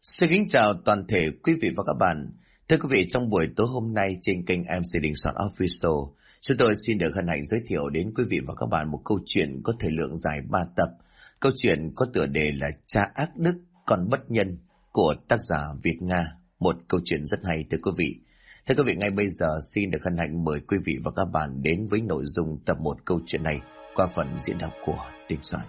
Xin kính chào toàn thể quý vị và các bạn. Thưa quý vị, trong buổi tối hôm nay trên kênh MC Đình Soạn Official, chúng tôi xin được hân hạnh giới thiệu đến quý vị và các bạn một câu chuyện có thời lượng dài 3 tập. Câu chuyện có tựa đề là Cha ác đức, con bất nhân của tác giả Việt Nga. Một câu chuyện rất hay thưa quý vị. Thưa quý vị, ngay bây giờ xin được hân hạnh mời quý vị và các bạn đến với nội dung tập 1 câu chuyện này qua phần diễn đọc của Đình Soạn.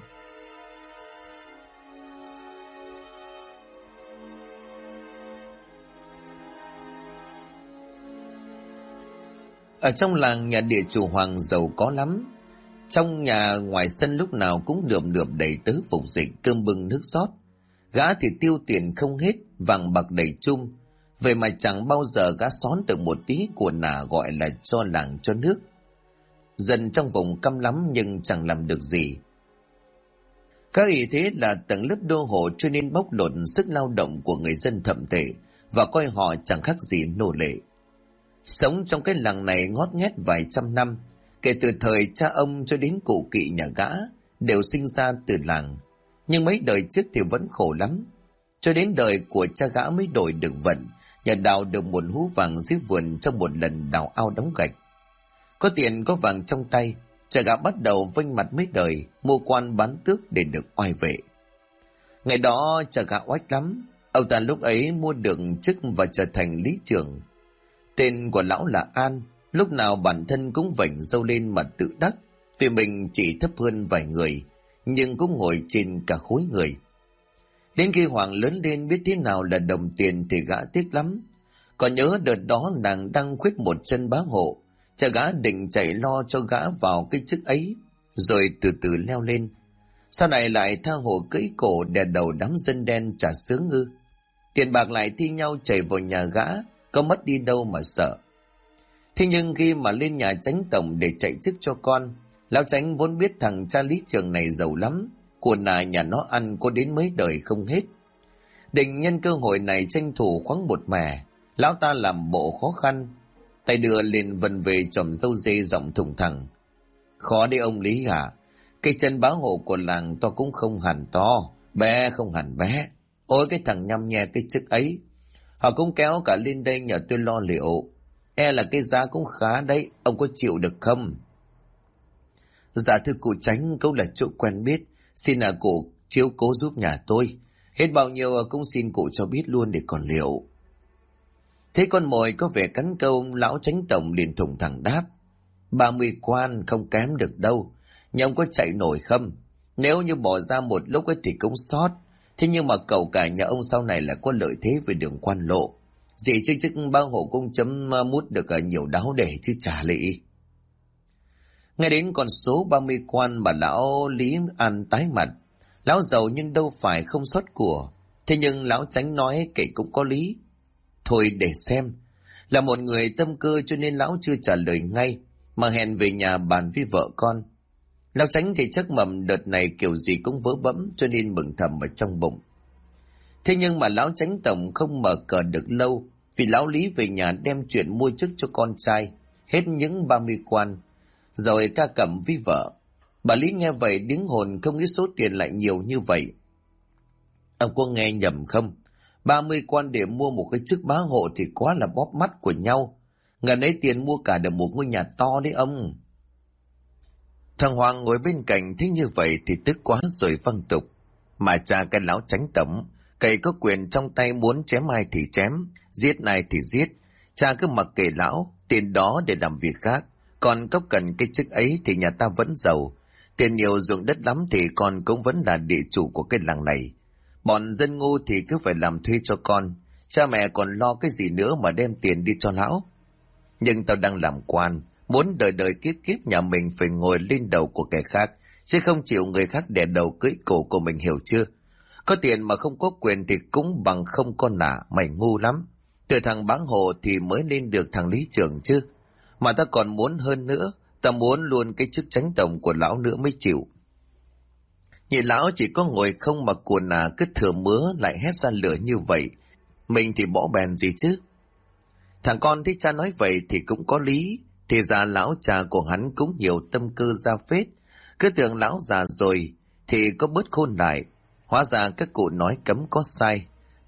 Ở trong làng, nhà địa chủ Hoàng giàu có lắm. Trong nhà ngoài sân lúc nào cũng lượm lượm đầy tớ phục dịch, cơm bưng nước rót. Gã thì tiêu tiền không hết, vàng bạc đầy chung. Vậy mà chẳng bao giờ gã xón được một tí của nà gọi là cho làng cho nước. Dân trong vùng căm lắm nhưng chẳng làm được gì. Các ý thế là tầng lớp đô hộ cho nên bóc lột sức lao động của người dân thậm tệ và coi họ chẳng khác gì nô lệ. Sống trong cái làng này ngót nghét vài trăm năm, kể từ thời cha ông cho đến cụ kỵ nhà gã đều sinh ra từ làng. Nhưng mấy đời trước thì vẫn khổ lắm. Cho đến đời của cha gã mới đổi được vận, nhà đào được một hú vàng dưới vườn trong một lần đào ao đóng gạch. Có tiền có vàng trong tay, cha gã bắt đầu vênh mặt mấy đời, mua quan bán tước để được oai vệ. Ngày đó cha gã oách lắm, ông ta lúc ấy mua được chức và trở thành lý trưởng. Tên của lão là An, lúc nào bản thân cũng vểnh râu lên mà tự đắc, vì mình chỉ thấp hơn vài người, nhưng cũng ngồi trên cả khối người. Đến khi Hoàng lớn lên biết thế nào là đồng tiền thì gã tiếc lắm. Còn nhớ đợt đó nàng đang khuyết một chân bá hộ, cha gã định chạy lo cho gã vào cái chức ấy, rồi từ từ leo lên. Sau này lại tha hồ cưỡi cổ đè đầu đám dân đen trả sướng ư. Tiền bạc lại thi nhau chảy vào nhà gã, có mất đi đâu mà sợ. Thế nhưng khi mà lên nhà chánh tổng để chạy chức cho con, lão chánh vốn biết thằng cha lý trường này giàu lắm, của nà nhà nó ăn có đến mấy đời không hết. Định nhân cơ hội này tranh thủ khoáng một mẻ, lão ta làm bộ khó khăn, tay đưa lên vần về chòm râu dê giọng thùng thẳng. Khó đấy ông Lý à, cái chân bá hộ của làng to cũng không hẳn to, bé không hẳn bé. Ôi cái thằng nhăm nhe cái chức ấy, họ cũng kéo cả lên đây nhờ tôi lo liệu. E là cái giá cũng khá đấy, ông có chịu được không? Dạ thưa cụ Chánh, câu là chỗ quen biết, xin là cụ chiếu cố giúp nhà tôi. Hết bao nhiêu cũng xin cụ cho biết luôn để còn liệu. Thế con mồi có vẻ cắn câu, lão Chánh tổng liền thủng thẳng đáp. 30 quan không kém được đâu, nhưng ông có chạy nổi không? Nếu như bỏ ra một lúc ấy thì cũng sót. Thế nhưng mà cậu cả nhà ông sau này là có lợi thế về đường quan lộ. Gì chứ chức bao hộ cũng chấm mút được nhiều đáo để chứ trả lị. Ngay đến con số 30 quan mà lão Lý An tái mặt. Lão giàu nhưng đâu phải không sót của. Thế nhưng lão Chánh nói kể cũng có lý. Thôi để xem. Là một người tâm cơ cho nên lão chưa trả lời ngay, mà hẹn về nhà bàn với vợ con. Lão Chánh thì chắc mầm đợt này kiểu gì cũng vớ bẫm cho nên mừng thầm ở trong bụng. Thế nhưng mà lão Chánh tổng không mở cờ được lâu, vì lão Lý về nhà đem chuyện mua chức cho con trai, hết những 30 quan, rồi ca cẩm với vợ. Bà Lý nghe vậy đứng hồn không nghĩ số tiền lại nhiều như vậy. Ông có nghe nhầm không? 30 quan để mua một cái chức bá hộ thì quá là bóp mắt của nhau. Ngần ấy tiền mua cả được một ngôi nhà to đấy ông. Thằng Hoàng ngồi bên cạnh thấy như vậy thì tức quá rồi văng tục. Mà cha cái lão Chánh tổng, cậy có quyền trong tay, muốn chém ai thì chém, giết ai thì giết. Cha cứ mặc kệ lão, tiền đó để làm việc khác. Còn có cần cái chức ấy thì nhà ta vẫn giàu. Tiền nhiều ruộng đất lắm thì con cũng vẫn là địa chủ của cái làng này. Bọn dân ngu thì cứ phải làm thuê cho con. Cha mẹ còn lo cái gì nữa mà đem tiền đi cho lão. Nhưng tao đang làm quan, muốn đời đời kiếp kiếp nhà mình phải ngồi lên đầu của kẻ khác, chứ không chịu người khác đè đầu cưỡi cổ của mình, hiểu chưa? Có tiền mà không có quyền thì cũng bằng không con nả, mày ngu lắm. Từ thằng báng hộ thì mới lên được thằng lý trưởng chứ. Mà ta còn muốn hơn nữa, ta muốn luôn cái chức chánh tổng của lão nữa mới chịu. Nhìn lão chỉ có ngồi không mà của nả cứ thừa mứa lại hét ra lửa như vậy, mình thì bỏ bèn gì chứ? Thằng con thấy cha nói vậy thì cũng có lý. Thì ra lão cha của hắn cũng nhiều tâm cơ ra phết. Cứ tưởng lão già rồi thì có bớt khôn lại. Hóa ra các cụ nói cấm có sai.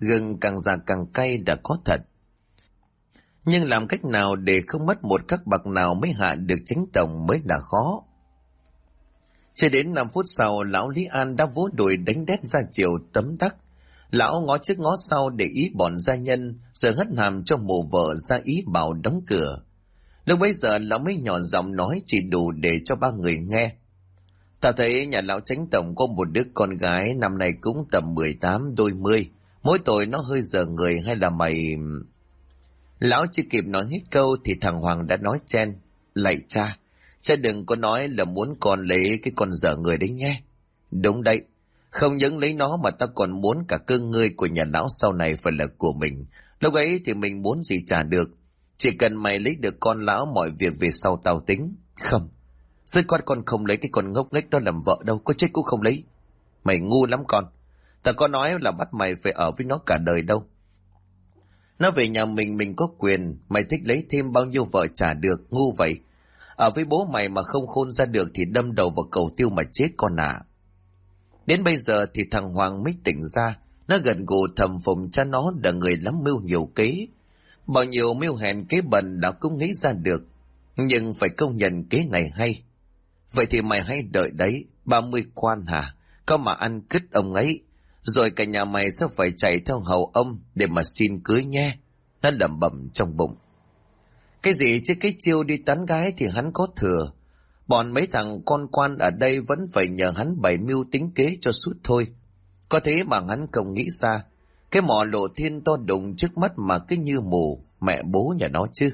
gừng càng già càng cay đã có thật. Nhưng làm cách nào để không mất một các bạc nào mới hạ được Chánh Tổng mới là khó. Chưa đến 5 phút sau, lão Lý An đã vỗ đùi đánh đét ra chiều tấm tắc. Lão ngó trước ngó sau để ý bọn gia nhân, rồi hất hàm cho mụ vợ ra ý bảo đóng cửa. Lúc bấy giờ lão mới nhỏ giọng nói chỉ đủ để cho 3 người nghe. Ta thấy nhà lão Chánh Tổng có một đứa con gái năm nay cũng tầm 18 đôi 10. Mỗi tội nó hơi dở người hay là mày... Lão chưa kịp nói hết câu thì thằng Hoàng đã nói chen. Lạy cha, cha đừng có nói là muốn con lấy cái con dở người đấy nhé. Đúng đấy, không những lấy nó mà ta còn muốn cả cơ ngơi của nhà lão sau này phải là của mình. Lúc ấy thì mình muốn gì trả được. Chỉ cần mày lấy được con lão mọi việc về sau tao tính. Không, dứt khoát con không lấy cái con ngốc nghếch đó làm vợ đâu, có chết cũng không lấy. Mày ngu lắm con. Ta có nói là bắt mày phải ở với nó cả đời đâu. Nó về nhà mình có quyền, mày thích lấy thêm bao nhiêu vợ trả được, ngu vậy. Ở với bố mày mà không khôn ra được thì đâm đầu vào cầu tiêu mà chết con à. Đến bây giờ thì thằng Hoàng mới tỉnh ra, nó gần gù thầm phụng cha nó là người lắm mưu nhiều kế. Bao nhiêu mưu hèn kế bẩn đã cũng nghĩ ra được, nhưng phải công nhận kế này hay. Vậy thì mày hãy đợi đấy, 30 quan hả, có mà ăn cứt ông ấy. Rồi cả nhà mày sẽ phải chạy theo hầu ông để mà xin cưới nhé. Nó lẩm bẩm trong bụng. Cái gì chứ cái chiêu đi tán gái thì hắn có thừa. Bọn mấy thằng con quan ở đây vẫn phải nhờ hắn bày mưu tính kế cho suốt thôi. Có thế mà hắn không nghĩ ra. Cái mỏ lộ thiên to đùng trước mắt mà cứ như mù, mẹ bố nhà nó chứ.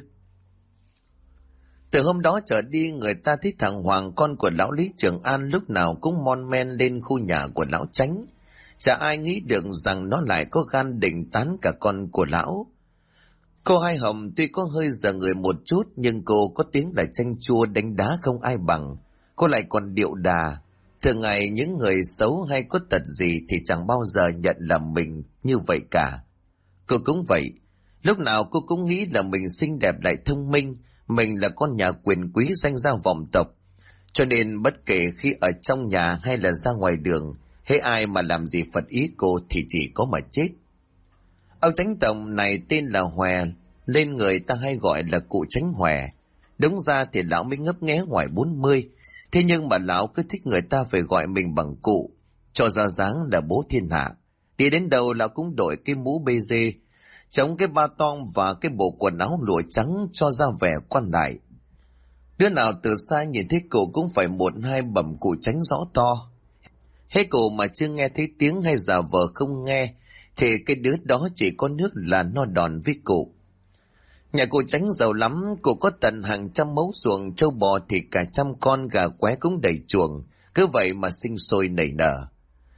Từ hôm đó trở đi người ta thấy thằng Hoàng con của lão Lý Trường An lúc nào cũng mon men lên khu nhà của lão Chánh. Chả ai nghĩ được rằng nó lại có gan định tán cả con của lão. Cô Hai Hồng tuy có hơi dở người một chút nhưng cô có tiếng là chanh chua đánh đá không ai bằng. Cô lại còn điệu đà. Thường ngày những người xấu hay có tật gì thì chẳng bao giờ nhận là mình như vậy cả. Cô cũng vậy. Lúc nào cô cũng nghĩ là mình xinh đẹp lại thông minh. Mình là con nhà quyền quý danh gia vọng tộc. Cho nên bất kể khi ở trong nhà hay là ra ngoài đường, hễ ai mà làm gì phật ý cô thì chỉ có mà chết. Ông Chánh Tổng này tên là Hòe, nên người ta hay gọi là cụ Chánh Hòe. Đúng ra thì lão mới ngấp nghé ngoài 40, thế nhưng mà lão cứ thích người ta phải gọi mình bằng cụ, cho ra dáng là bố thiên hạ. Đi đến đâu lão cũng đội cái mũ bê dê, chống cái ba tong và cái bộ quần áo lụa trắng cho ra vẻ quan đại. Đứa nào từ xa nhìn thấy cụ cũng phải một hai bẩm cụ Chánh rõ to. Hết cụ mà chưa nghe thấy tiếng hay giả vờ không nghe thì cái đứa đó chỉ có nước là no đòn với cụ. Nhà cụ Chánh giàu lắm, cụ có tận hàng trăm mẫu ruộng, trâu bò thì cả trăm con gà qué cũng đầy chuồng, cứ vậy mà sinh sôi nảy nở.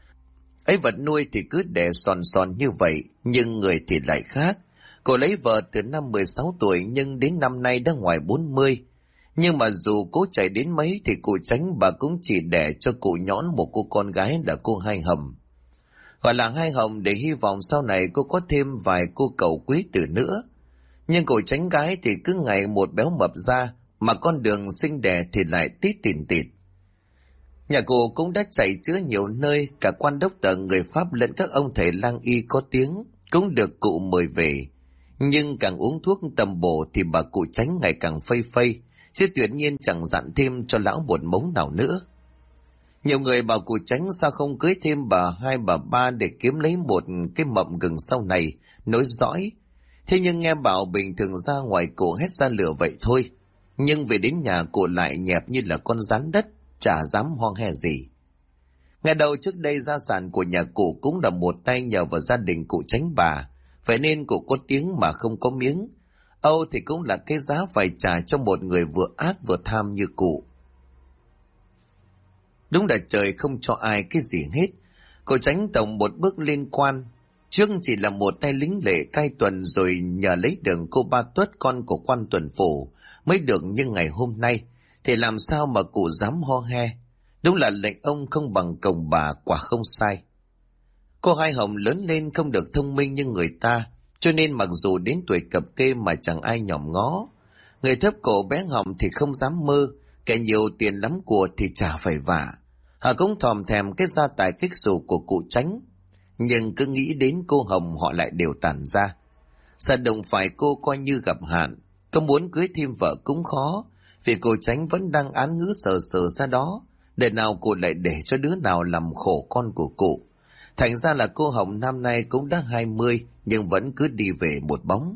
Ấy vật nuôi thì cứ đẻ sòn sòn như vậy, nhưng người thì lại khác. Cô lấy vợ từ năm 16 tuổi nhưng đến năm nay đã ngoài 40. Nhưng mà dù cố chạy đến mấy thì cụ Chánh bà cũng chỉ đẻ cho cụ nhõn một cô con gái là cô Hai Hồng. Gọi là Hai Hồng để hy vọng sau này cô có thêm vài cô cậu quý tử nữa. Nhưng cụ Chánh gái thì cứ ngày một béo mập ra, mà con đường sinh đẻ thì lại tít tỉn tịt. Nhà cụ cũng đã chạy chữa nhiều nơi, cả quan đốc tờ người Pháp lẫn các ông thầy lang y có tiếng cũng được cụ mời về. Nhưng càng uống thuốc tầm bổ thì bà cụ Chánh ngày càng phây phây, chứ tuyệt nhiên chẳng dặn thêm cho lão một mống nào nữa. Nhiều người bảo cụ Chánh sao không cưới thêm bà hai bà ba để kiếm lấy một cái mậm gừng sau này, nối dõi. Thế nhưng nghe bảo bình thường ra ngoài cụ hét ra lửa vậy thôi. Nhưng về đến nhà cụ lại nhẹp như là con rắn đất, chả dám hoang he gì. Ngày đầu trước đây gia sản của nhà cụ cũng là một tay nhờ vào gia đình cụ Chánh bà. Vậy nên cụ có tiếng mà không có miếng. Âu thì cũng là cái giá phải trả cho một người vừa ác vừa tham như cụ. Đúng là trời không cho ai cái gì hết. Cụ Chánh Tổng một bước lên quan. Trước chỉ là một tay lính lệ cai tuần rồi nhờ lấy đường cô Ba Tuất con của quan tuần phủ mới được, nhưng ngày hôm nay thì làm sao mà cụ dám ho he. Đúng là lệnh ông không bằng cổng bà, quả không sai. Cô Hai Hồng lớn lên không được thông minh như người ta, cho nên mặc dù đến tuổi cập kê mà chẳng ai nhòm ngó. Người thấp cổ bé họng thì không dám mơ, kẻ nhiều tiền lắm của thì chả phải vả. Họ cũng thòm thèm cái gia tài kích xù của cụ Chánh. nhưng cứ nghĩ đến cô Hồng họ lại đều tản ra. Giờ đụng phải cô coi như gặp hạn, có muốn cưới thêm vợ cũng khó, vì cô Tránh vẫn đang án ngữ sờ sờ ra đó, để nào cô lại để cho đứa nào làm khổ con của cụ. Thành ra là cô Hồng năm nay cũng đã 20, nhưng vẫn cứ đi về một bóng.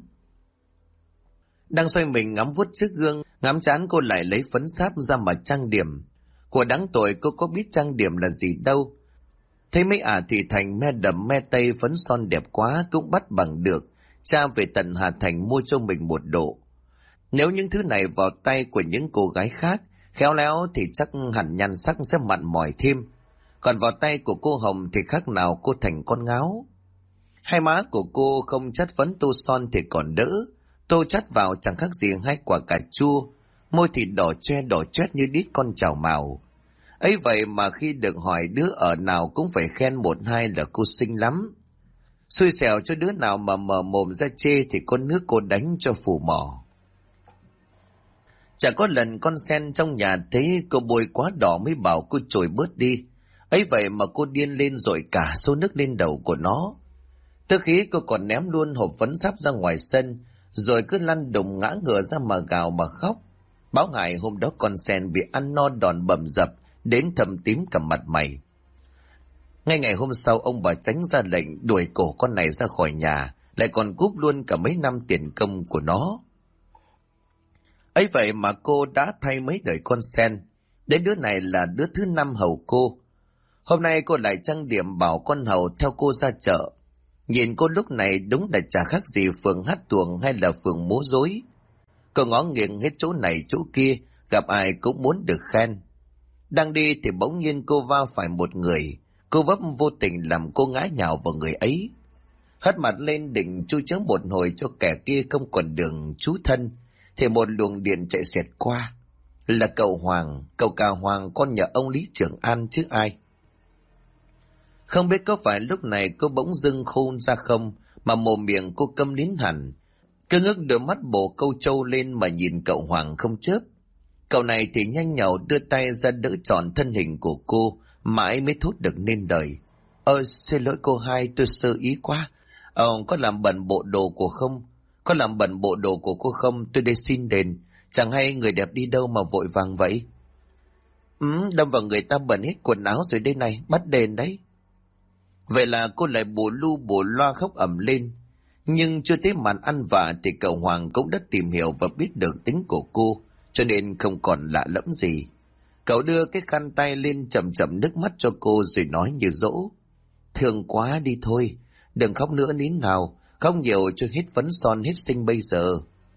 Đang xoay mình ngắm vuốt trước gương, ngắm chán cô lại lấy phấn sáp ra mà trang điểm. Của đáng tội cô có biết trang điểm là gì đâu. Thấy mấy thì Thành me đầm me tây phấn son đẹp quá cũng bắt bằng được. Cha về tận Hà Thành mua cho mình một độ. Nếu những thứ này vào tay của những cô gái khác, khéo léo thì chắc hẳn nhan sắc sẽ mặn mòi thêm. Còn vào tay của cô Hồng thì khác nào cô thành con ngáo. Hai má của cô không chất phấn tô son thì còn đỡ, tô chát vào chẳng khác gì hai quả cà chua, môi thì đỏ choét như đít con chào mào. Ấy vậy mà khi được hỏi đứa ở nào cũng phải khen một hai là cô xinh lắm. Xui xẻo cho đứa nào mà mở mồm ra chê thì con nước cô đánh cho phù mỏ. Chả có lần con sen trong nhà thấy cô bôi quá đỏ mới bảo cô chồi bớt đi. Ấy vậy mà cô điên lên rồi cả xô nước lên đầu của nó. Tức khí cô còn ném luôn hộp phấn sáp ra ngoài sân, rồi cứ lăn đùng ngã ngửa ra mà gào mà khóc. Báo hại hôm đó con sen bị ăn no đòn bầm dập, đến thâm tím cả mặt mày. Ngay ngày hôm sau ông bà Tránh ra lệnh đuổi cổ con này ra khỏi nhà, lại còn cúp luôn cả mấy năm tiền công của nó. Ấy vậy mà cô đã thay mấy đời con sen, đến đứa này là đứa thứ 5 hầu cô. Hôm nay cô lại trang điểm bảo con hầu theo cô ra chợ. Nhìn cô lúc này đúng là chả khác gì phường hát tuồng hay là phường múa rối. Cô ngó nghiêng hết chỗ này chỗ kia, gặp ai cũng muốn được khen. Đang đi thì bỗng nhiên cô va phải một người, cô vấp vô tình làm cô ngã nhào vào người ấy. Hất mặt lên định chui chớm một hồi cho kẻ kia không còn đường trú thân, thì một luồng điện chạy xẹt qua. Là cậu Hoàng, cậu cả Hoàng con nhà ông Lý Trưởng An chứ ai. Không biết có phải lúc này cô bỗng dưng khôn ra không, mà mồm miệng cô câm nín hẳn, cứ ngước đôi mắt bồ câu trâu lên mà nhìn cậu Hoàng không chớp. Cậu này thì nhanh nhảu đưa tay ra đỡ trọn thân hình của cô, mãi mới thốt được nên lời. Xin lỗi cô hai, tôi sơ ý quá. Có làm bẩn bộ đồ của không? Có làm bẩn bộ đồ của cô không? Tôi đây xin đền. Chẳng hay người đẹp đi đâu mà vội vàng vậy? Đâm vào người ta bẩn hết quần áo rồi đây này, bắt đền đấy. Vậy là cô lại bù lu bù loa khóc ầm lên. Nhưng chưa tới màn ăn vạ thì cậu Hoàng cũng đã tìm hiểu và biết được tính của cô, cho nên không còn lạ lẫm gì. Cậu đưa cái khăn tay lên chậm chậm nước mắt cho cô rồi nói như dỗ. Thương quá đi thôi, đừng khóc nữa nín nào, khóc nhiều cho hết phấn son hết xinh bây giờ.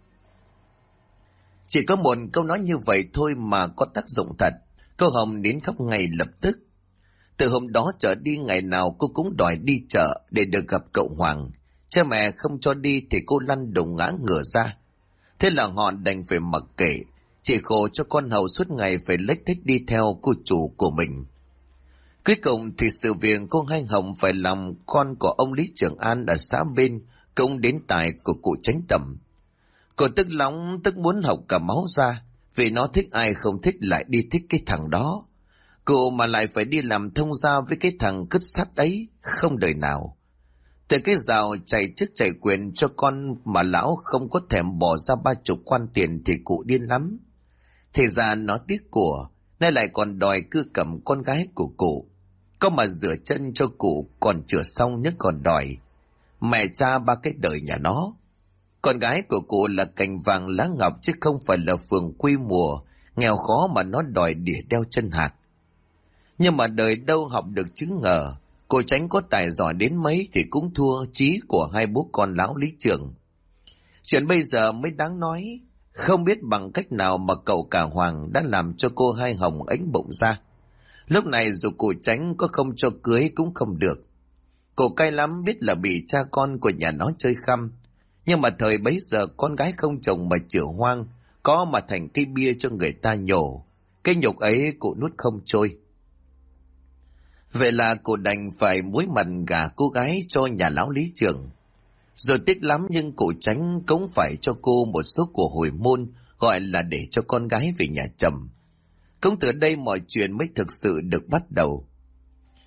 Chỉ có một câu nói như vậy thôi mà có tác dụng thật. Cô Hồng nín khóc ngay lập tức. Từ hôm đó trở đi ngày nào cô cũng đòi đi chợ để được gặp cậu Hoàng. Cha mẹ không cho đi thì cô lăn đùng ngã ngửa ra. Thế là họ đành phải mặc kệ, chỉ khổ cho con hầu suốt ngày phải lếch thếch đi theo cô chủ của mình. Cuối cùng thì sự việc cô Hai Hồng phải làm con của ông Lý Trường An ở xã bên cũng đến tài của cụ Chánh Tầm. Cô tức nóng tức muốn học cả máu ra, vì nó thích ai không thích lại đi thích cái thằng đó. Cô mà lại phải đi làm thông gia với cái thằng cứt sắt ấy, không đời nào. Từ cái rào chạy chức chạy quyền cho con mà lão không có thèm bỏ ra 30 quan tiền thì cụ điên lắm. Thì ra nó tiếc của, nay lại còn đòi cưa cầm con gái của cụ. Có mà rửa chân cho cụ còn chữa xong nhất còn đòi. Mẹ cha ba cái đời nhà nó. Con gái của cụ là cành vàng lá ngọc chứ không phải là phường quy mùa, nghèo khó mà nó đòi đỉa đeo chân hạc. Nhưng mà đời đâu học được chứ ngờ, cô Tránh có tài giỏi đến mấy thì cũng thua chí của hai bố con lão Lý Trường. Chuyện bây giờ mới đáng nói, không biết bằng cách nào mà cậu cả Hoàng đã làm cho cô Hai Hồng ánh bụng ra. Lúc này dù cô Tránh có không cho cưới cũng không được. Cô cay lắm biết là bị cha con của nhà nó chơi khăm. Nhưng mà thời bấy giờ con gái không chồng mà chữa hoang, có mà thành cây bia cho người ta nhổ. Cái nhục ấy cụ nuốt không trôi. Vậy là cô đành phải muối mặt gả cô gái cho nhà lão Lý Trường. Rồi tiếc lắm nhưng cụ Tránh cũng phải cho cô một số của hồi môn, gọi là để cho con gái về nhà chồng. Cũng từ đây mọi chuyện mới thực sự được bắt đầu.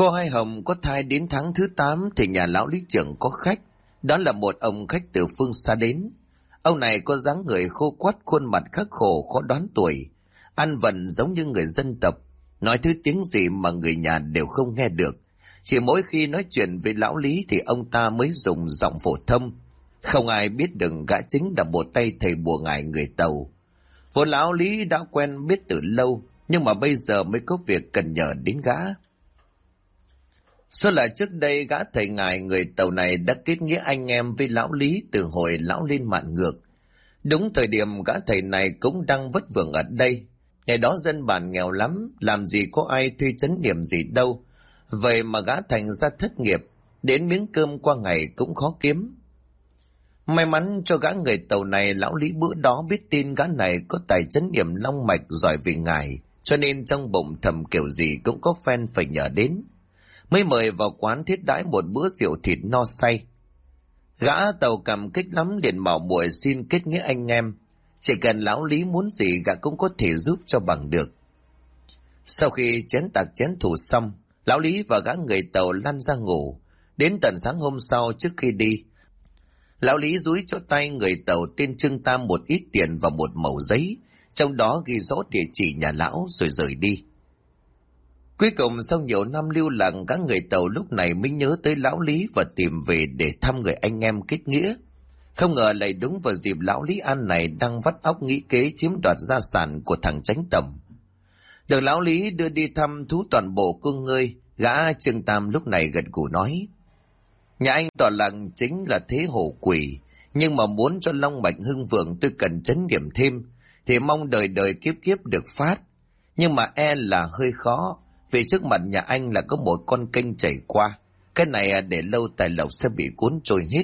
Cô Hai Hồng có thai đến tháng thứ 8 thì nhà lão lý trưởng có khách. Đó là một ông khách từ phương xa đến. Ông này có dáng người khô quắt, khuôn mặt khắc khổ khó đoán tuổi, ăn vận giống như người dân tộc, nói thứ tiếng gì mà người nhà đều không nghe được. Chỉ mỗi khi nói chuyện với lão lý thì ông ta mới dùng giọng phổ thông. Không ai biết được gã chính là một tay thầy bùa ngải người Tàu. Vốn lão lý đã quen biết từ lâu, nhưng mà bây giờ mới có việc cần nhờ đến gã. Số là trước đây gã thầy ngài người Tàu này đã kết nghĩa anh em với lão lý từ hồi lão lên mạn ngược. Đúng thời điểm gã thầy này cũng đang vất vưởng ở đây. Ngày đó dân bản nghèo lắm, làm gì có ai thuê trấn điểm gì đâu. Vậy mà gã thành ra thất nghiệp, đến miếng cơm qua ngày cũng khó kiếm. May mắn cho gã người Tàu này, lão lý bữa đó biết tin gã này có tài trấn điểm long mạch giỏi về ngài, cho nên trong bụng thầm kiểu gì cũng có phen phải nhờ đến. Mới mời vào quán thiết đãi một bữa rượu thịt no say. Gã Tàu cảm kích lắm, liền bảo muội xin kết nghĩa anh em. Chỉ cần lão lý muốn gì gã cũng có thể giúp cho bằng được. Sau khi chén tạc chén thủ xong, lão lý và gã người Tàu lăn ra ngủ. Đến tận sáng hôm sau trước khi đi, lão lý dúi cho tay người Tàu tên Trương Tam một ít tiền và một mẩu giấy, trong đó ghi rõ địa chỉ nhà lão rồi rời đi. Cuối cùng sau nhiều năm lưu lạc, các người Tàu lúc này mới nhớ tới lão lý và tìm về để thăm người anh em kết nghĩa. Không ngờ lại đúng vào dịp lão Lý An này đang vắt óc nghĩ kế chiếm đoạt gia sản của thằng Chánh Tầm. Được lão Lý đưa đi thăm thú toàn bộ cung ngươi, gã Trương Tam lúc này gật gù nói: nhà anh tọa lạc chính là thế hổ quỷ, nhưng mà muốn cho long mạch hưng vượng tôi cần chấn điểm thêm, thì mong đời đời kiếp kiếp được phát. Nhưng mà e là hơi khó, vì trước mặt nhà anh là có một con kênh chảy qua, cái này để lâu tài lộc sẽ bị cuốn trôi hết.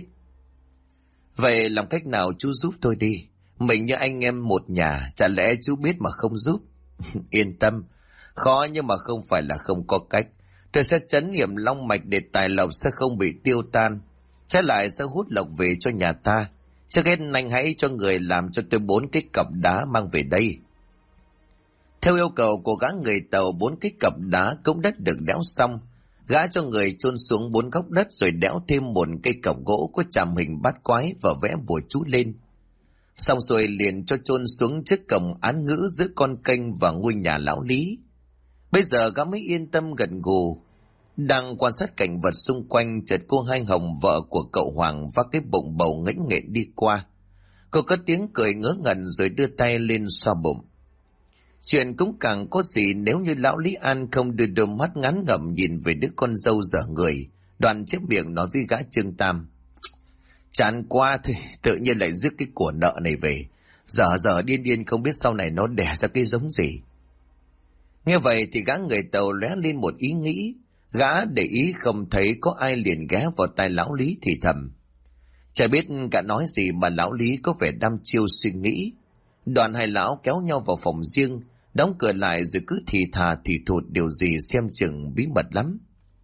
Vậy làm cách nào chú giúp tôi đi, mình như anh em một nhà, chả lẽ chú biết mà không giúp? Yên tâm, khó nhưng mà không phải là không có cách. Tôi sẽ trấn nghiệm long mạch để tài lộc sẽ không bị tiêu tan, trái lại sẽ hút lộc về cho nhà ta. Trước hết anh hãy cho người làm cho tôi 4 cái cặp đá mang về đây. Theo yêu cầu của gã người Tàu, 4 cái cặp đá cũng đã được đẽo xong. Gã cho người chôn xuống 4 góc đất rồi đẽo thêm một cây cọc gỗ có chạm hình bát quái và vẽ bùa chú lên. Xong rồi liền cho chôn xuống trước cổng án ngữ giữa con kênh và ngôi nhà lão Lý. Bây giờ gã mới yên tâm gật gù. Đang quan sát cảnh vật xung quanh, chợt cô Hai Hồng, vợ của cậu Hoàng, vác cái bụng bầu nghếch nghệch đi qua. Cô cất tiếng cười ngớ ngẩn rồi đưa tay lên xoa bụng. Chuyện cũng càng có gì nếu như lão Lý An không đưa đôi mắt ngắn ngẩm nhìn về đứa con dâu dở người, đoạn chép miệng nói với gã Trương Tam: chán quá thì tự nhiên lại rước cái của nợ này về, dở điên điên không biết sau này nó đẻ ra cái giống gì. Nghe vậy thì gã người Tàu lóe lên một ý nghĩ, gã để ý không thấy có ai, liền ghé vào tai lão Lý thì thầm. Chả biết cả nói gì mà lão Lý có vẻ đăm chiêu suy nghĩ. Đoạn hai lão kéo nhau vào phòng riêng, đóng cửa lại rồi cứ thì thà thì thụt điều gì xem chừng bí mật lắm.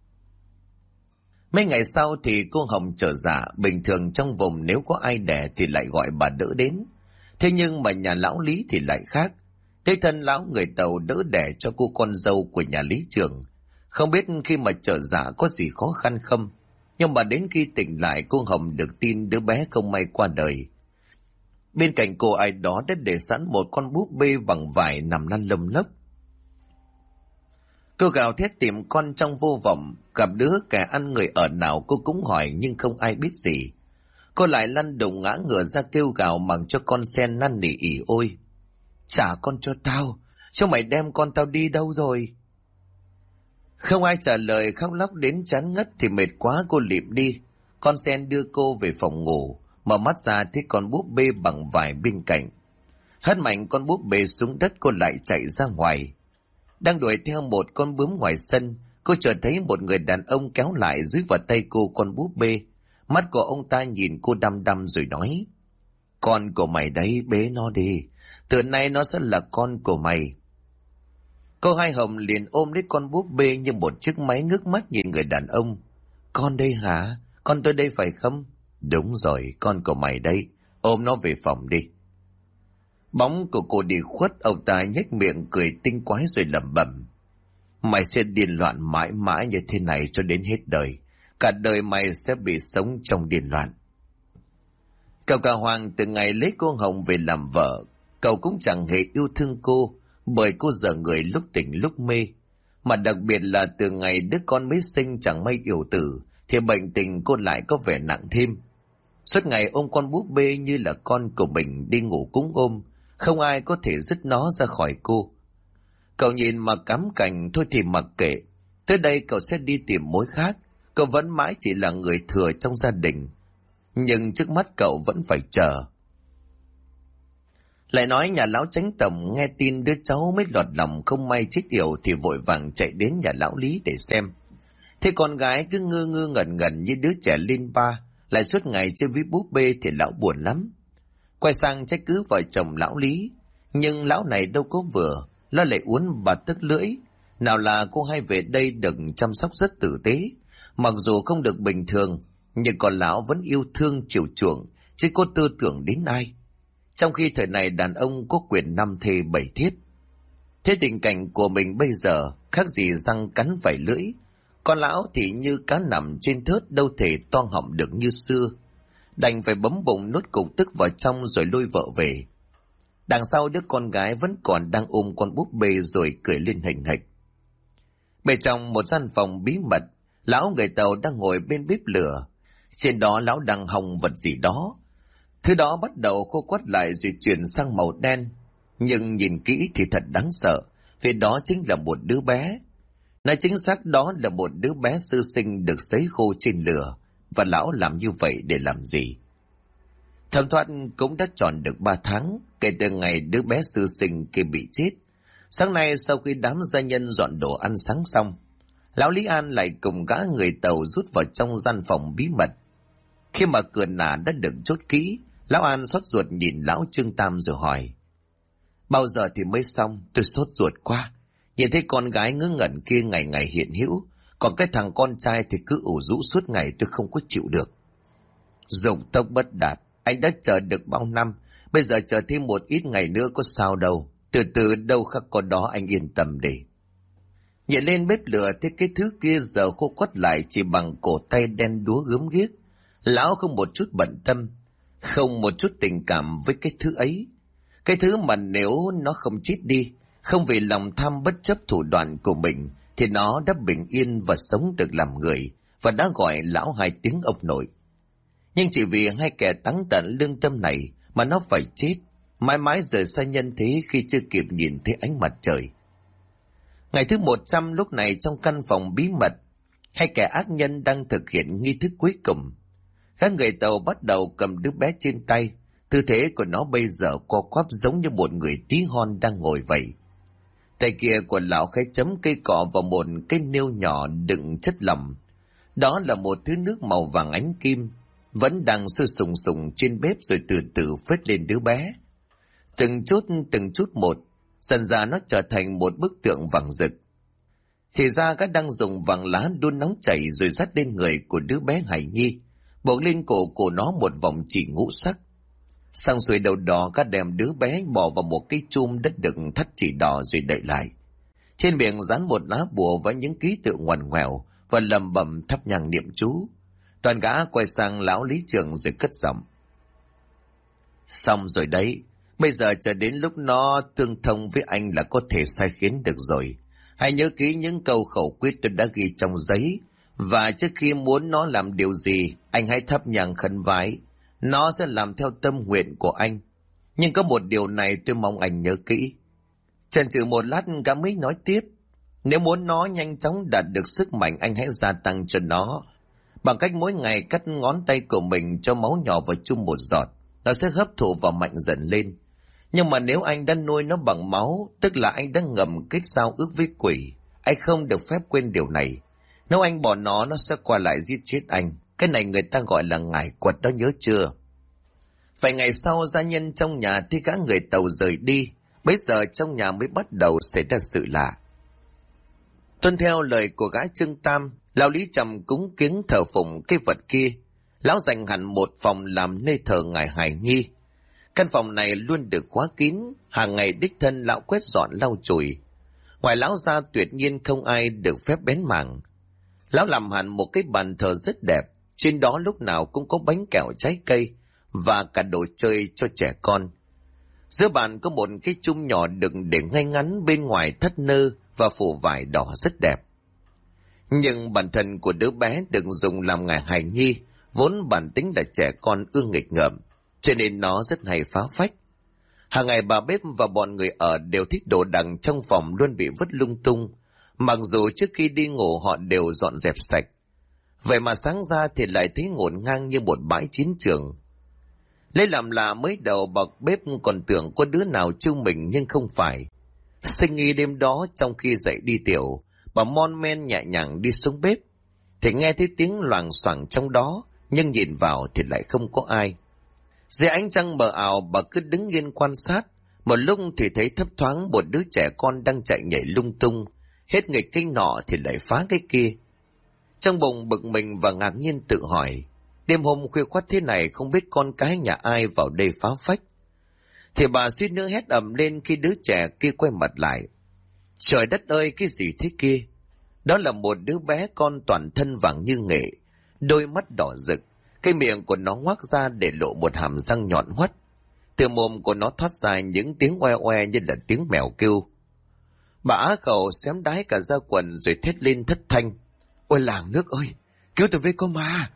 Mấy ngày sau thì cô Hồng trở dạ, bình thường trong vùng nếu có ai đẻ thì lại gọi bà đỡ đến. Thế nhưng mà nhà lão Lý thì lại khác. Thế thân lão người Tàu đỡ đẻ cho cô con dâu của nhà Lý Trường. Không biết khi mà trở dạ có gì khó khăn không, nhưng mà đến khi tỉnh lại cô Hồng được tin đứa bé không may qua đời. Bên cạnh cô ai đó đã để sẵn một con búp bê bằng vải nằm lăn lông lốc. Cô gào thét tìm con trong vô vọng, gặp đứa kẻ ăn người ở nào cô cũng hỏi nhưng không ai biết gì. Cô lại lăn đùng ngã ngửa ra kêu gào mặc cho con sen năn nỉ ỉ ôi: trả con cho tao, cho mày đem con tao đi đâu rồi? Không ai trả lời, khóc lóc đến chán ngất thì mệt quá cô lịm đi. Con sen đưa cô về phòng ngủ, mở mắt ra thấy con búp bê bằng vải bên cạnh. Hất mạnh con búp bê xuống đất, cô lại chạy ra ngoài. Đang đuổi theo một con bướm ngoài sân, cô chợt thấy một người đàn ông kéo lại dúi vào tay cô con búp bê. Mắt của ông ta nhìn cô đăm đăm rồi nói: con của mày đấy, bế nó đi, từ nay nó sẽ là con của mày. Cô Hai Hồng liền ôm lấy con búp bê như một chiếc máy, ngước mắt nhìn người đàn ông. Con đây hả? Con tôi đây phải không? Đúng rồi, con của mày đây, ôm nó về phòng đi. Bóng của cô đi khuất, ông ta nhếch miệng cười tinh quái rồi lẩm bẩm: Mày sẽ điên loạn mãi mãi như thế này cho đến hết đời. Cả đời mày sẽ bị sống trong điên loạn. Cậu cả Hoàng từ ngày lấy cô Hồng về làm vợ, cậu cũng chẳng hề yêu thương cô, bởi cô dở người lúc tỉnh lúc mê. Mà đặc biệt là từ ngày đứa con mới sinh chẳng may yểu tử, thì bệnh tình cô lại có vẻ nặng thêm. Suốt ngày ôm con búp bê như là con của mình đi ngủ cũng ôm, không ai có thể dứt nó ra khỏi cô. Cậu nhìn mà cắm cành thôi thì mặc kệ, tới đây cậu sẽ đi tìm mối khác, cậu vẫn mãi chỉ là người thừa trong gia đình. Nhưng trước mắt cậu vẫn phải chờ. Lại nói nhà lão Chánh Tổng nghe tin đứa cháu mới lọt lòng không may chết yểu thì vội vàng chạy đến nhà lão Lý để xem. Thế con gái cứ ngơ ngơ ngẩn ngẩn như đứa trẻ lên ba, lại suốt ngày chơi với búp bê thì lão buồn lắm. Quay sang trách cứ vợ chồng lão Lý, nhưng lão này đâu có vừa, nó lại uốn bà tức lưỡi. Nào là cô hay về đây được chăm sóc rất tử tế, mặc dù không được bình thường, nhưng con lão vẫn yêu thương chiều chuộng, chứ có tư tưởng đến ai. Trong khi thời này đàn ông có quyền 5 thê 7 thiếp. Thế tình cảnh của mình bây giờ khác gì răng cắn vảy lưỡi. Con lão thì như cá nằm trên thớt, đâu thể toang họng được như xưa. Đành phải bấm bụng nuốt cục tức vào trong rồi lôi vợ về. Đằng sau đứa con gái vẫn còn đang ôm con búp bê rồi cười lên hình hạch. Bên trong một gian phòng bí mật, lão người Tàu đang ngồi bên bếp lửa. Trên đó lão đang hong vật gì đó. Thứ đó bắt đầu khô quắt lại rồi chuyển sang màu đen. Nhưng nhìn kỹ thì thật đáng sợ, vì đó chính là một đứa bé. Nói chính xác đó là một đứa bé sơ sinh được sấy khô trên lửa. Và lão làm như vậy để làm gì? Thẩm Thoát cũng đã tròn được 3 tháng kể từ ngày đứa bé sơ sinh kia bị chết. Sáng nay sau khi đám gia nhân dọn đồ ăn sáng xong, lão Lý An lại cùng gã người Tàu rút vào trong gian phòng bí mật. Khi mà cửa nả đã được chốt kỹ, lão An xót ruột nhìn lão Trương Tam rồi hỏi: bao giờ thì mới xong? Tôi sốt ruột quá. Nhìn thấy con gái ngớ ngẩn kia ngày ngày hiện hữu, còn cái thằng con trai thì cứ ủ rũ suốt ngày, tôi không có chịu được. Dục tốc bất đạt, anh đã chờ được bao năm, bây giờ chờ thêm một ít ngày nữa có sao đâu. Từ từ đâu khắc có đó, anh yên tâm đi. Nhảy lên bếp lửa thấy cái thứ kia giờ khô quắt lại chỉ bằng cổ tay đen đúa gớm ghiếc. Lão không một chút bận tâm, không một chút tình cảm với cái thứ ấy. Cái thứ mà nếu nó không chết đi, không vì lòng tham bất chấp thủ đoạn của mình, thì nó đã bình yên và sống được làm người, và đã gọi lão 2 tiếng ông nội. Nhưng chỉ vì 2 kẻ táng tận lương tâm này mà nó phải chết, mãi mãi rời xa nhân thế khi chưa kịp nhìn thấy ánh mặt trời. Ngày thứ 100 lúc này trong căn phòng bí mật, 2 kẻ ác nhân đang thực hiện nghi thức cuối cùng. Các người Tàu bắt đầu cầm đứa bé trên tay, tư thế của nó bây giờ co quắp giống như một người tí hon đang ngồi vậy. Tay kia của lão khẽ chấm cây cọ vào một cái nêu nhỏ đựng chất lỏng. Đó là một thứ nước màu vàng ánh kim, vẫn đang sôi sùng sùng trên bếp rồi từ từ phết lên đứa bé. Từng chút một, dần ra nó trở thành một bức tượng vàng rực. Thì ra gã đang dùng vàng lá đun nóng chảy rồi dắt lên người của đứa bé Hải Nhi, buộc lên cổ của nó một vòng chỉ ngũ sắc. Xong xuôi đầu đó gã đem đứa bé bỏ vào một cái chum đất đựng thắt chỉ đỏ rồi đậy lại. Trên miệng dán một lá bùa với những ký tự ngoằn ngoèo và lẩm bẩm thắp nhang niệm chú. Toàn gã quay sang lão Lý Trường rồi cất giọng: xong rồi đấy, bây giờ chờ đến lúc nó tương thông với anh là có thể sai khiến được rồi. Hãy nhớ kỹ những câu khẩu quyết tôi đã ghi trong giấy, và trước khi muốn nó làm điều gì, anh hãy thắp nhang khấn vái. Nó sẽ làm theo tâm nguyện của anh. Nhưng có một điều này tôi mong anh nhớ kỹ. Chần chừ một lát gã mới nói tiếp: nếu muốn nó nhanh chóng đạt được sức mạnh, anh hãy gia tăng cho nó bằng cách mỗi ngày cắt ngón tay của mình cho máu nhỏ vào chung một giọt. Nó sẽ hấp thụ và mạnh dần lên. Nhưng mà nếu anh đã nuôi nó bằng máu, tức là anh đã ngầm kết giao ước với quỷ. Anh không được phép quên điều này. Nếu anh bỏ nó sẽ qua lại giết chết anh. Cái này người ta gọi là ngải quật đó, nhớ chưa? Vài ngày sau, gia nhân trong nhà thấy gã người Tàu rời đi. Bây giờ trong nhà mới bắt đầu xảy ra sự lạ. Tuân theo lời của gã Trương Tam, lão Lý Trầm cúng kiếng thờ phụng cái vật kia. Lão dành hẳn một phòng làm nơi thờ ngài Hải Nhi. Căn phòng này luôn được khóa kín, hàng ngày đích thân lão quét dọn lau chùi. Ngoài lão ra tuyệt nhiên không ai được phép bén mảng. Lão làm hẳn một cái bàn thờ rất đẹp, trên đó lúc nào cũng có bánh kẹo trái cây và cả đồ chơi cho trẻ con. Giữa bàn có một cái chum nhỏ đựng để ngay ngắn, bên ngoài thắt nơ và phủ vải đỏ rất đẹp. Nhưng bản thân của đứa bé được dùng làm ngài hài nhi, vốn bản tính là trẻ con ương nghịch ngợm, cho nên nó rất hay phá phách. Hàng ngày bà bếp và bọn người ở đều thích đồ đạc trong phòng luôn bị vứt lung tung, mặc dù trước khi đi ngủ họ đều dọn dẹp sạch. Vậy mà sáng ra thì lại thấy ngổn ngang như một bãi chiến trường. Lấy làm lạ mới đầu bà bếp còn tưởng có đứa nào trêu mình, nhưng không phải. Sinh nghi đêm đó trong khi dậy đi tiểu, bà mon men nhẹ nhàng đi xuống bếp, thì nghe thấy tiếng loảng xoảng trong đó, nhưng nhìn vào thì lại không có ai. Dưới ánh trăng mờ ảo, bà cứ đứng yên quan sát. Một lúc thì thấy thấp thoáng một đứa trẻ con đang chạy nhảy lung tung, hết nghịch cái nọ thì lại phá cái kia. Trong bụng bực mình và ngạc nhiên tự hỏi, đêm hôm khuya khoắt thế này không biết con cái nhà ai vào đây phá phách. Thì bà suýt nữa hét ầm lên khi đứa trẻ kia quay mặt lại. Trời đất ơi, cái gì thế kia? Đó là một đứa bé con toàn thân vàng như nghệ, đôi mắt đỏ rực, cái miệng của nó ngoác ra để lộ một hàm răng nhọn hoắt. Từ mồm của nó thoát ra những tiếng oe oe như là tiếng mèo kêu. Bà á khẩu xém đái cả da quần rồi thét lên thất thanh. Ôi làng nước ơi, cứu tôi với, có ma!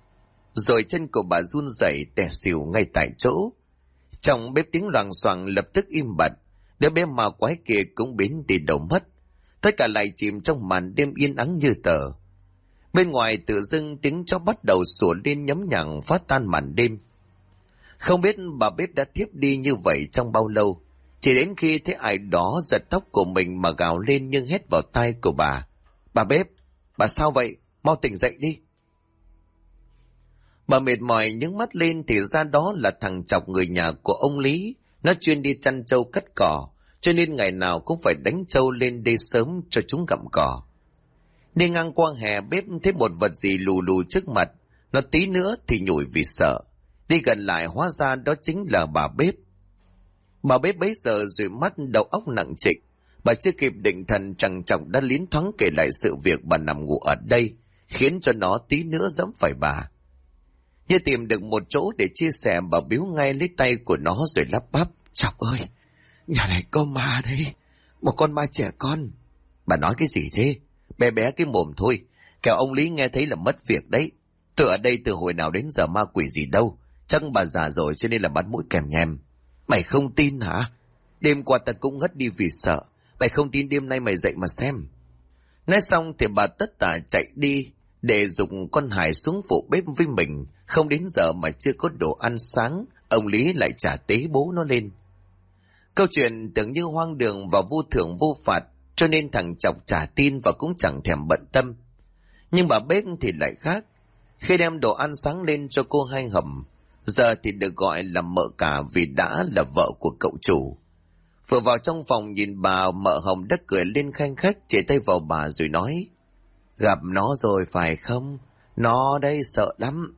Rồi chân của bà run rẩy tè xỉu ngay tại chỗ. Trong bếp tiếng loảng xoảng lập tức im bặt, đứa bé ma quái kia cũng biến đi đâu mất. Tất cả lại chìm trong màn đêm yên ắng như tờ. Bên ngoài tự dưng tiếng chó bắt đầu sủa lên nhấm nhặng phá tan màn đêm. Không biết bà bếp đã thiếp đi như vậy trong bao lâu, chỉ đến khi thấy ai đó giật tóc của mình mà gào lên nhưng hét vào tai của bà. Bà bếp, bà sao vậy? Mau tỉnh dậy đi. Bà mệt mỏi nhướng mắt lên thì ra đó là thằng Chọc, người nhà của ông Lý. Nó chuyên đi chăn trâu cắt cỏ, cho nên ngày nào cũng phải đánh trâu lên đê sớm cho chúng gặm cỏ. Đi ngang qua hè, bếp thấy một vật gì lù lù trước mặt. Nó tí nữa thì nhủi vì sợ. Đi gần lại hóa ra đó chính là bà bếp. Bà bếp bấy giờ dụi mắt, đầu óc nặng trịch. Bà chưa kịp định thần, thằng Chọc đã liến thoáng kể lại sự việc bà nằm ngủ ở đây, khiến cho nó tí nữa dẫm phải bà. Như tìm được một chỗ để chia sẻ, bà biếu ngay lấy tay của nó rồi lắp bắp. Chọc ơi, nhà này có ma đấy, một con ma trẻ con. Bà nói cái gì thế? Bé bé cái mồm thôi, kẻo ông Lý nghe thấy là mất việc đấy. Tôi ở đây từ hồi nào đến giờ ma quỷ gì đâu, chắc bà già rồi cho nên là bắt mũi kèm nhem. Mày không tin hả? Đêm qua ta cũng ngất đi vì sợ. Mày không tin, đêm nay mày dậy mà xem. Nói xong thì bà tất tả chạy đi để giục con Hải xuống phụ bếp với mình. Không đến giờ mà chưa có đồ ăn sáng, ông Lý lại trả tế bố nó lên. Câu chuyện tưởng như hoang đường và vô thưởng vô phạt, cho nên thằng Chọc trả tin và cũng chẳng thèm bận tâm. Nhưng bà bếp thì lại khác. Khi đem đồ ăn sáng lên cho cô Hai Hầm, giờ thì được gọi là mợ cả vì đã là vợ của cậu chủ. Vừa vào trong phòng nhìn bà, mợ Hồng đã cười lên khanh khách, chỉ tay vào bà rồi nói: Gặp nó rồi phải không? Nó đây sợ lắm.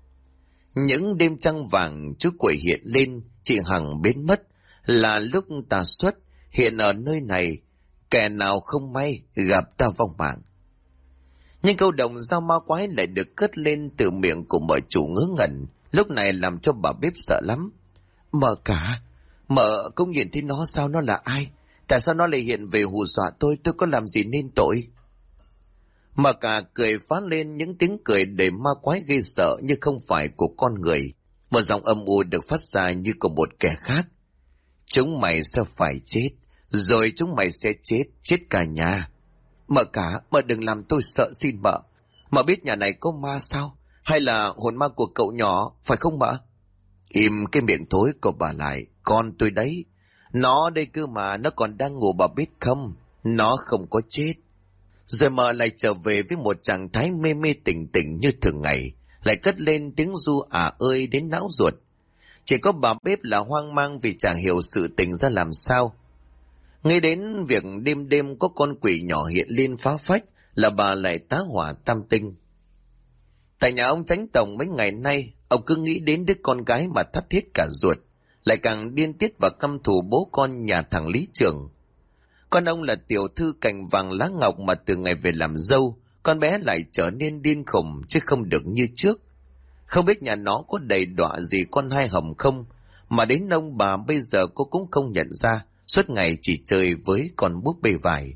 Những đêm trăng vàng chú quỷ hiện lên, chị Hằng biến mất, là lúc ta xuất hiện ở nơi này, kẻ nào không may gặp ta vong mạng. Nhưng câu đồng giao ma quái lại được cất lên từ miệng của mợ chủ ngớ ngẩn, lúc này làm cho bà bếp sợ lắm. Mợ cả, mợ cũng nhìn thấy nó sao? Nó là ai? Tại sao nó lại hiện về hù dọa tôi có làm gì nên tội? Mợ cả cười phá lên những tiếng cười đầy ma quái ghê sợ như không phải của con người. Một giọng âm u được phát ra như của một kẻ khác. Chúng mày sẽ phải chết, rồi chúng mày sẽ chết cả nhà. Mợ cả, mợ đừng làm tôi sợ xin mợ. Mợ biết nhà này có ma sao? Hay là hồn ma của cậu nhỏ, phải không mợ? Im cái miệng thối của bà lại, con tôi đấy. Nó đây cơ mà, nó còn đang ngủ, bà biết không? Nó không có chết. Rồi mợ lại trở về với một trạng thái mê mê tỉnh tỉnh như thường ngày, lại cất lên tiếng ru ơi đến não ruột. Chỉ có bà bếp là hoang mang vì chẳng hiểu sự tình ra làm sao. Ngay đến việc đêm đêm có con quỷ nhỏ hiện lên phá phách là bà lại tá hỏa tam tinh. Tại nhà ông Chánh Tổng mấy ngày nay, ông cứ nghĩ đến đứa con gái mà thắt thiết cả ruột, lại càng điên tiết và căm thù bố con nhà thằng Lý Trường. Con ông là tiểu thư cành vàng lá ngọc mà từ ngày về làm dâu, con bé lại trở nên điên khùng chứ không được như trước. Không biết nhà nó có đầy đọa gì con hai Hồng không, mà đến ông bà bây giờ cô cũng không nhận ra, suốt ngày chỉ chơi với con búp bê vải.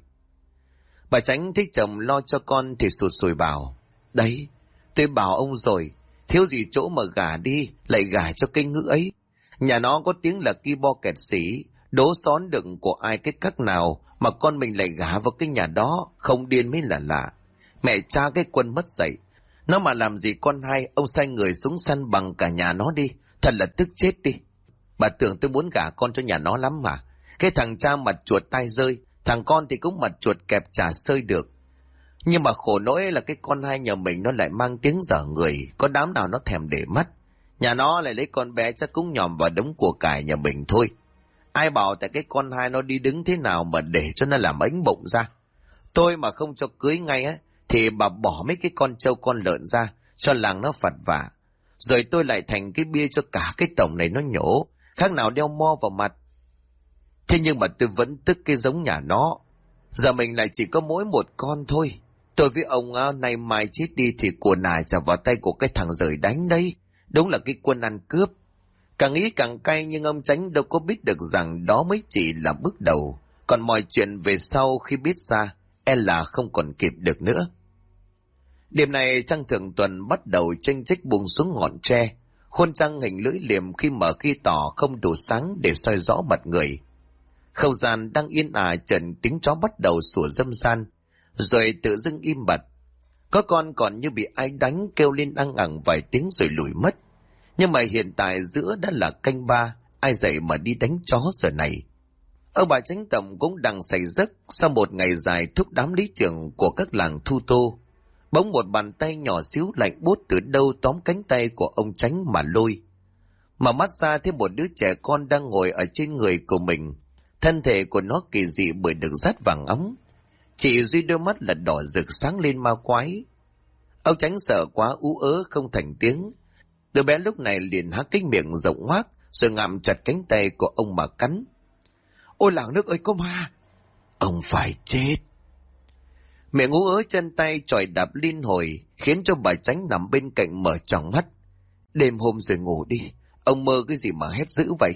Bà Chánh thấy chồng lo cho con thì sụt sùi bảo, đấy, tôi bảo ông rồi, thiếu gì chỗ mà gả đi, lại gả cho cái ngữ ấy. Nhà nó có tiếng là ki bo kẹt xỉ, đố xón đựng của ai cái cách nào mà con mình lại gả vào cái nhà đó, không điên mới là lạ. Mẹ cha cái Quân mất dạy, nó mà làm gì con hai, ông sai người xuống săn bằng cả nhà nó đi, thật là tức chết đi. Bà tưởng tôi muốn gả con cho nhà nó lắm mà. Cái thằng cha mặt chuột tai rơi, thằng con thì cũng mặt chuột kẹp chả sơi được. Nhưng mà khổ nỗi là cái con hai nhà mình nó lại mang tiếng dở người, có đám nào nó thèm để mắt. Nhà nó lại lấy con bé chắc cũng nhòm vào đống của cải nhà mình thôi. Ai bảo tại cái con hai nó đi đứng thế nào mà để cho nó làm ánh bụng ra. Tôi mà không cho cưới ngay á, thì bà bỏ mấy cái con trâu con lợn ra, cho làng nó phạt vả. Rồi tôi lại thành cái bia cho cả cái tổng này nó nhổ, khác nào đeo mo vào mặt. Thế nhưng mà tôi vẫn tức cái giống nhà nó. Giờ mình lại chỉ có mỗi một con thôi. Tôi với ông nay mai chết đi thì của nài trả vào tay của cái thằng rời đánh đấy. Đúng là cái Quân ăn cướp. Càng nghĩ càng cay, nhưng ông Chánh đâu có biết được rằng đó mới chỉ là bước đầu. Còn mọi chuyện về sau khi biết ra, là không còn kịp được nữa. Đêm này trăng thượng tuần bắt đầu chênh chếch buông xuống ngọn tre. Khuôn trăng hình lưỡi liềm khi mở khi tỏ, không đủ sáng để soi rõ mặt người. Không gian đang yên ả trần tiếng chó bắt đầu sủa râm ran, rồi tự dưng im bặt. Có con còn như bị ai đánh kêu lên ăng ẳng vài tiếng rồi lùi mất. Nhưng mà hiện tại giữa đã là canh ba, ai dậy mà đi đánh chó giờ này. Ông bà Chánh Tổng cũng đang say giấc sau một ngày dài thúc đám lý trưởng của các làng Thu Tô. Bỗng một bàn tay nhỏ xíu lạnh buốt từ đâu tóm cánh tay của ông Chánh mà lôi. Mà mắt ra thấy một đứa trẻ con đang ngồi ở trên người của mình. Thân thể của nó kỳ dị bởi được dát vàng óng. Chỉ duy đôi mắt là đỏ rực sáng lên ma quái. Ông Chánh sợ quá ú ớ không thành tiếng. Đứa bé lúc này liền há cái miệng rộng ngoác rồi ngậm chặt cánh tay của ông mà cắn. Ôi làng nước ơi, có ma! Ông phải chết! Miệng ú ớ chân tay chọi đạp liên hồi khiến cho bà Chánh nằm bên cạnh mở tròn mắt. Đêm hôm rồi ngủ đi, ông mơ cái gì mà hét dữ vậy?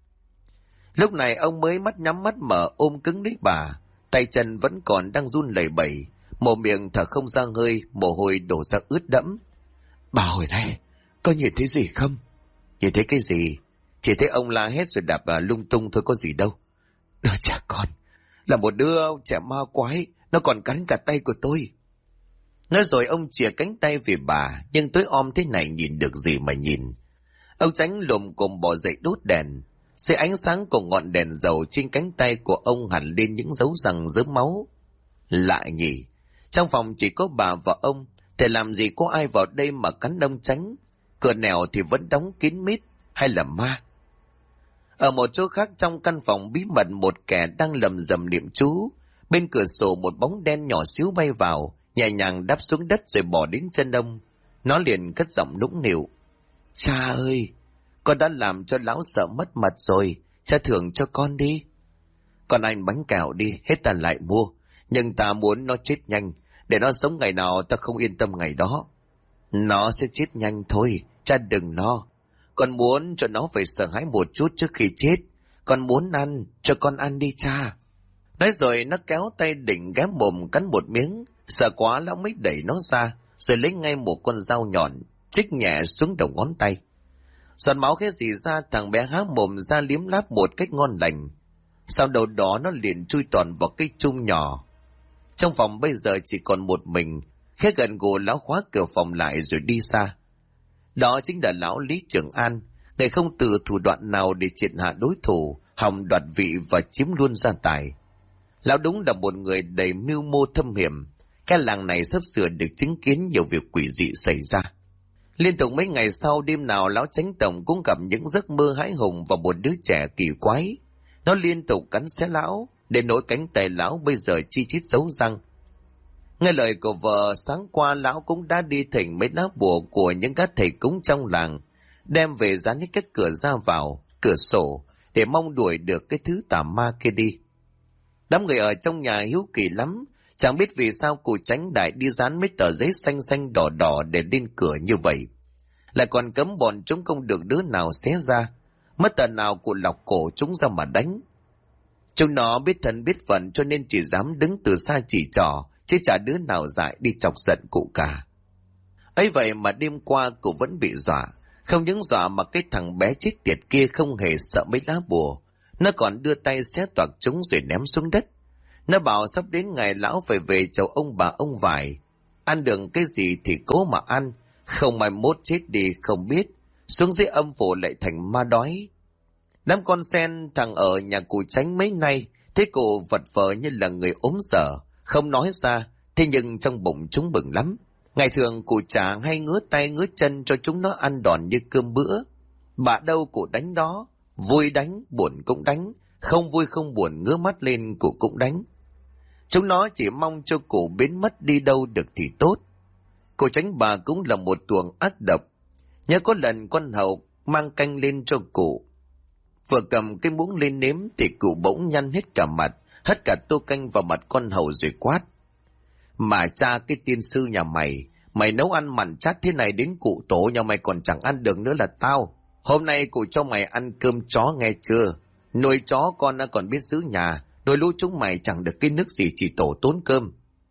Lúc này ông mới mắt nhắm mắt mở ôm cứng lấy bà, tay chân vẫn còn đang run lẩy bẩy, mồm miệng thở không ra hơi, mồ hôi đổ ra ướt đẫm. Bà hồi này, có nhìn thấy gì không? Nhìn thấy cái gì? Chỉ thấy ông la hét rồi đạp lung tung thôi, có gì đâu. Đứa trẻ con, là một đứa trẻ ma quái, nó còn cắn cả tay của tôi. Nói rồi ông chìa cánh tay về bà, nhưng tối om thế này nhìn được gì mà nhìn. Ông Chánh lồm cồm bò dậy đốt đèn. Xe ánh sáng của ngọn đèn dầu trên cánh tay của ông hẳn lên những dấu răng rớm máu. Lạ nhỉ, trong phòng chỉ có bà và ông, thì làm gì có ai vào đây mà cắn ông Chánh. Cửa nẻo thì vẫn đóng kín mít, hay là ma? Ở một chỗ khác trong căn phòng bí mật, một kẻ đang lầm rầm niệm chú. Bên cửa sổ một bóng đen nhỏ xíu bay vào, nhẹ nhàng đáp xuống đất rồi bỏ đến chân ông. Nó liền cất giọng nũng nịu. Cha ơi, con đã làm cho lão sợ mất mặt rồi, cha thưởng cho con đi. Con ăn bánh kẹo đi, hết ta lại mua. Nhưng ta muốn nó chết nhanh, để nó sống ngày nào ta không yên tâm ngày đó. Nó sẽ chết nhanh thôi, cha đừng lo. Con muốn cho nó phải sợ hãi một chút trước khi chết. Con muốn ăn, cho con ăn đi cha. Nói rồi nó kéo tay định ghé mồm cắn một miếng. Sợ quá lão mới đẩy nó ra, rồi lấy ngay một con dao nhọn, chích nhẹ xuống đầu ngón tay. Giọt máu khẽ rỉ ra, thằng bé há mồm ra liếm láp một cách ngon lành. Sau đầu đó nó liền chui toàn vào cái chung nhỏ. Trong phòng bây giờ chỉ còn một mình. Khẽ gần gù lão khóa cửa phòng lại rồi đi xa. Đó chính là lão Lý Trường An, người không từ thủ đoạn nào để triệt hạ đối thủ, hòng đoạt vị và chiếm luôn gia tài. Lão đúng là một người đầy mưu mô thâm hiểm. Cái làng này sắp sửa được chứng kiến nhiều việc quỷ dị xảy ra. Liên tục mấy ngày sau, đêm nào lão Chánh Tổng cũng gặp những giấc mơ hãi hùng và một đứa trẻ kỳ quái. Nó liên tục cắn xé lão, đến nỗi cánh tay lão bây giờ chi chít dấu răng. Nghe lời của vợ, sáng qua lão cũng đã đi thỉnh mấy lá bùa của những các thầy cúng trong làng, đem về dán hết các cửa ra vào, cửa sổ, để mong đuổi được cái thứ tà ma kia đi. Đám người ở trong nhà hiếu kỳ lắm, chẳng biết vì sao cụ Chánh Đại đi dán mấy tờ giấy xanh xanh đỏ đỏ để lên cửa như vậy. Lại còn cấm bọn chúng không được đứa nào xé ra, mất tờ nào cụ lọc cổ chúng ra mà đánh. Chúng nó biết thân biết phận cho nên chỉ dám đứng từ xa chỉ trỏ, chứ chả đứa nào dại đi chọc giận cụ cả. Ấy vậy mà đêm qua cụ vẫn bị dọa, không những dọa mà cái thằng bé chết tiệt kia không hề sợ mấy lá bùa, nó còn đưa tay xé toạc chúng rồi ném xuống đất. Nó bảo sắp đến ngày lão phải về chầu ông bà ông vải, ăn được cái gì thì cố mà ăn, không mai mốt chết đi không biết, xuống dưới âm phủ lại thành ma đói. Đám con sen thằng ở nhà cụ Chánh mấy nay, thấy cụ vật vờ như là người ốm dở, không nói ra, thế nhưng trong bụng chúng bừng lắm. Ngày thường cụ chả hay ngứa tay ngứa chân cho chúng nó ăn đòn như cơm bữa. Bạ đâu cụ đánh đó, vui đánh, buồn cũng đánh, không vui không buồn ngứa mắt lên cụ cũng đánh. Chúng nó chỉ mong cho cụ biến mất đi đâu được thì tốt. Cụ Chánh bà cũng là một tuồng ác độc. Nhớ có lần con hậu mang canh lên cho cụ, vừa cầm cái muỗng lên nếm thì cụ bỗng nhăn hết cả mặt, hất cả tô canh vào mặt con hậu rồi quát: "Mà cha cái tiên sư nhà mày, mày nấu ăn mặn chát thế này đến cụ tổ nhà mày còn chẳng ăn được nữa là tao. Hôm nay cụ cho mày ăn cơm chó nghe chưa? Nuôi chó con đã còn biết giữ nhà, nuôi lũ chúng mày chẳng được cái nước gì chỉ tổ tốn cơm."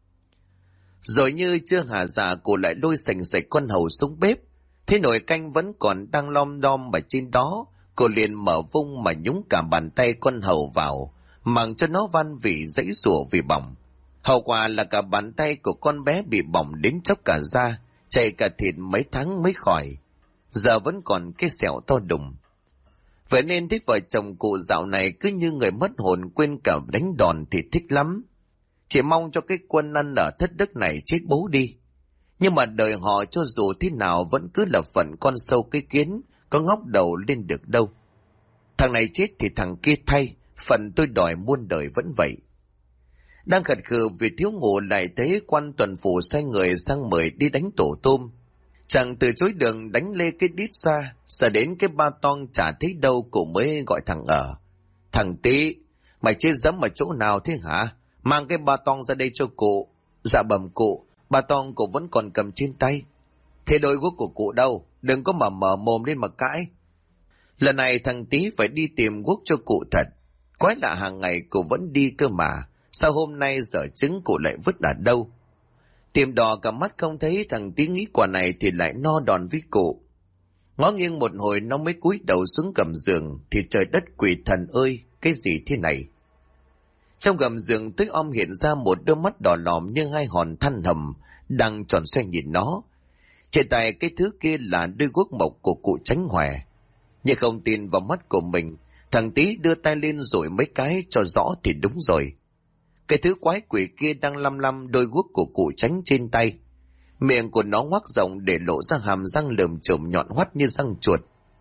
Rồi như chưa hả dạ, cụ lại lôi sành sạch con hầu xuống bếp. Thế nồi canh vẫn còn đang lom đom ở trên đó, cô liền mở vung mà nhúng cả bàn tay con hầu vào, mặc cho nó van vỉ giãy giụa vì bỏng. Hậu quả là cả bàn tay của con bé bị bỏng đến chóc cả da, chảy cả thịt mấy tháng mới khỏi. Giờ vẫn còn cái sẹo to đùng. Vậy nên thấy vợ chồng cụ dạo này cứ như người mất hồn, quên cả đánh đòn thì thích lắm. Chỉ mong cho cái quân ăn ở thất đức này chết bố đi. Nhưng mà đời họ cho dù thế nào vẫn cứ là phận con sâu cái kiến, có ngóc đầu lên được đâu. Thằng này chết thì thằng kia thay, phận tôi đòi muôn đời vẫn vậy. Đang khật khừ vì thiếu ngủ lại thấy quan tuần phủ sai người sang mời đi đánh tổ tôm. Chẳng từ chối đường đánh lê cái đít ra, sợ đến cái ba toang chả thấy đâu cụ mới gọi thằng ở: "Thằng Tí, mày chết dẫm ở chỗ nào thế hả? Mang cái ba toang ra đây cho cụ." "Dạ bẩm cụ, ba toang cụ vẫn còn cầm trên tay." "Thế đôi guốc của cụ đâu? Đừng có mà mở mồm lên mà cãi." Lần này thằng Tí phải đi tìm guốc cho cụ thật. Quái lạ, hàng ngày cụ vẫn đi cơ mà, sao hôm nay dở trứng cụ lại vứt ở đâu? Tìm đỏ cả mắt không thấy, thằng Tí nghĩ quả này thì lại no đòn với cụ. Ngó nghiêng một hồi nó mới cúi đầu xuống gầm giường, thì trời đất quỷ thần ơi, cái gì thế này? Trong gầm giường tối om hiện ra một đôi mắt đỏ lòm như hai hòn than hầm, đang tròn xoay nhìn nó. Trên tay cái thứ kia là đôi guốc mộc của cụ Chánh Hòe. Nhưng không tin vào mắt của mình, thằng Tí đưa tay lên rồi mấy cái cho rõ thì đúng rồi. Cái thứ quái quỷ kia đang lăm lăm đôi guốc của cụ Chánh trên tay. Miệng của nó ngoác rộng để lộ ra hàm răng lởm chởm nhọn hoắt như răng chuột.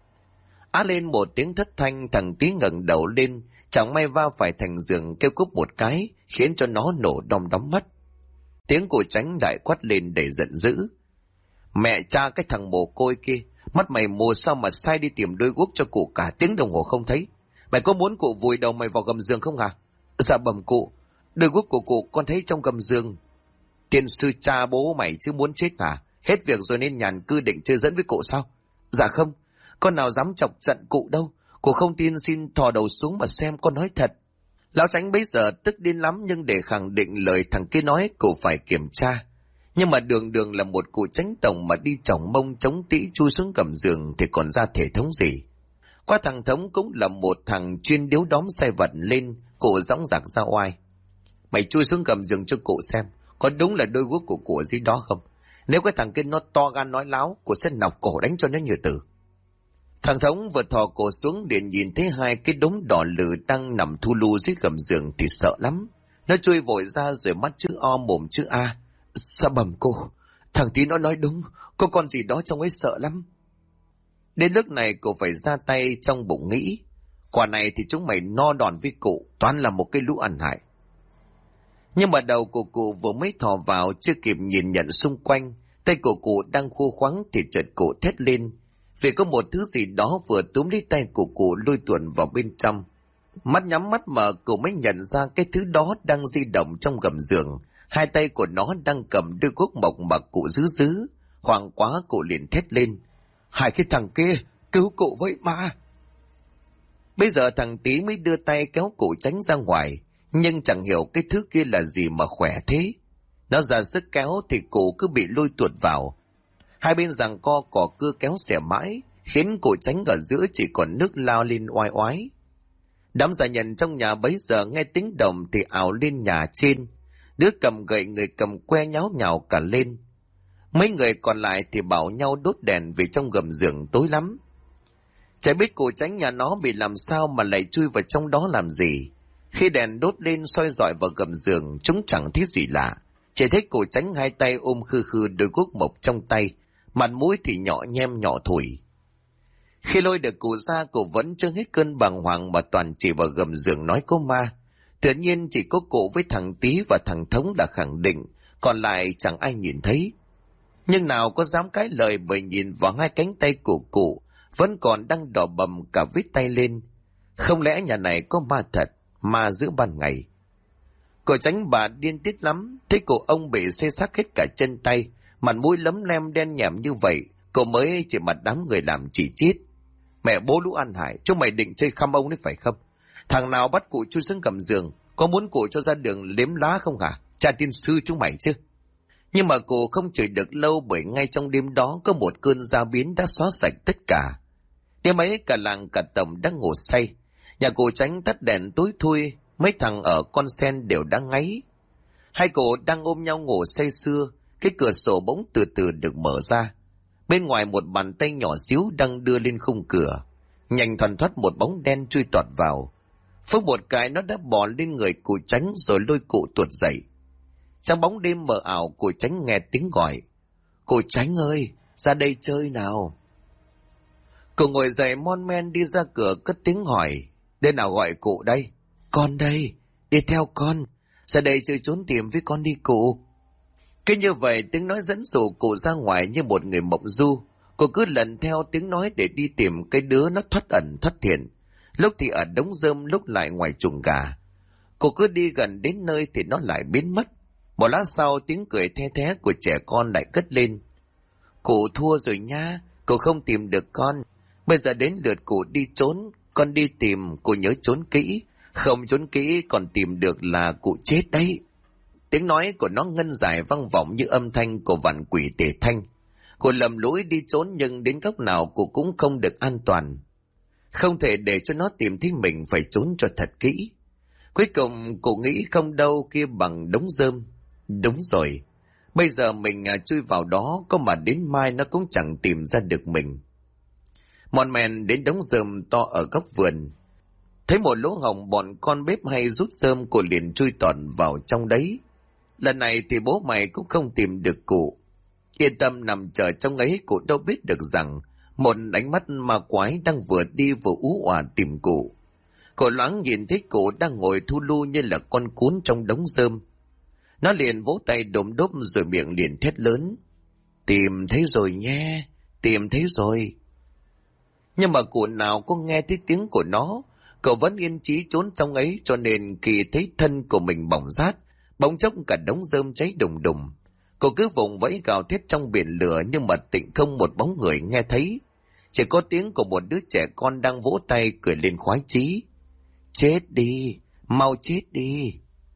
Á lên một tiếng thất thanh, thằng Tí ngẩng đầu lên, chẳng may va phải thành giường kêu cúp một cái, khiến cho nó nổ đom đóm mắt. Tiếng cụ Chánh lại quát lên để giận dữ: "Mẹ cha cái thằng mồ côi kia, mắt mày mù sao mà sai đi tìm đôi guốc cho cụ cả tiếng đồng hồ không thấy? Mày có muốn cụ vùi đầu mày vào gầm giường không hả?" "Dạ bẩm cụ, đôi guốc của cụ con thấy trong gầm giường." "Tiên sư cha bố mày chứ muốn chết hả? Hết việc rồi nên nhàn cư định chơi dẫn với cụ sao?" "Dạ không, con nào dám chọc giận cụ đâu. Cụ không tin xin thò đầu xuống mà xem, con nói thật." Lão Chánh bấy giờ tức điên lắm, nhưng để khẳng định lời thằng kia nói, cụ phải kiểm tra. Nhưng mà đường đường là một cụ Chánh tổng mà đi chỏng mông chống tĩ chui xuống gầm giường thì còn ra thể thống gì. Qua thằng Thống cũng là một thằng chuyên điếu đóm sai vật lên, cụ dõng dạc ra oai: "Mày chui xuống gầm giường cho cụ xem, có đúng là đôi guốc của cụ ở dưới đó không? Nếu cái thằng kia nó to gan nói láo, cụ sẽ nọc cổ đánh cho nó như tử." Thằng Thống vừa thò cổ xuống liền nhìn thấy hai cái đống đỏ lừ đang nằm thu lu dưới gầm giường thì sợ lắm. Nó chui vội ra rồi mắt chữ O mồm chữ A: "Dạ bẩm cô, thằng Tí nó nói đúng, có con gì đó trong ấy sợ lắm." Đến lúc này cô phải ra tay, trong bụng nghĩ: quả này thì chúng mày no đòn với cụ, toán là một cái lũ ăn hại. Nhưng mà đầu của cụ vừa mới thò vào, chưa kịp nhìn nhận xung quanh, tay của cụ đang khô khoắng thì chợt cụ thét lên, vì có một thứ gì đó vừa túm lấy tay của cụ lôi tuồn vào bên trong. Mắt nhắm mắt mở, cụ mới nhận ra cái thứ đó đang di động trong gầm giường. Hai tay của nó đang cầm đôi guốc mộc mà cụ giữ. Hoảng quá cụ liền thét lên: "Hai cái thằng kia, cứu cụ với ma!" Bây giờ thằng Tí mới đưa tay kéo cụ tránh ra ngoài, nhưng chẳng hiểu cái thứ kia là gì mà khỏe thế. Nó ra sức kéo thì cụ cứ bị lôi tuột vào. Hai bên giằng co cỏ cưa kéo xẻ mãi, khiến cụ tránh ở giữa chỉ còn nước lao lên oai oái. Đám gia nhân trong nhà bấy giờ nghe tiếng động thì ào lên nhà trên. Đứa cầm gậy, người cầm que nháo nhào cả lên. Mấy người còn lại thì bảo nhau đốt đèn vì trong gầm giường tối lắm. Chả biết cụ tránh nhà nó bị làm sao mà lại chui vào trong đó làm gì. Khi đèn đốt lên soi rọi vào gầm giường, chúng chẳng thấy gì lạ. Chỉ thấy cụ tránh hai tay ôm khư khư đôi guốc mộc trong tay, mặt mũi thì nhỏ nhem nhỏ thủi. Khi lôi được cụ ra, cụ vẫn chưa hết cơn bàng hoàng mà toàn chỉ vào gầm giường nói có ma. Tự nhiên chỉ có cụ với thằng Tí và thằng Thống là khẳng định, còn lại chẳng ai nhìn thấy. Nhưng nào có dám cãi lời, bởi nhìn vào hai cánh tay của cụ vẫn còn đang đỏ bầm cả vết tay lên. Không lẽ nhà này có ma thật, ma giữa ban ngày? Cô tránh bà điên tiết lắm, thấy cụ ông bị xê xác hết cả chân tay, mặt mũi lấm lem đen nhẻm như vậy, cô mới chỉ mặt đám người làm chỉ chiết: "Mẹ bố lũ ăn hại, chúng mày định chơi khăm ông đấy phải không? Thằng nào bắt cụ chui xuống gầm giường, có muốn cụ cho ra đường liếm lá không hả? Cha tiên sư chúng mày chứ." Nhưng mà cụ không chửi được lâu, bởi ngay trong đêm đó có một cơn dao biến đã xóa sạch tất cả. Đêm ấy cả làng cả tổng đang ngủ say. Nhà cụ tránh tắt đèn tối thui, mấy thằng ở con sen đều đang ngáy. Hai cụ đang ôm nhau ngủ say sưa, cái cửa sổ bỗng từ từ được mở ra. Bên ngoài một bàn tay nhỏ xíu đang đưa lên khung cửa. Nhanh thoăn thoắt một bóng đen chui tọt vào. Phước một cái nó đã bò lên người cụ tránh rồi lôi cụ tuột dậy. Trong bóng đêm mờ ảo, cụ tránh nghe tiếng gọi: "Cụ Tránh ơi, ra đây chơi nào." Cụ ngồi dậy mon men đi ra cửa cất tiếng hỏi: "Đứa nào gọi cụ đây?" "Con đây, đi theo con. Ra đây chơi trốn tìm với con đi cụ." Cứ như vậy tiếng nói dẫn dụ cụ ra ngoài như một người mộng du. Cô cứ lần theo tiếng nói để đi tìm cái đứa nó thoát ẩn thoát hiện. Lúc thì ở đống rơm, lúc lại ngoài chuồng gà. Cô cứ đi gần đến nơi thì nó lại biến mất. Một lát sau tiếng cười the thé của trẻ con lại cất lên: "Cụ thua rồi nha, cụ không tìm được con. Bây giờ đến lượt cụ đi trốn, con đi tìm, cụ nhớ trốn kỹ. Không trốn kỹ còn tìm được là cụ chết đấy." Tiếng nói của nó ngân dài vang vọng như âm thanh của vạn quỷ tề thanh. Cô lầm lũi đi trốn, nhưng đến góc nào cô cũng không được an toàn. Không thể để cho nó tìm thấy mình, phải trốn cho thật kỹ. Cuối cùng cô nghĩ không đâu kia bằng đống rơm. Đúng rồi, bây giờ mình chui vào đó, có mà đến mai nó cũng chẳng tìm ra được mình. Mòn mèn đến đống rơm to ở góc vườn. Thấy một lỗ hổng bọn con bếp hay rút rơm, cô liền chui tọt vào trong đấy. Lần này thì bố mày cũng không tìm được cụ. Yên tâm nằm chờ trong ấy, cụ đâu biết được rằng một ánh mắt ma quái đang vừa đi vừa ú òa tìm cụ. Cô loáng nhìn thấy cụ đang ngồi thu lu như là con cún trong đống rơm. Nó liền vỗ tay đốm đốp rồi miệng liền thét lớn: "Tìm thấy rồi nhé, tìm thấy rồi." Nhưng mà cụ nào có nghe thấy tiếng của nó. Cậu vẫn yên chí trốn trong ấy, cho nên khi thấy thân của mình bỏng rát, bỗng chốc cả đống rơm cháy đùng đùng. Cô cứ vùng vẫy gào thét trong biển lửa, nhưng mà tịnh không một bóng người nghe thấy. Chỉ có tiếng của một đứa trẻ con đang vỗ tay cười lên khoái chí: "Chết đi, mau chết đi."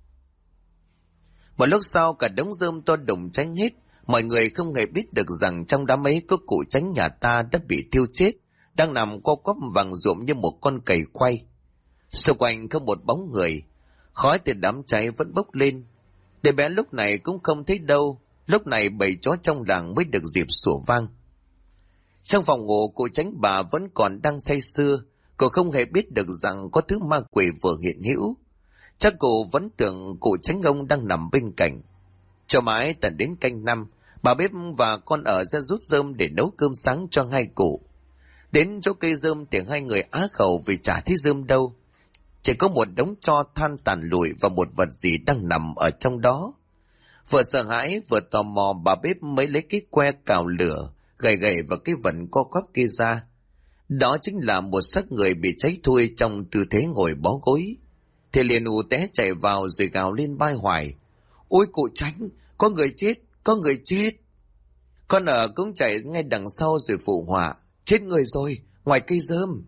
Một lúc sau cả đống rơm to đùng cháy hết. Mọi người không hề biết được rằng trong đám ấy có cụ Tránh nhà ta đã bị thiêu chết, đang nằm co quắp vàng ruộm như một con cầy quay. Xung quanh không một bóng người. Khói từ đám cháy vẫn bốc lên. Đứa bé lúc này cũng không thấy đâu. Lúc này bầy chó trong làng mới được dịp sủa vang. Trong phòng ngủ, cụ Tránh bà vẫn còn đang say sưa. Cô không hề biết được rằng có thứ ma quỷ vừa hiện hữu. Chắc cụ vẫn tưởng cụ Tránh ông đang nằm bên cạnh. Cho mãi tận đến canh năm, bà bếp và con ở ra rút rơm để nấu cơm sáng cho hai cụ. Đến chỗ cây rơm thì hai người á khẩu vì chả thấy rơm đâu. Chỉ có một đống tro than tàn lụi và một vật gì đang nằm ở trong đó. Vừa sợ hãi vừa tò mò, bà bếp mới lấy cái que cào lửa, gầy gầy vào cái vần co quắp kia ra. Đó chính là một xác người bị cháy thui trong tư thế ngồi bó gối. Thì liền ù té chạy vào rồi gào lên bai hoài: ôi cụ Tránh, có người chết, có người chết. Con ở cũng chạy ngay đằng sau rồi phụ họa: chết người rồi, ngoài cây rơm.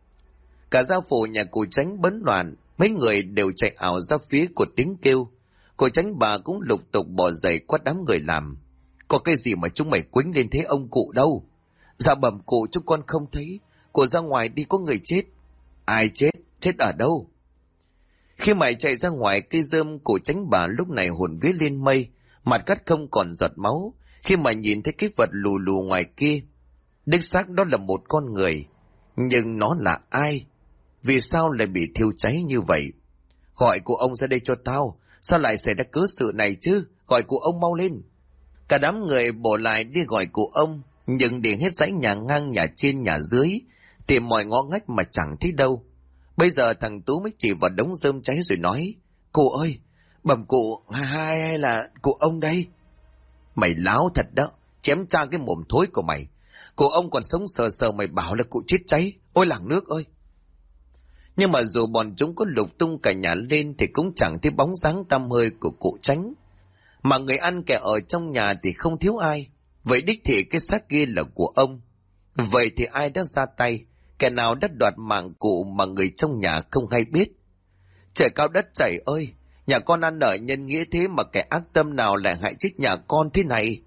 Cả gia phủ nhà cụ Tránh bấn loạn, mấy người đều chạy ảo ra phía của tiếng kêu. Cụ Tránh bà cũng lục tục bỏ dậy quát đám người làm: có cái gì mà chúng mày quýnh lên thế ông cụ đâu? Dạ bẩm cụ, chúng con không thấy. Cụ ra ngoài đi, có người chết. Ai chết? Chết ở đâu? Khi mày chạy ra ngoài cây rơm, cụ Tránh bà lúc này hồn vía lên mây, mặt cắt không còn giọt máu. Khi mà nhìn thấy cái vật lù lù ngoài kia, đích xác đó là một con người. Nhưng nó là ai? Vì sao lại bị thiêu cháy như vậy? Gọi cụ ông ra đây cho tao. Sao lại xảy ra cớ sự này chứ? Gọi cụ ông mau lên. Cả đám người bỏ lại đi gọi cụ ông, nhưng đi hết dãy nhà ngang nhà trên nhà dưới, tìm mọi ngõ ngách mà chẳng thấy đâu. Bây giờ thằng Tú mới chỉ vào đống rơm cháy rồi nói: cụ ơi, bẩm cụ, hay là cụ ông đây? Mày láo thật đó, chém cha cái mồm thối của mày. Cụ ông còn sống sờ sờ mày bảo là cụ chết cháy. Ôi làng nước ơi! Nhưng mà dù bọn chúng có lục tung cả nhà lên thì cũng chẳng thấy bóng dáng tăm hơi của cụ Tránh. Mà người ăn kẻ ở trong nhà thì không thiếu ai. Vậy đích thị cái xác kia là của ông. Vậy thì ai đã ra tay? Kẻ nào đã đoạt mạng cụ mà người trong nhà không hay biết? Trời cao đất chảy ơi! Nhà con ăn ở nhân nghĩa thế mà kẻ ác tâm nào lại hại chết nhà con thế này?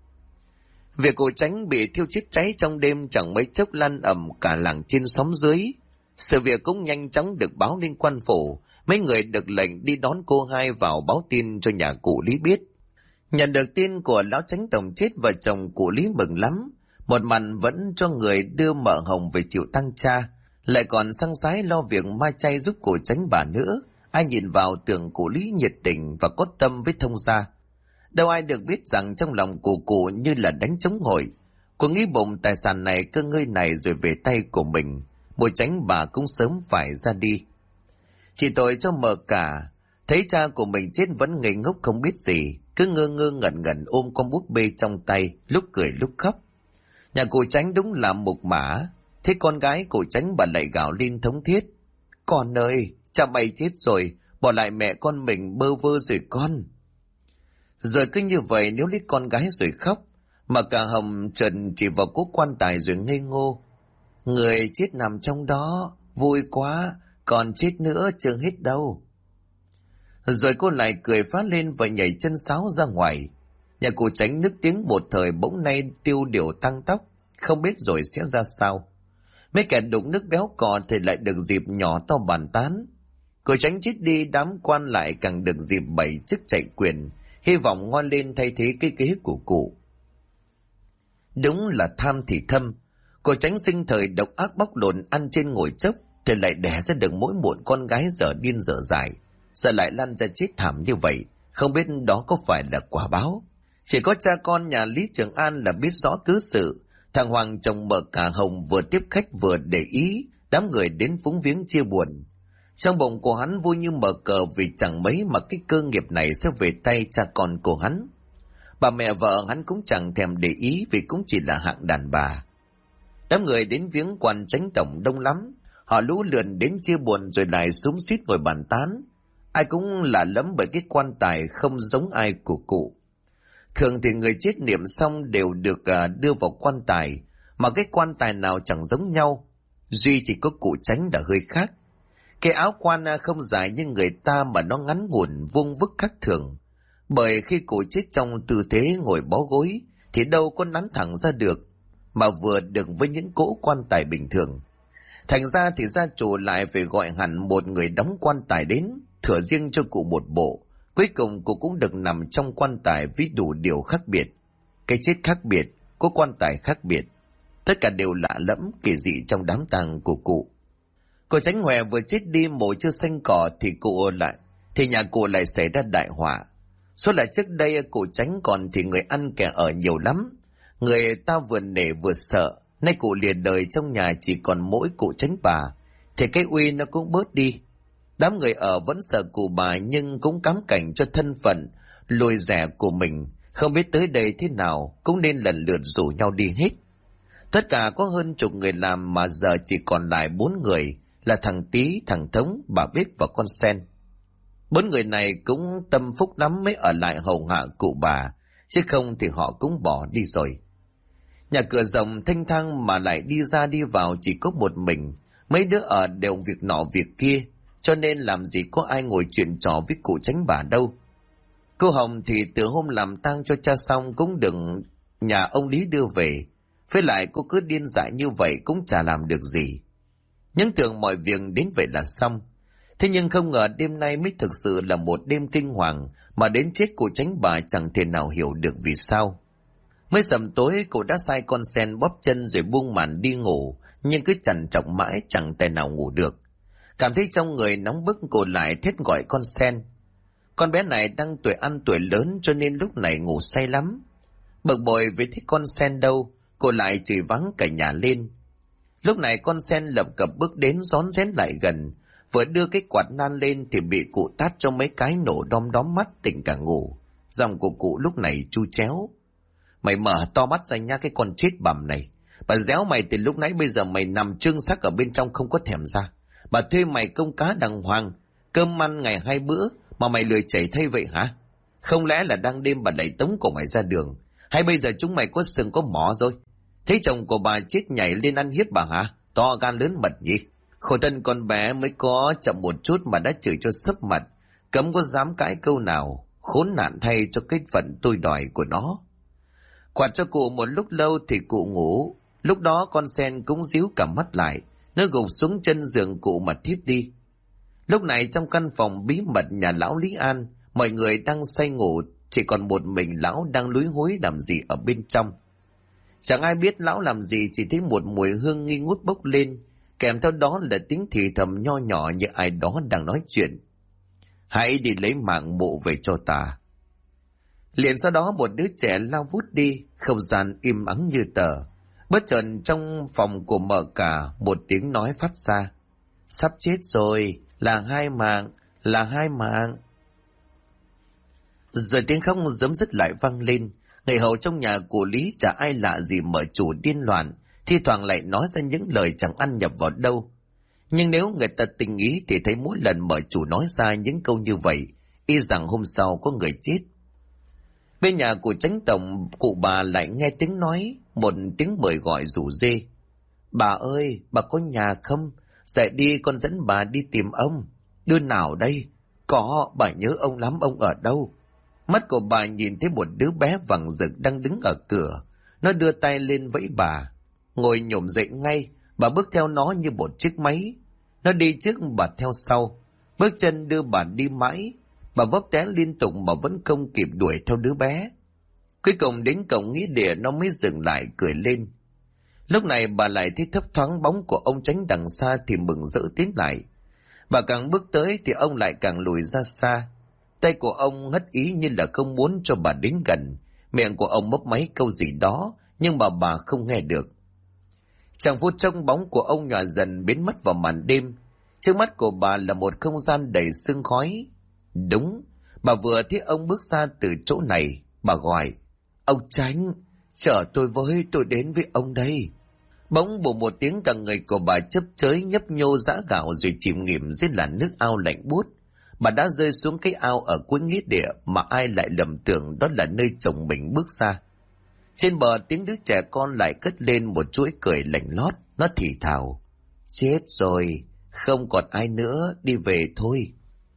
Việc cụ Tránh bị thiêu chết cháy trong đêm chẳng mấy chốc lan ầm cả làng trên xóm dưới. Sự việc cũng nhanh chóng được báo lên quan phủ. Mấy người được lệnh đi đón cô hai vào báo tin cho nhà cụ Lý biết. Nhận được tin của lão Tránh tổng chết, vợ chồng cụ Lý mừng lắm. Một mặt vẫn cho người đưa mợ hồng về chịu tang cha, lại còn săng sái lo việc mai chay giúp cụ Tránh bà nữa. Ai nhìn vào tưởng cụ Lý nhiệt tình và có tâm với thông gia. Đâu ai được biết rằng trong lòng của cụ như là đánh trống hội. Cô nghĩ bụng tài sản này cơ ngơi này rồi về tay của mình, bố Tránh bà cũng sớm phải ra đi. Chỉ tội cho mợ cả, thấy cha của mình chết vẫn ngây ngốc không biết gì, cứ ngơ ngơ ngẩn ngẩn ôm con búp bê trong tay, lúc cười lúc khóc. Nhà cụ Tránh đúng là mục mã. Thế con gái cụ Tránh bà lại gào lên thống thiết: con ơi, cha mày chết rồi, bỏ lại mẹ con mình bơ vơ rồi con. Rồi cứ như vậy nếu lấy con gái rồi khóc, mà cả Hồng Trần chỉ vào cố quan tài rồi ngây ngô: người chết nằm trong đó, vui quá, còn chết nữa chưa hết đâu. Rồi cô lại cười phá lên và nhảy chân sáo ra ngoài. Nhà cụ Tránh nức tiếng một thời bỗng nay tiêu điều tăng tóc, không biết rồi sẽ ra sao. Mấy kẻ đụng nước béo cò thì lại được dịp nhỏ to bàn tán. Cụ Tránh chết đi, đám quan lại càng được dịp bày chức chạy quyền, hy vọng ngon lên thay thế cái kế của cụ. Đúng là tham thì thâm. Cụ Tránh sinh thời độc ác bóc lột ăn trên ngồi chốc, thì lại đẻ ra được mỗi muộn con gái dở điên dở dại, giờ lại lăn ra chết thảm như vậy. Không biết đó có phải là quả báo? Chỉ có cha con nhà Lý Trường An là biết rõ cứ sự. Thằng Hoàng chồng mợ cả Hồng vừa tiếp khách vừa để ý đám người đến phúng viếng chia buồn. Trong bụng của hắn vui như mở cờ, vì chẳng mấy mà cái cơ nghiệp này sẽ về tay cha con của hắn. Bà mẹ vợ hắn cũng chẳng thèm để ý, vì cũng chỉ là hạng đàn bà. Đám người đến viếng quan Tránh tổng đông lắm. Họ lũ lượn đến chia buồn rồi lại xúm xít ngồi bàn tán. Ai cũng lạ lẫm bởi cái quan tài không giống ai của cụ. Thường thì người chết niệm xong đều được đưa vào quan tài, mà cái quan tài nào chẳng giống nhau. Duy chỉ có cụ Tránh đã hơi khác. Cái áo quan không dài như người ta mà nó ngắn ngủn vuông vức khác thường. Bởi khi cụ chết trong tư thế ngồi bó gối thì đâu có nắn thẳng ra được, mà vừa được với những cỗ quan tài bình thường. Thành ra thì gia chủ lại phải gọi hẳn một người đóng quan tài đến, thửa riêng cho cụ một bộ. Cuối cùng cụ cũng được nằm trong quan tài với đủ điều khác biệt. Cái chết khác biệt, có quan tài khác biệt. Tất cả đều lạ lẫm kỳ dị trong đám tang của cụ. Cụ Tránh Hòe vừa chết đi, mộ chưa xanh cỏ thì nhà cụ lại xảy ra đại họa. Số là trước đây cụ Tránh còn thì người ăn kẻ ở nhiều lắm. Người ta vừa nể vừa sợ. Nay cụ lìa đời, trong nhà chỉ còn mỗi cụ Tránh bà, thì cái uy nó cũng bớt đi. Đám người ở vẫn sợ cụ bà, nhưng cũng cám cảnh cho thân phận lùi rẻ của mình, không biết tới đây thế nào cũng nên lần lượt rủ nhau đi hết. Tất cả có hơn chục người làm mà giờ chỉ còn lại 4 người, là thằng Tý, thằng Thống, bà Bếp và con Sen. 4 người này cũng tâm phúc lắm mới ở lại hầu hạ cụ bà, chứ không thì họ cũng bỏ đi rồi. Nhà cửa rộng thanh thang mà lại đi ra đi vào chỉ có một mình, mấy đứa ở đều việc nọ việc kia, cho nên làm gì có ai ngồi chuyện trò với cụ Chánh bà đâu. Cô Hồng thì từ hôm làm tang cho cha xong cũng đừng nhà ông Lý đưa về, với lại cô cứ điên dại như vậy cũng chả làm được gì. Nhưng tưởng mọi việc đến vậy là xong. Thế nhưng không ngờ đêm nay mới thực sự là một đêm kinh hoàng, mà đến chết cụ Chánh bà chẳng thể nào hiểu được vì sao. Mới sầm tối cô đã sai con Sen bóp chân rồi buông màn đi ngủ, nhưng cứ trằn trọc mãi chẳng thể nào ngủ được. Cảm thấy trong người nóng bức, cô lại thét gọi con Sen. Con bé này đang tuổi ăn tuổi lớn cho nên lúc này ngủ say lắm. Bực bội vì thích con Sen đâu, cô lại chửi vắng cả nhà lên. Lúc này con Sen lập cập bước đến rón rén lại gần, vừa đưa cái quạt nan lên thì bị cụ tát cho mấy cái nổ đom đóm mắt tỉnh cả ngủ. Giọng của cụ lúc này chu chéo: "Mày mở to mắt ra nha cái con chết bầm này. Bà déo mày từ lúc nãy bây giờ mày nằm trương xác ở bên trong không có thèm ra. Bà thuê mày công cá đàng hoàng, cơm ăn ngày 2 bữa mà mày lười chảy thay vậy hả? Không lẽ là đang đêm bà đẩy tống của mày ra đường? Hay bây giờ chúng mày có sừng có mỏ rồi? Thấy chồng của bà chết nhảy lên ăn hiếp bà hả? To gan lớn mật nhỉ? Khổ thân con bé mới có chậm một chút mà đã chửi cho sấp mặt, cấm có dám cãi câu nào. Khốn nạn thay cho cái phận tôi đòi của nó." Quạt cho cụ một lúc lâu thì cụ ngủ. Lúc đó con Sen cũng díu cả mắt lại, nó gục xuống chân giường cụ mà thiếp đi. Lúc này trong căn phòng bí mật nhà lão Lý An, mọi người đang say ngủ, chỉ còn một mình lão đang lúi húi làm gì ở bên trong. Chẳng ai biết lão làm gì, chỉ thấy một mùi hương nghi ngút bốc lên, kèm theo đó là tiếng thì thầm nho nhỏ như ai đó đang nói chuyện: "Hãy đi lấy mạng mụ về cho ta." Liền sau đó một đứa trẻ lao vút đi, không gian im ắng như tờ. Bất chợt trong phòng của mợ cả một tiếng nói phát ra: "Sắp chết rồi, là 2 mạng, là 2 mạng." Rồi tiếng khóc rấm rứt lại vang lên. Người hầu trong nhà của Lý chả ai lạ gì mở chủ điên loạn, thi thoảng lại nói ra những lời chẳng ăn nhập vào đâu. Nhưng nếu người ta tình ý thì thấy mỗi lần mở chủ nói ra những câu như vậy, y rằng hôm sau có người chết. Bên nhà của Chánh tổng, cụ bà lại nghe tiếng nói, một tiếng mời gọi rủ rê: "Bà ơi, bà có nhà không? Dậy đi, con dẫn bà đi tìm ông." "Đứa nào đây?" "Có, bà nhớ ông lắm, ông ở đâu?" Mắt của bà nhìn thấy một đứa bé vàng rực đang đứng ở cửa. Nó đưa tay lên vẫy bà. Ngồi nhổm dậy ngay, bà bước theo nó như một chiếc máy. Nó đi trước, bà theo sau. Bước chân đưa bà đi mãi. Bà vấp té liên tục mà vẫn không kịp đuổi theo đứa bé. Cuối cùng đến cổng nghĩa địa nó mới dừng lại cười lên. Lúc này bà lại thấy thấp thoáng bóng của ông Chánh đằng xa thì mừng rỡ tiến lại. Bà càng bước tới thì ông lại càng lùi ra xa. Tay của ông ngất ý như là không muốn cho bà đến gần. Miệng của ông mấp máy câu gì đó, nhưng mà bà không nghe được. Chẳng phút trong bóng của ông nhòa dần biến mất vào màn đêm. Trước mắt của bà là một không gian đầy sương khói. Đúng, bà vừa thấy ông bước ra từ chỗ này. Bà gọi: "Ông Chánh, chở tôi với, tôi đến với ông đây." Bỗng bù một tiếng, cả người của bà chớp chới nhấp nhô giã gạo rồi chìm nghỉm dưới làn nước ao lạnh buốt. Bà đã rơi xuống cái ao ở cuối nghĩa địa mà ai lại lầm tưởng đó là nơi chồng mình bước ra. Trên bờ tiếng đứa trẻ con lại cất lên một chuỗi cười lạnh lót. Nó thì thào: "Chết rồi, không còn ai nữa, đi về thôi."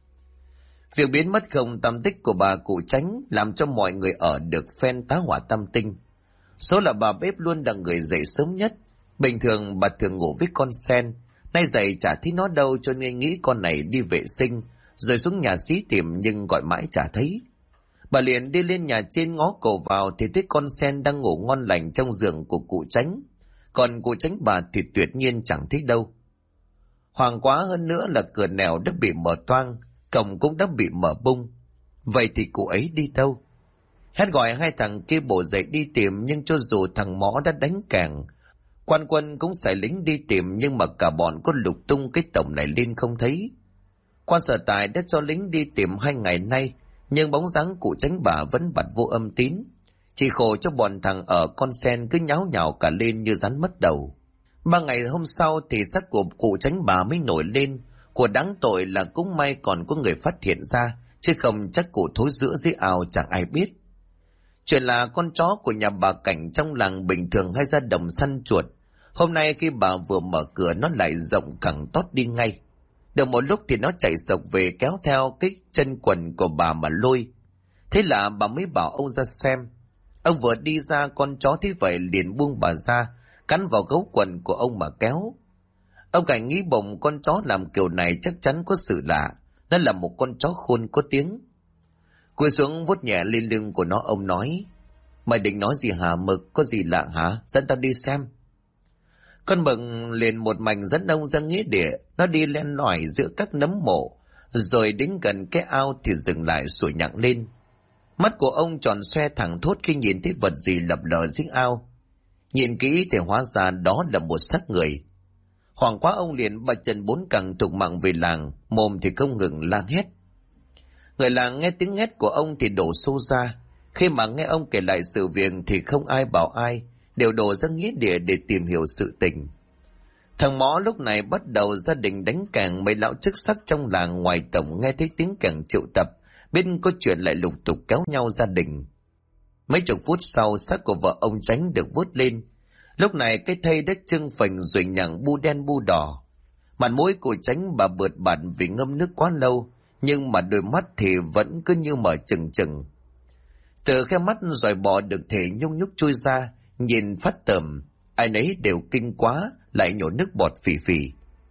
Việc biến mất không tăm tích của bà cụ Chánh làm cho mọi người ở được phen tá hỏa tâm tinh. Số là bà Bếp luôn là người dậy sớm nhất. Bình thường bà thường ngủ với con Sen, nay dậy chả thấy nó đâu cho nên nghĩ con này đi vệ sinh, rồi xuống nhà xí tìm nhưng gọi mãi chả thấy. Bà liền đi lên nhà trên ngó cổ vào thì thấy con Sen đang ngủ ngon lành trong giường của cụ Chánh. Còn cụ Chánh bà thì tuyệt nhiên chẳng thấy đâu. Hoảng quá hơn nữa là cửa nẻo đã bị mở toang, cổng cũng đã bị mở bung. Vậy thì cụ ấy đi đâu? Hét gọi 2 thằng kia bổ dậy đi tìm, nhưng cho dù thằng Mõ đã đánh kèng, quan quân cũng xài lính đi tìm, nhưng mà cả bọn có lục tung cái tổng này lên không thấy. Quan Sở Tài đã cho lính đi tìm 2 ngày nay, nhưng bóng dáng cụ Chánh bà vẫn bặt vô âm tín. Chỉ khổ cho bọn thằng ở con sen cứ nháo nhào cả lên như rắn mất đầu. 3 ngày hôm sau thì xác của cụ Chánh bà mới nổi lên. Của đáng tội là cũng may còn có người phát hiện ra, chứ không chắc cụ thối rữa dưới ao chẳng ai biết. Chuyện là con chó của nhà bà Cảnh trong làng bình thường hay ra đồng săn chuột. Hôm nay khi bà vừa mở cửa nó lại rộng cẳng tót đi ngay. Được một lúc thì nó chạy sộc về kéo theo cái chân quần của bà mà lôi. Thế là bà mới bảo ông ra xem. Ông vừa đi ra con chó thế vậy liền buông bà ra, cắn vào gấu quần của ông mà kéo. Ông Cảnh nghĩ bụng con chó làm kiểu này chắc chắn có sự lạ. Nó là một con chó khôn có tiếng. Cúi xuống vuốt nhẹ lên lưng của nó, ông nói: Mày định nói gì hả Mực? Có gì lạ hả? Dẫn tao đi xem. Con Mực liền một mạch dẫn ông ra nghĩa địa. Nó đi len lỏi giữa các nấm mộ, rồi đến gần cái ao thì dừng lại sủa nhặng lên. Mắt của ông tròn xoe thẳng thốt khi nhìn thấy vật gì lập lờ dưới ao. Nhìn kỹ thì hóa ra đó là một xác người. Hoảng quá ông liền ba chân bốn cẳng thục mạng về làng, mồm thì không ngừng la hét. Người làng nghe tiếng hét của ông thì đổ xô ra. Khi mà nghe ông kể lại sự việc thì không ai bảo ai, đều đổ ra nghĩa địa để tìm hiểu sự tình. Thằng Mõ lúc này bắt đầu gia đình đánh càng. Mấy lão chức sắc trong làng ngoài tổng nghe thấy tiếng càng triệu tập, biết có chuyện lại lục tục kéo nhau gia đình. Mấy chục phút sau, xác của vợ ông Chánh được vớt lên. Lúc này cái thây đất trưng phình rồi nhặng bu đen bu đỏ. Mặt mũi của Chánh bà bượt bạt vì ngâm nước quá lâu, nhưng mà đôi mắt thì vẫn cứ như mở trừng trừng. Từ khe mắt rồi bò được thể nhung nhúc trôi ra, nhìn phát tởm, ai nấy đều kinh quá, lại nhổ nước bọt phì phì.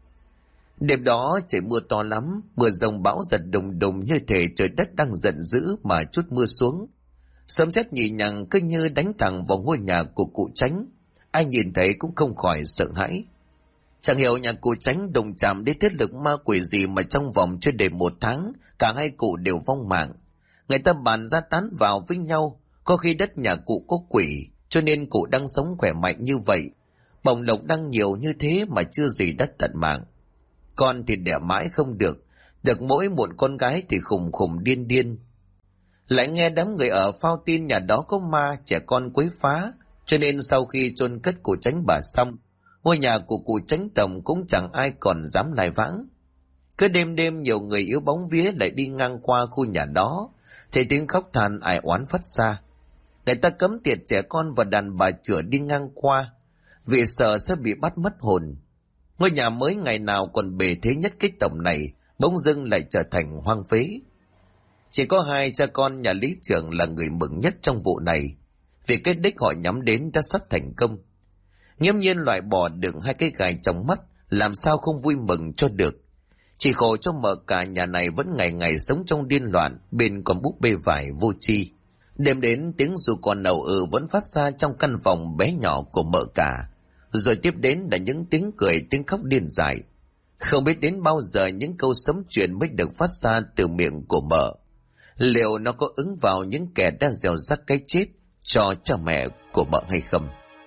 Đêm đó trời mưa to lắm, mưa rông bão giật đùng đùng như thể trời đất đang giận dữ mà chút mưa xuống. Sấm sét nhì nhằng cứ như đánh thẳng vào ngôi nhà của cụ Chánh. Ai nhìn thấy cũng không khỏi sợ hãi. Chẳng hiểu nhà cụ Chánh đụng chạm đến thế lực ma quỷ gì mà trong vòng chưa đầy 1 tháng, cả hai cụ đều vong mạng. Người ta bàn ra tán vào với nhau, có khi đất nhà cụ có quỷ, cho nên cụ đang sống khỏe mạnh như vậy. Bồng lộc đang nhiều như thế mà chưa gì đất tận mạng. Con thì đẻ mãi không được mỗi một con gái thì khùng khùng điên điên. Lại nghe đám người ở phao tin nhà đó có ma, trẻ con quấy phá, cho nên sau khi chôn cất cụ Chánh bà xong, ngôi nhà của cụ Chánh Tổng cũng chẳng ai còn dám lai vãng. Cứ đêm đêm nhiều người yếu bóng vía lại đi ngang qua khu nhà đó, thì tiếng khóc than ai oán phát ra. Người ta cấm tiệt trẻ con và đàn bà chửa đi ngang qua, vì sợ sẽ bị bắt mất hồn. Ngôi nhà mới ngày nào còn bề thế nhất cái tổng này, bỗng dưng lại trở thành hoang phế. Chỉ có 2 cha con nhà lý trưởng là người mừng nhất trong vụ này, vì cái đích họ nhắm đến đã sắp thành công. Nghiễm nhiên loại bỏ được 2 cái gài trong mắt, làm sao không vui mừng cho được. Chỉ khổ cho mợ cả nhà này vẫn ngày ngày sống trong điên loạn bên con búp bê vải vô tri. Đêm đến tiếng ru con ầu vẫn phát ra trong căn phòng bé nhỏ của mợ cả. Rồi tiếp đến là những tiếng cười, tiếng khóc điên dại. Không biết đến bao giờ những câu sấm chuyện mới được phát ra từ miệng của mợ. Liệu nó có ứng vào những kẻ đang gieo rắc cái chết cho cha mẹ của mợ hay không?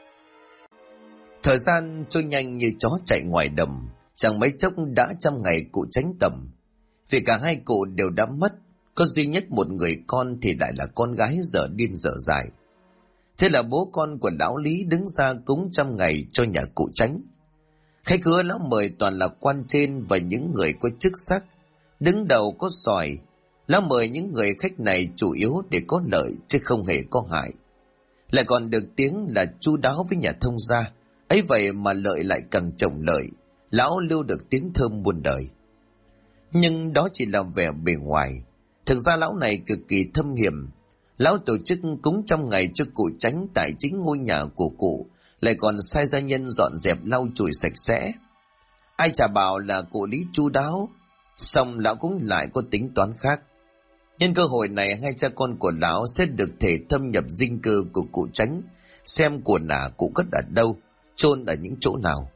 Thời gian trôi nhanh như chó chạy ngoài đầm. Chẳng mấy chốc đã 100 ngày cụ Chánh tầm. Vì cả 2 cụ đều đã mất, có duy nhất một người con thì lại là con gái dở điên dở dại. Thế là bố con của lão Lý đứng ra cúng 100 ngày cho nhà cụ Chánh. Khách khứa lão mời toàn là quan trên và những người có chức sắc. Đứng đầu có sòi. Lão mời những người khách này chủ yếu để có lợi chứ không hề có hại. Lại còn được tiếng là chu đáo với nhà thông gia. Ấy vậy mà lợi lại càng chồng lợi. Lão lưu được tiếng thơm muôn đời. Nhưng đó chỉ là vẻ bề ngoài. Thực ra lão này cực kỳ thâm hiểm. Lão tổ chức cúng 100 ngày cho cụ Chánh tại chính ngôi nhà của cụ, lại còn sai gia nhân dọn dẹp lau chùi sạch sẽ. Ai chả bảo là cụ Lý chu đáo, xong lão cũng lại có tính toán khác. Nhân cơ hội này 2 cha con của lão sẽ được thể thâm nhập dinh cư của cụ Chánh, xem của nả cụ cất ở đâu, chôn ở những chỗ nào.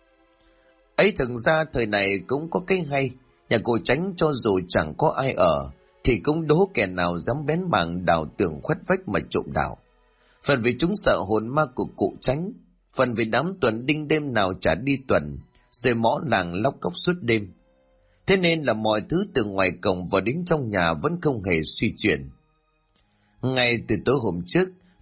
Ấy thực ra thời này cũng có cái hay, nhà cụ Chánh cho dù chẳng có ai ở, thì cũng đố kẻ nào dám bén mảng đào tường khuất vách mà trộm đào. Phần vì chúng sợ hồn ma của cụ Chánh, phần vì đám tuần đinh đêm nào chả đi tuần, rồi mõ làng lóc cóc suốt đêm. Thế nên là mọi thứ từ ngoài cổng vào đến trong nhà vẫn không hề suy chuyển. Ngay từ tối hôm trước,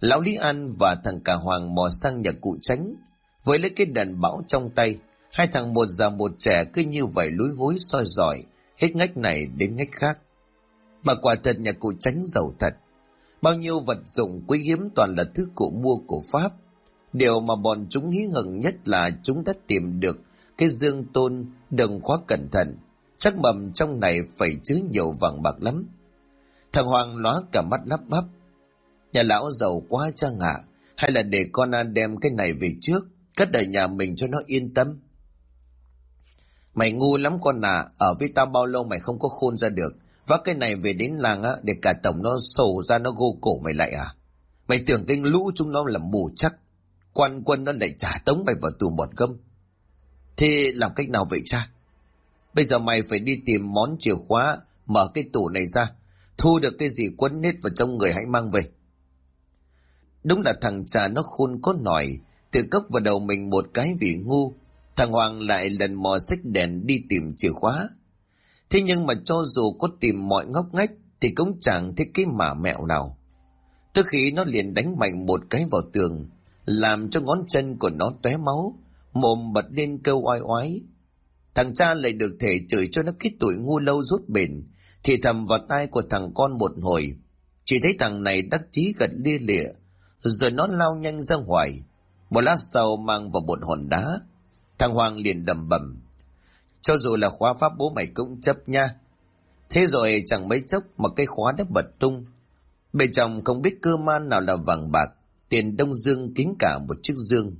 Lão Lý An và thằng Cả Hoàng mò sang nhà cụ Tránh, với lấy cái đèn bão trong tay. Hai thằng một già một trẻ cứ như vậy lúi húi soi dọi, hết ngách này đến ngách khác. Mà quả thật nhà cụ Tránh giàu thật. Bao nhiêu vật dụng quý hiếm toàn là thứ cụ mua của Pháp. Điều mà bọn chúng hí hửng nhất là chúng đã tìm được cái dương tôn đừng khóa cẩn thận. Chắc mầm trong này phải chứa nhiều vàng bạc lắm. Thằng Hoàng lóa cả mắt lắp bắp. Nhà lão giàu quá chăng hả? Hay là để con An đem cái này về trước, cất ở nhà mình cho nó yên tâm? Mày ngu lắm con à, ở với tao bao lâu mày không có khôn ra được. Vác cái này về đến làng á, để cả tổng nó sổ ra nó gô cổ mày lại à? Mày tưởng cái lũ chúng nó là mù chắc. Quan quân nó lại trả tống mày vào tù một gâm. Thế làm cách nào vậy cha? Bây giờ mày phải đi tìm món chìa khóa, mở cái tủ này ra, thu được cái gì quấn nết vào trong người hãy mang về. Đúng là thằng cha nó khôn có nòi, tự cốc vào đầu mình một cái vì ngu. Thằng Hoàng lại lần mò xách đèn đi tìm chìa khóa. Thế nhưng mà cho dù có tìm mọi ngóc ngách thì cũng chẳng thấy cái mả mẹo nào. Tức khi nó liền đánh mạnh một cái vào tường, làm cho ngón chân của nó tóe máu, mồm bật lên câu oai oái. Thằng cha lại được thể chửi cho nó cái tuổi ngu lâu rút bền, thì thầm vào tai của thằng con một hồi. Chỉ thấy thằng này đắc chí gật lia lịa, rồi nó lao nhanh ra ngoài. Một lát sau mang vào một hòn đá. Thằng Hoàng liền đầm bầm: cho dù là khóa pháp bố mày cũng chấp nha. Thế rồi chẳng mấy chốc mà cái khóa đã bật tung. Bên trong không biết cơ man nào là vàng bạc, tiền Đông Dương kính cả một chiếc dương.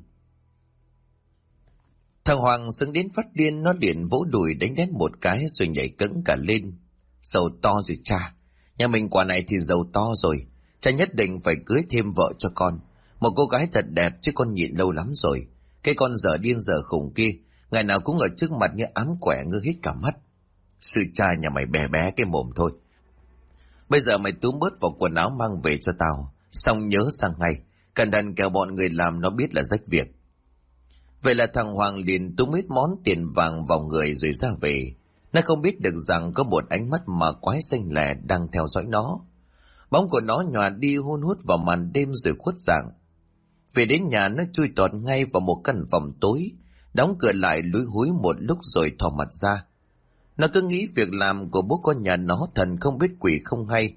Thằng Hoàng sững đến phát điên, nó liền vỗ đùi đánh đét một cái rồi nhảy cẫng cả lên. Giàu to rồi cha, nhà mình quả này thì giàu to rồi. Cha nhất định phải cưới thêm vợ cho con, một cô gái thật đẹp chứ con nhịn lâu lắm rồi. Cái con dở điên dở khủng kia, ngày nào cũng ở trước mặt như ám quẻ ngơ hết cả mắt. Sư cha nhà mày bé bé cái mồm thôi. Bây giờ mày túm bớt vào quần áo mang về cho tao, xong nhớ sang ngay, cẩn thận kẻo bọn người làm nó biết là rách việc. Vậy là thằng Hoàng liền túm hết món tiền vàng vào người rồi ra về. Nó không biết được rằng có một ánh mắt mà quái xanh lẻ đang theo dõi nó. Bóng của nó nhòa đi hun hút vào màn đêm rồi khuất dạng. Về đến nhà nó chui tọt ngay vào một căn phòng tối, đóng cửa lại lúi húi một lúc rồi thò mặt ra. Nó cứ nghĩ việc làm của bố con nhà nó thần không biết quỷ không hay.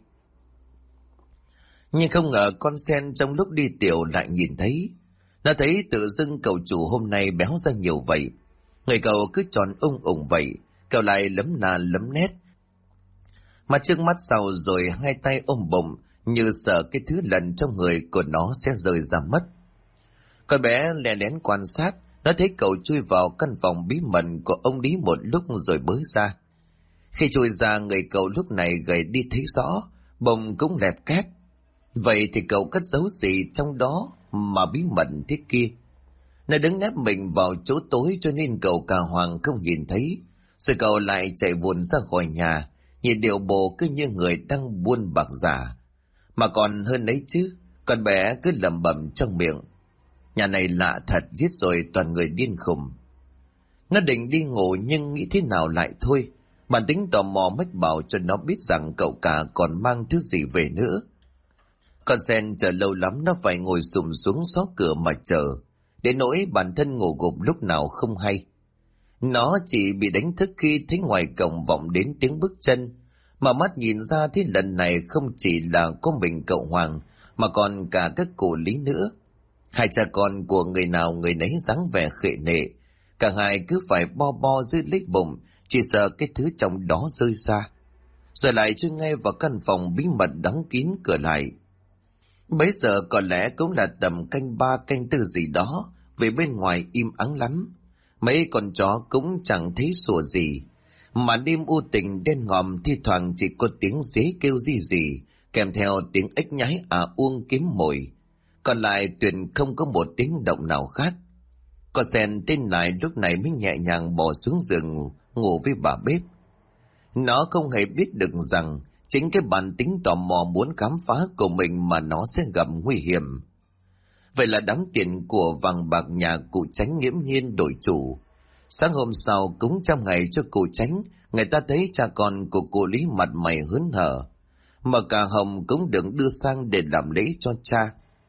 Nhưng không ngờ con sen trong lúc đi tiểu lại nhìn thấy. Nó thấy tự dưng cậu chủ hôm nay béo ra nhiều vậy. Người cậu cứ tròn ung vậy, cậu lại lấm nà lấm nét. Mà trước mắt sau rồi hai tay ôm bụng, như sợ cái thứ lần trong người của nó sẽ rơi ra mất. Con bé lén lén quan sát, nó thấy cậu chui vào căn phòng bí mật của ông Lý một lúc rồi bới ra. Khi chui ra, người cậu lúc này gầy đi thấy rõ, bụng cũng lẹp két. Vậy thì cậu cất giấu gì trong đó mà bí mật thế kia? Nó đứng nép mình vào chỗ tối cho nên cậu Cả Hoàng không nhìn thấy. Rồi cậu lại chạy vụn ra khỏi nhà, nhìn điệu bộ cứ như người đang buôn bạc giả. Mà còn hơn ấy chứ, con bé cứ lẩm bẩm trong miệng: nhà này lạ thật, giết rồi toàn người điên khùng. Nó định đi ngủ nhưng nghĩ thế nào lại thôi. Bản tính tò mò mách bảo cho nó biết rằng cậu Cả còn mang thứ gì về nữa. Con sen chờ lâu lắm nó phải ngồi xùm xuống xó cửa mà chờ, đến nỗi bản thân ngủ gục lúc nào không hay. Nó chỉ bị đánh thức khi thấy ngoài cổng vọng đến tiếng bước chân, mà mắt nhìn ra thế lần này không chỉ là có mình cậu Hoàng mà còn cả các cụ Lý nữa. Hai cha con của người nào người nấy dáng vẻ khệ nệ, cả hai cứ phải bo bo giữ lấy bụng, chỉ sợ cái thứ trong đó rơi ra. Rồi lại chui ngay vào căn phòng bí mật đóng kín cửa lại. Bấy giờ có lẽ cũng là tầm canh 3 canh 4 gì đó, vì bên ngoài im ắng lắm. Mấy con chó cũng chẳng thấy sủa gì, mà đêm u tình đen ngòm, thi thoảng chỉ có tiếng dế kêu gì, kèm theo tiếng ếch nhái uông kiếm mồi. Còn lại tuyệt không có một tiếng động nào khác. Con sen tên lại lúc này mới nhẹ nhàng bò xuống giường ngủ với bà bếp. Nó không hề biết được rằng chính cái bản tính tò mò muốn khám phá của mình mà nó sẽ gặp nguy hiểm. Vậy là đám tiền của vàng bạc nhà cụ Chánh nghiễm nhiên đổi chủ. Sáng hôm sau cúng trăm ngày cho cụ Chánh, người ta thấy cha con của cụ Lý mặt mày hớn hở, mà cả hồng cũng được đưa sang để làm lễ cho cha.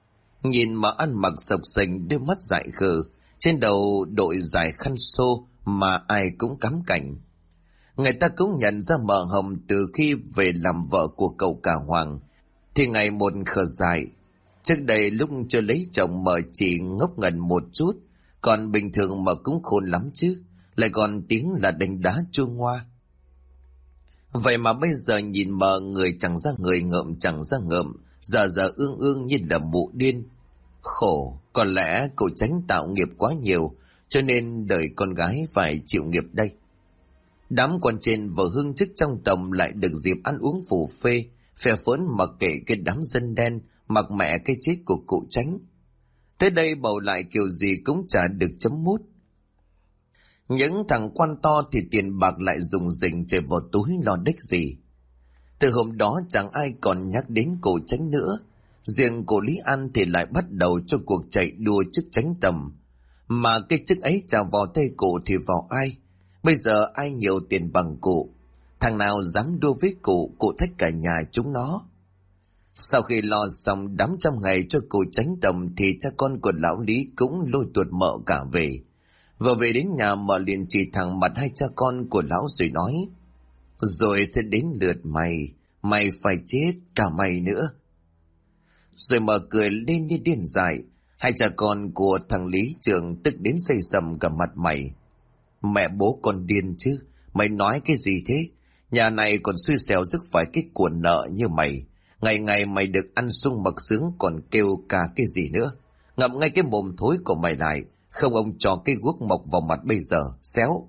Nhìn mà ăn mặc sộc sình, đôi mắt dại khờ, trên đầu đội dài khăn xô mà ai cũng cắm cảnh. Người ta cũng nhận ra mợ Hồng từ khi về làm vợ của cậu cả Hoàng thì ngày một khờ dại. Trước đây lúc chưa lấy chồng mợ chỉ ngốc nghếch một chút, còn bình thường mợ cũng khôn lắm chứ, lại còn tiếng là đánh đá chua ngoa. Vậy mà bây giờ nhìn mợ người chẳng ra người, ngợm chẳng ra ngợm, giờ giờ ương ương như là mụ điên. Khổ, có lẽ cậu Chánh tạo nghiệp quá nhiều, cho nên đời con gái phải chịu nghiệp đây. Đám quan trên vừa hưng chức trong tòng lại được dịp ăn uống phủ phê, phe phớn mặc kệ cái đám dân đen, mặc mẹ cái chết của cụ Chánh. Tới đây bầu lại kiểu gì cũng chả được chấm mút. Những thằng quan to thì tiền bạc lại dùng rình chạy vào túi lo đếch gì. Từ hôm đó chẳng ai còn nhắc đến cụ Chánh nữa. Riêng cụ Lý An thì lại bắt đầu cho cuộc chạy đua chức chánh tầm. Mà cái chức ấy chả vào tay cụ thì vào ai? Bây giờ ai nhiều tiền bằng cụ? Thằng nào dám đua với cụ, cụ thách cả nhà chúng nó. Sau khi lo xong đám trăm ngày cho cụ chánh tầm thì cha con của lão Lý cũng lôi tuột mợ cả về. Vừa về đến nhà mợ liền chỉ thẳng mặt hai cha con của lão rồi nói: rồi sẽ đến lượt mày, mày phải chết cả mày nữa. Rồi mợ cười lên như điên dại. Hai cha con của thằng Lý Trường tức đến xây sầm cả mặt mày. Mẹ bố con điên chứ, mày nói cái gì thế? Nhà này còn xui xẻo rước phải cái cuộn nợ như mày. Ngày ngày mày được ăn sung mặc sướng còn kêu ca cái gì nữa? Ngậm ngay cái mồm thối của mày lại, không ông cho cái guốc mộc vào mặt bây giờ, xéo.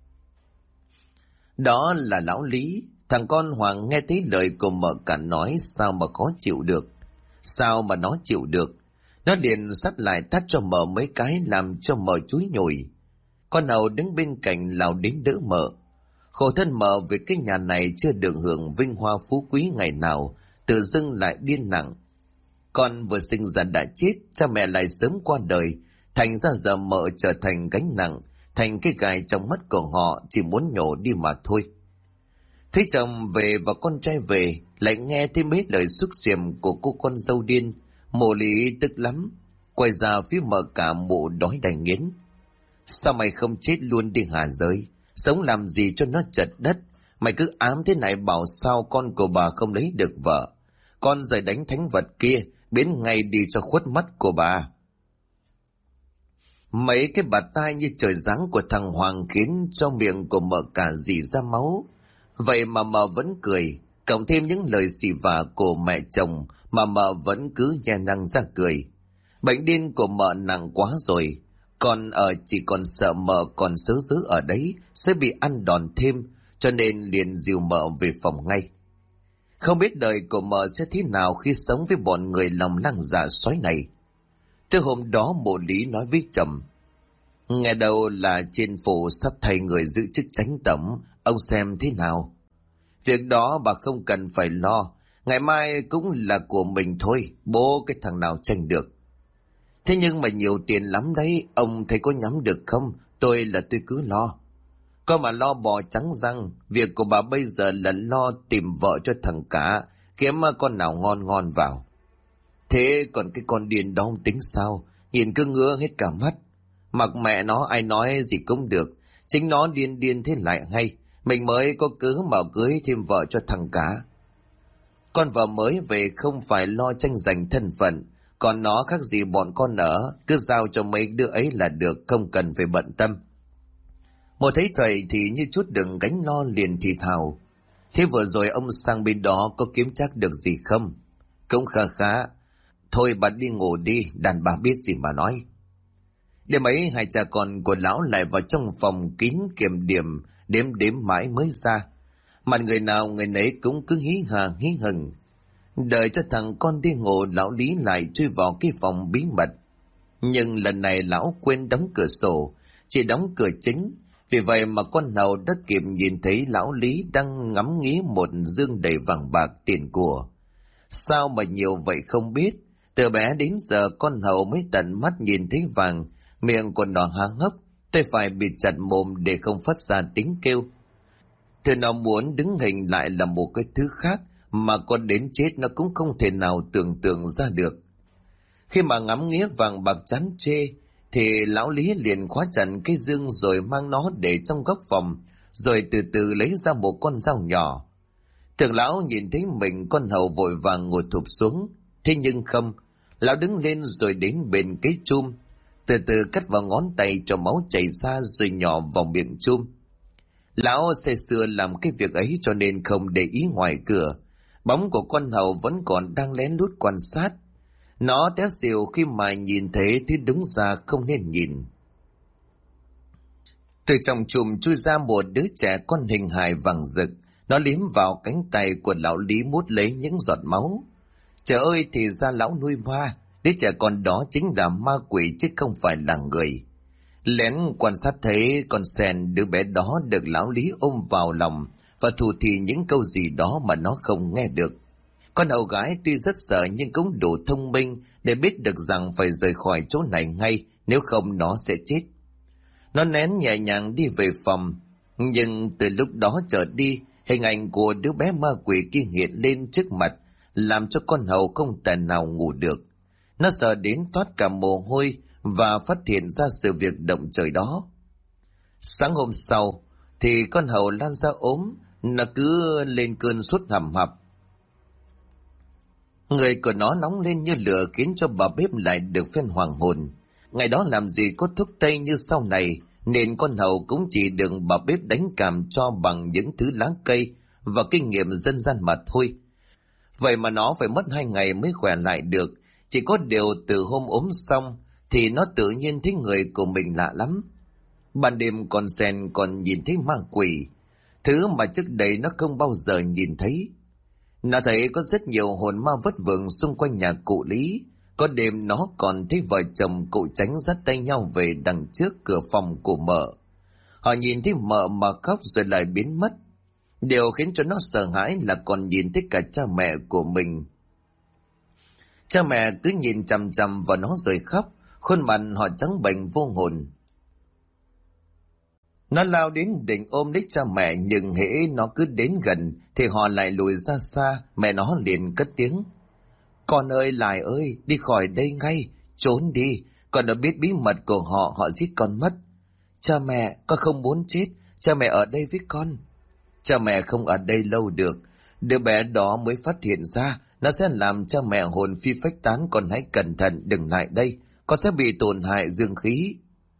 Đó là lão Lý. Thằng con Hoàng nghe thấy lời của mợ cả nói sao mà khó chịu được. Sao mà nó chịu được? Nó liền sắt lại tát cho mợ mấy cái làm cho mợ chúi nhồi. Con Hầu đứng bên cạnh lao đến đỡ mợ. Khổ thân mợ vì cái nhà này chưa được hưởng vinh hoa phú quý ngày nào, tự dưng lại điên nặng. Con vừa sinh ra đã chết, cha mẹ lại sớm qua đời, thành ra giờ mợ trở thành gánh nặng, thành cái gài trong mắt của họ, chỉ muốn nhổ đi mà thôi. Thấy chồng về và con trai về, lại nghe thấy mấy lời xúc xiềm của cô con dâu điên, mộ Lý tức lắm, quay ra phía mợ cả mụ đói đành nghiến. Sao mày không chết luôn đi hả giới? Sống làm gì cho nó chật đất? Mày cứ ám thế này bảo sao con của bà không lấy được vợ? Con rời đánh thánh vật kia, biến ngay đi cho khuất mắt của bà. Mấy cái bạt tai như trời giáng của thằng Hoàng khiến cho miệng của mợ cả rỉ ra máu. Vậy mà mợ vẫn cười, cộng thêm những lời xì vả của mẹ chồng mà mợ vẫn cứ nhe nang ra cười. Bệnh điên của mợ nặng quá rồi. Còn chỉ còn sợ mợ còn sớ sớ ở đấy sẽ bị ăn đòn thêm, cho nên liền dìu mợ về phòng ngay. Không biết đời của mợ sẽ thế nào khi sống với bọn người lòng lang dạ sói này. Từ hôm đó mộ Lý nói với chồng: nghe đâu là trên phủ sắp thay người giữ chức chánh tổng, ông xem thế nào. Việc đó bà không cần phải lo, ngày mai cũng là của mình thôi, bố cái thằng nào tranh được. Thế nhưng mà nhiều tiền lắm đấy, ông thấy có nhắm được không? Tôi cứ lo. Có mà lo bò trắng răng, việc của bà bây giờ là lo tìm vợ cho thằng cả, kiếm con nào ngon ngon vào. Thế còn cái con điên đó ông tính sao? Nhìn cứ ngứa hết cả mắt. Mặc mẹ nó, ai nói gì cũng được, chính nó điên điên thế lại hay. Mình mới có cớ mà cưới thêm vợ cho thằng cả. Con vợ mới về không phải lo tranh giành thân phận, còn nó khác gì bọn con ở, cứ giao cho mấy đứa ấy là được, không cần phải bận tâm. Một thấy thầy thì như chút đừng gánh lo liền thì thào: thế vừa rồi ông sang bên đó có kiếm chắc được gì không? Cũng khá khá. Thôi bà đi ngủ đi, đàn bà biết gì mà nói. Đêm ấy hai cha con của lão lại vào trong phòng kín kiểm điểm, đếm mãi mới ra. Mặt người nào người nấy cũng cứ hí hà hí hừng. Đợi cho thằng con đi ngủ, lão Lý lại chui vào cái phòng bí mật. Nhưng lần này lão quên đóng cửa sổ, chỉ đóng cửa chính. Vì vậy mà con Hầu đã kịp nhìn thấy lão Lý đang ngắm nghía một dương đầy vàng bạc tiền của. Sao mà nhiều vậy không biết. Từ bé đến giờ con Hầu mới tận mắt nhìn thấy vàng, miệng còn đỏ há hốc, tay phải bịt chặt mồm để không phát ra tiếng kêu. Thứ nó muốn đứng hình lại là một cái thứ khác mà con đến chết nó cũng không thể nào tưởng tượng ra được. Khi mà ngắm nghía vàng bạc chán chê, thì lão Lý liền khóa chặt cái dương rồi mang nó để trong góc phòng, rồi từ từ lấy ra một con dao nhỏ. Tưởng lão nhìn thấy mình, con hầu vội vàng ngồi thụp xuống. Thế nhưng không, lão đứng lên rồi đến bên cái chum, từ từ cắt vào ngón tay cho máu chảy ra rồi nhỏ vào miệng chum. Lão say sưa làm cái việc ấy cho nên không để ý ngoài cửa. Bóng của con hầu vẫn còn đang lén lút quan sát. Nó té xỉu khi mà nhìn thấy thì đúng ra không nên nhìn. Từ trong chùm chui ra một đứa trẻ con hình hài vàng rực. Nó liếm vào cánh tay của lão Lý mút lấy những giọt máu. Trời ơi, thì ra lão nuôi ma. Đứa trẻ con đó chính là ma quỷ chứ không phải là người. Lén quan sát thấy con sen đứa bé đó được lão Lý ôm vào lòng và thủ thỉ những câu gì đó mà nó không nghe được. Con hầu gái tuy rất sợ nhưng cũng đủ thông minh để biết được rằng phải rời khỏi chỗ này ngay, nếu không nó sẽ chết. Nó nén nhẹ nhàng đi về phòng, nhưng từ lúc đó trở đi, hình ảnh của đứa bé ma quỷ kia hiện lên trước mặt, làm cho con hầu không thể nào ngủ được. Nó sợ đến toát cả mồ hôi và phát hiện ra sự việc động trời đó. Sáng hôm sau thì con hầu Lan ra ốm, nó cứ lên cơn sốt hầm hập. Người của nó nóng lên như lửa khiến cho bà bếp lại được phen hoàng hồn. Ngày đó làm gì có thuốc tây như sau này, nên con hầu cũng chỉ được bà bếp đánh cảm cho bằng những thứ lá cây và kinh nghiệm dân gian mà thôi. Vậy mà nó phải mất 2 ngày mới khỏe lại được. Chỉ có điều từ hôm ốm xong thì nó tự nhiên thấy người của mình lạ lắm. Ban đêm con sen còn nhìn thấy ma quỷ, thứ mà trước đây nó không bao giờ nhìn thấy. Nó thấy có rất nhiều hồn ma vất vưởng xung quanh nhà cụ Lý. Có đêm nó còn thấy vợ chồng cụ Tránh dắt tay nhau về đằng trước cửa phòng của mợ. Họ nhìn thấy mợ mà khóc rồi lại biến mất. Điều khiến cho nó sợ hãi là còn nhìn thấy cả cha mẹ của mình. Cha mẹ cứ nhìn chằm chằm vào nó rồi khóc, khuôn mặt họ trắng bệch vô hồn. Nó lao đến định ôm lấy cha mẹ, nhưng hễ nó cứ đến gần thì họ lại lùi ra xa. Mẹ nó liền cất tiếng: "Con ơi, Lại ơi, đi khỏi đây ngay, trốn đi, con đã biết bí mật của họ, họ giết con mất. Cha mẹ, con không muốn chết, cha mẹ ở đây với con." Cha mẹ không ở đây lâu được, đứa bé đó mới phát hiện ra, nó sẽ làm cha mẹ hồn phi phách tán, con hãy cẩn thận, đừng lại đây, con sẽ bị tổn hại dương khí.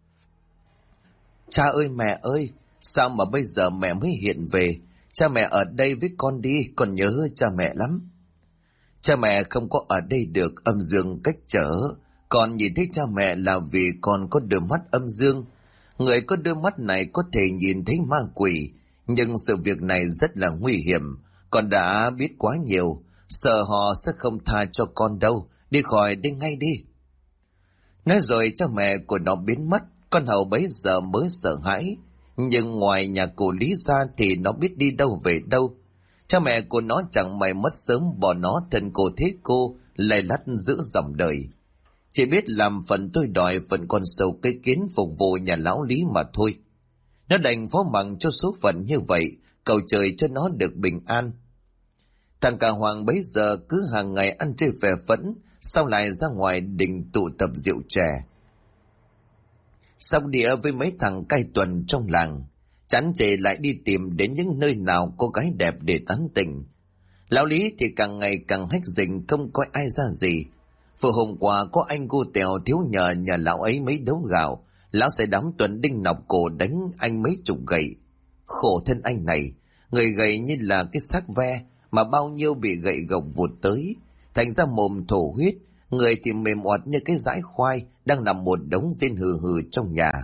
Cha ơi, mẹ ơi, sao mà bây giờ mẹ mới hiện về? Cha mẹ ở đây với con đi, con nhớ cha mẹ lắm. Cha mẹ không có ở đây được, âm dương cách trở. Con nhìn thấy cha mẹ là vì con có đôi mắt âm dương. Người có đôi mắt này có thể nhìn thấy ma quỷ, nhưng sự việc này rất là nguy hiểm. Con đã biết quá nhiều, sợ họ sẽ không tha cho con đâu, đi khỏi đây ngay đi. Nói rồi cha mẹ của nó biến mất. Con hầu bấy giờ mới sợ hãi, nhưng ngoài nhà cụ Lý ra thì nó biết đi đâu về đâu. Cha mẹ của nó chẳng may mất sớm, bỏ nó thân cô thế cô, lầy lắt giữa dòng đời. Chỉ biết làm phần tôi đòi phần con sâu cây kiến phục vụ nhà lão Lý mà thôi. Nó đành phó mặc cho số phận như vậy, cầu trời cho nó được bình an. Thằng cả Hoàng bấy giờ cứ hàng ngày ăn chơi phè phẫn, sau lại ra ngoài đình tụ tập rượu chè. Xong đĩa với mấy thằng cai tuần trong làng, chán chê lại đi tìm đến những nơi nào có gái đẹp để tán tỉnh. Lão Lý thì càng ngày càng hách dịch, không coi ai ra gì. Vừa hôm qua có anh Gu Tèo thiếu nhờ nhà lão ấy mấy đấu gạo, lão sẽ đóng tuần đinh nọc cổ đánh anh mấy chục gậy. Khổ thân anh này, người gầy như là cái xác ve, mà bao nhiêu bị gậy gộc vụt tới, thành ra mồm thổ huyết, người thì mềm oặt như cái dãi khoai đang nằm một đống rên hừ hừ trong nhà.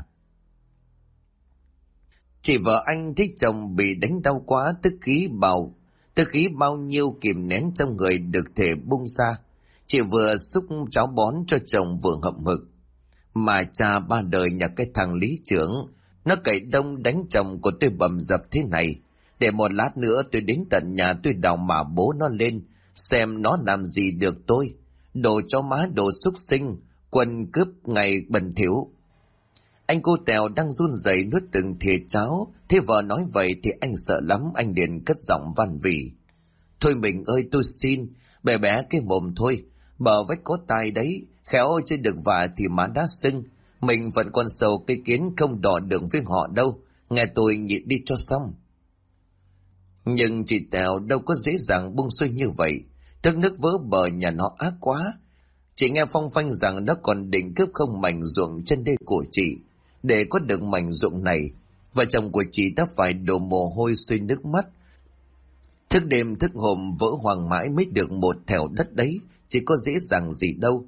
Chị vợ anh thấy chồng bị đánh đau quá, tức khí bao nhiêu kìm nén trong người được thể bung ra. Chị vừa xúc cháo bón cho chồng vừa hậm hực. Mà cha ba đời nhà cái thằng Lý trưởng, nó cậy đông đánh chồng của tôi bầm dập thế này, để một lát nữa tôi đến tận nhà tôi đào mả bố nó lên, xem nó làm gì được tôi. Đồ chó má, đồ xúc sinh, quân cướp ngày bẩn thỉu. Anh Cô Tèo đang run rẩy nuốt từng thìa cháo, thế vợ nói vậy thì anh sợ lắm, anh liền cất giọng van vỉ: "Thôi mình ơi, tôi xin, bé bé cái mồm thôi, bờ vách có tai đấy, Khéo chưa được vả thì má đã sưng. Mình vẫn còn sầu cây kiến không đỏ đường với họ đâu. Nghe tôi nhịn đi cho xong. Nhưng chị Tèo đâu có dễ dàng buông xuôi như vậy. Tức nước vỡ bờ nhà nó ác quá. Chị nghe phong phanh rằng nó còn định cướp không mảnh ruộng trên đê của chị. Để có được mảnh ruộng này, vợ chồng của chị đã phải đổ mồ hôi xuôi nước mắt. Thức đêm thức hôm vỡ hoàng mãi mới được một thẻo đất đấy, chỉ có dễ dàng gì đâu.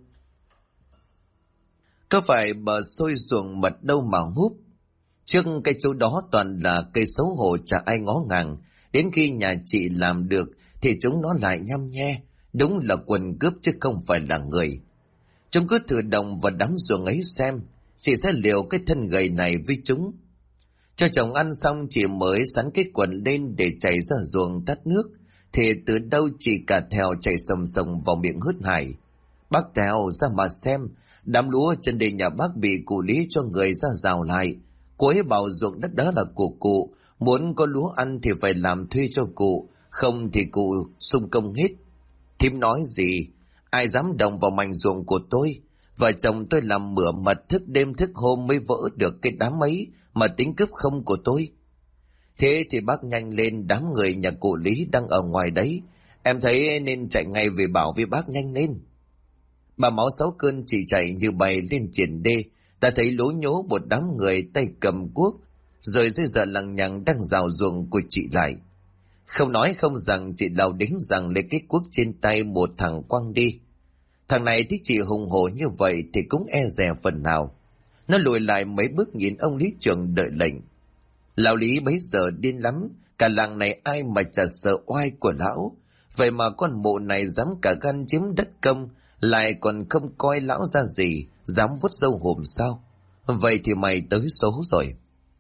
Có phải bờ xôi ruộng mật đâu mà húp. Trước cái chỗ đó toàn là cây xấu hổ chả ai ngó ngàng. Đến khi nhà chị làm được thì chúng nó lại nhăm nhe. Đúng là quần cướp chứ không phải là người. Chúng cứ thử đồng vào đám ruộng ấy xem, chị sẽ liều cái thân gầy này với chúng. Cho chồng ăn xong chị mới sắn cái quần lên để chạy ra ruộng tắt nước. Thì từ đâu chị cả Thèo chạy sồng sồng vào miệng hớt hải. Bác Thèo ra mà xem, đám lúa trên đê nhà bác bị cụ Lý cho người ra rào lại. Cô ấy bảo ruộng đất đó là của cụ, muốn có lúa ăn thì phải làm thuê cho cụ, không thì cụ xung công hết. Thím nói gì? Ai dám đồng vào mảnh ruộng của tôi? Vợ chồng tôi làm mửa mật thức đêm thức hôm mới vỡ được cái đám ấy mà tính cướp không của tôi. Thế thì bác nhanh lên, đám người nhà cụ Lý đang ở ngoài đấy. Em thấy nên chạy ngay về bảo với bác nhanh lên. Bà máu sáu cơn chỉ chạy như bay lên triển đê. Ta thấy lố nhố một đám người tay cầm cuốc, rồi dây dợ lằng nhằng đang rào ruộng của chị lại. Không nói không rằng chị lao đính rằng lấy cái cuốc trên tay một thằng quăng đi. Thằng này thấy chị hùng hổ như vậy thì cũng e dè phần nào. Nó lùi lại mấy bước nhìn ông lý trưởng đợi lệnh. Lão Lý bấy giờ điên lắm, cả làng này ai mà chả sợ oai của lão. Vậy mà con mụ này dám cả gan chiếm đất công, lại còn không coi lão ra gì, dám vuốt râu hùm sao? Vậy thì mày tới số rồi.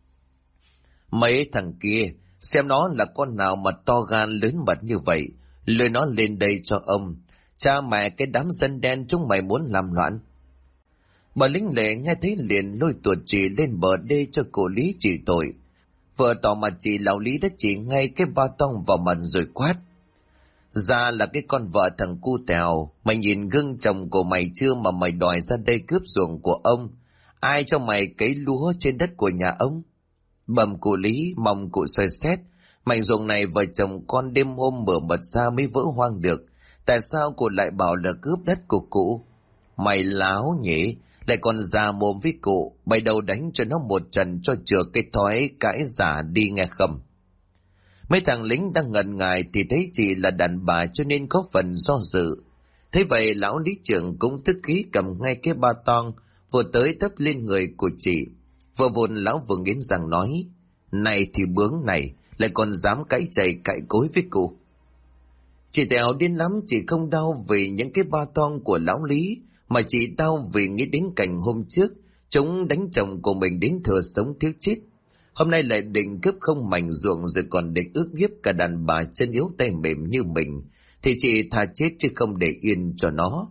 Mấy thằng kia, xem nó là con nào mà to gan lớn mật như vậy, lôi nó lên đây cho ông. Cha mẹ cái đám dân đen chúng mày muốn làm loạn. Bà lính lệ nghe thấy liền lôi tuột chị lên bờ đê cho cô Lý trị tội. Vừa tỏ mặt chị lão Lý đã chỉ ngay cái ba tong vào mặt rồi quát. Ra là cái con vợ thằng cu Tèo, mày nhìn gương chồng của mày chưa mà mày đòi ra đây cướp ruộng của ông. Ai cho mày cấy lúa trên đất của nhà ông? Bẩm cụ Lý, mong cụ soi xét. Mảnh ruộng này vợ chồng con đêm hôm mở mật ra mới vỡ hoang được. Tại sao cụ lại bảo là cướp đất của cụ? Mày láo nhỉ, lại còn già mồm với cụ, bày đầu đánh cho nó một trận cho chừa cái thói cãi giả đi nghe không. Mấy thằng lính đang ngần ngại thì thấy chị là đàn bà cho nên có phần do dự. Thế vậy lão lý trưởng cũng tức khí cầm ngay cái ba tong vừa tới tấp lên người của chị. Vừa vồn lão vừa nghiến răng nói, này thì bướng này, lại còn dám cãi chày cãi cối với cụ. Chị Tèo điên lắm, chị không đau vì những cái ba tong của lão Lý, mà chị đau vì nghĩ đến cảnh hôm trước chúng đánh chồng của mình đến thừa sống thiếu chết. Hôm nay lại định cướp không mảnh ruộng rồi còn định ước hiếp cả đàn bà chân yếu tay mềm như mình, thì chị thà chết chứ không để yên cho nó.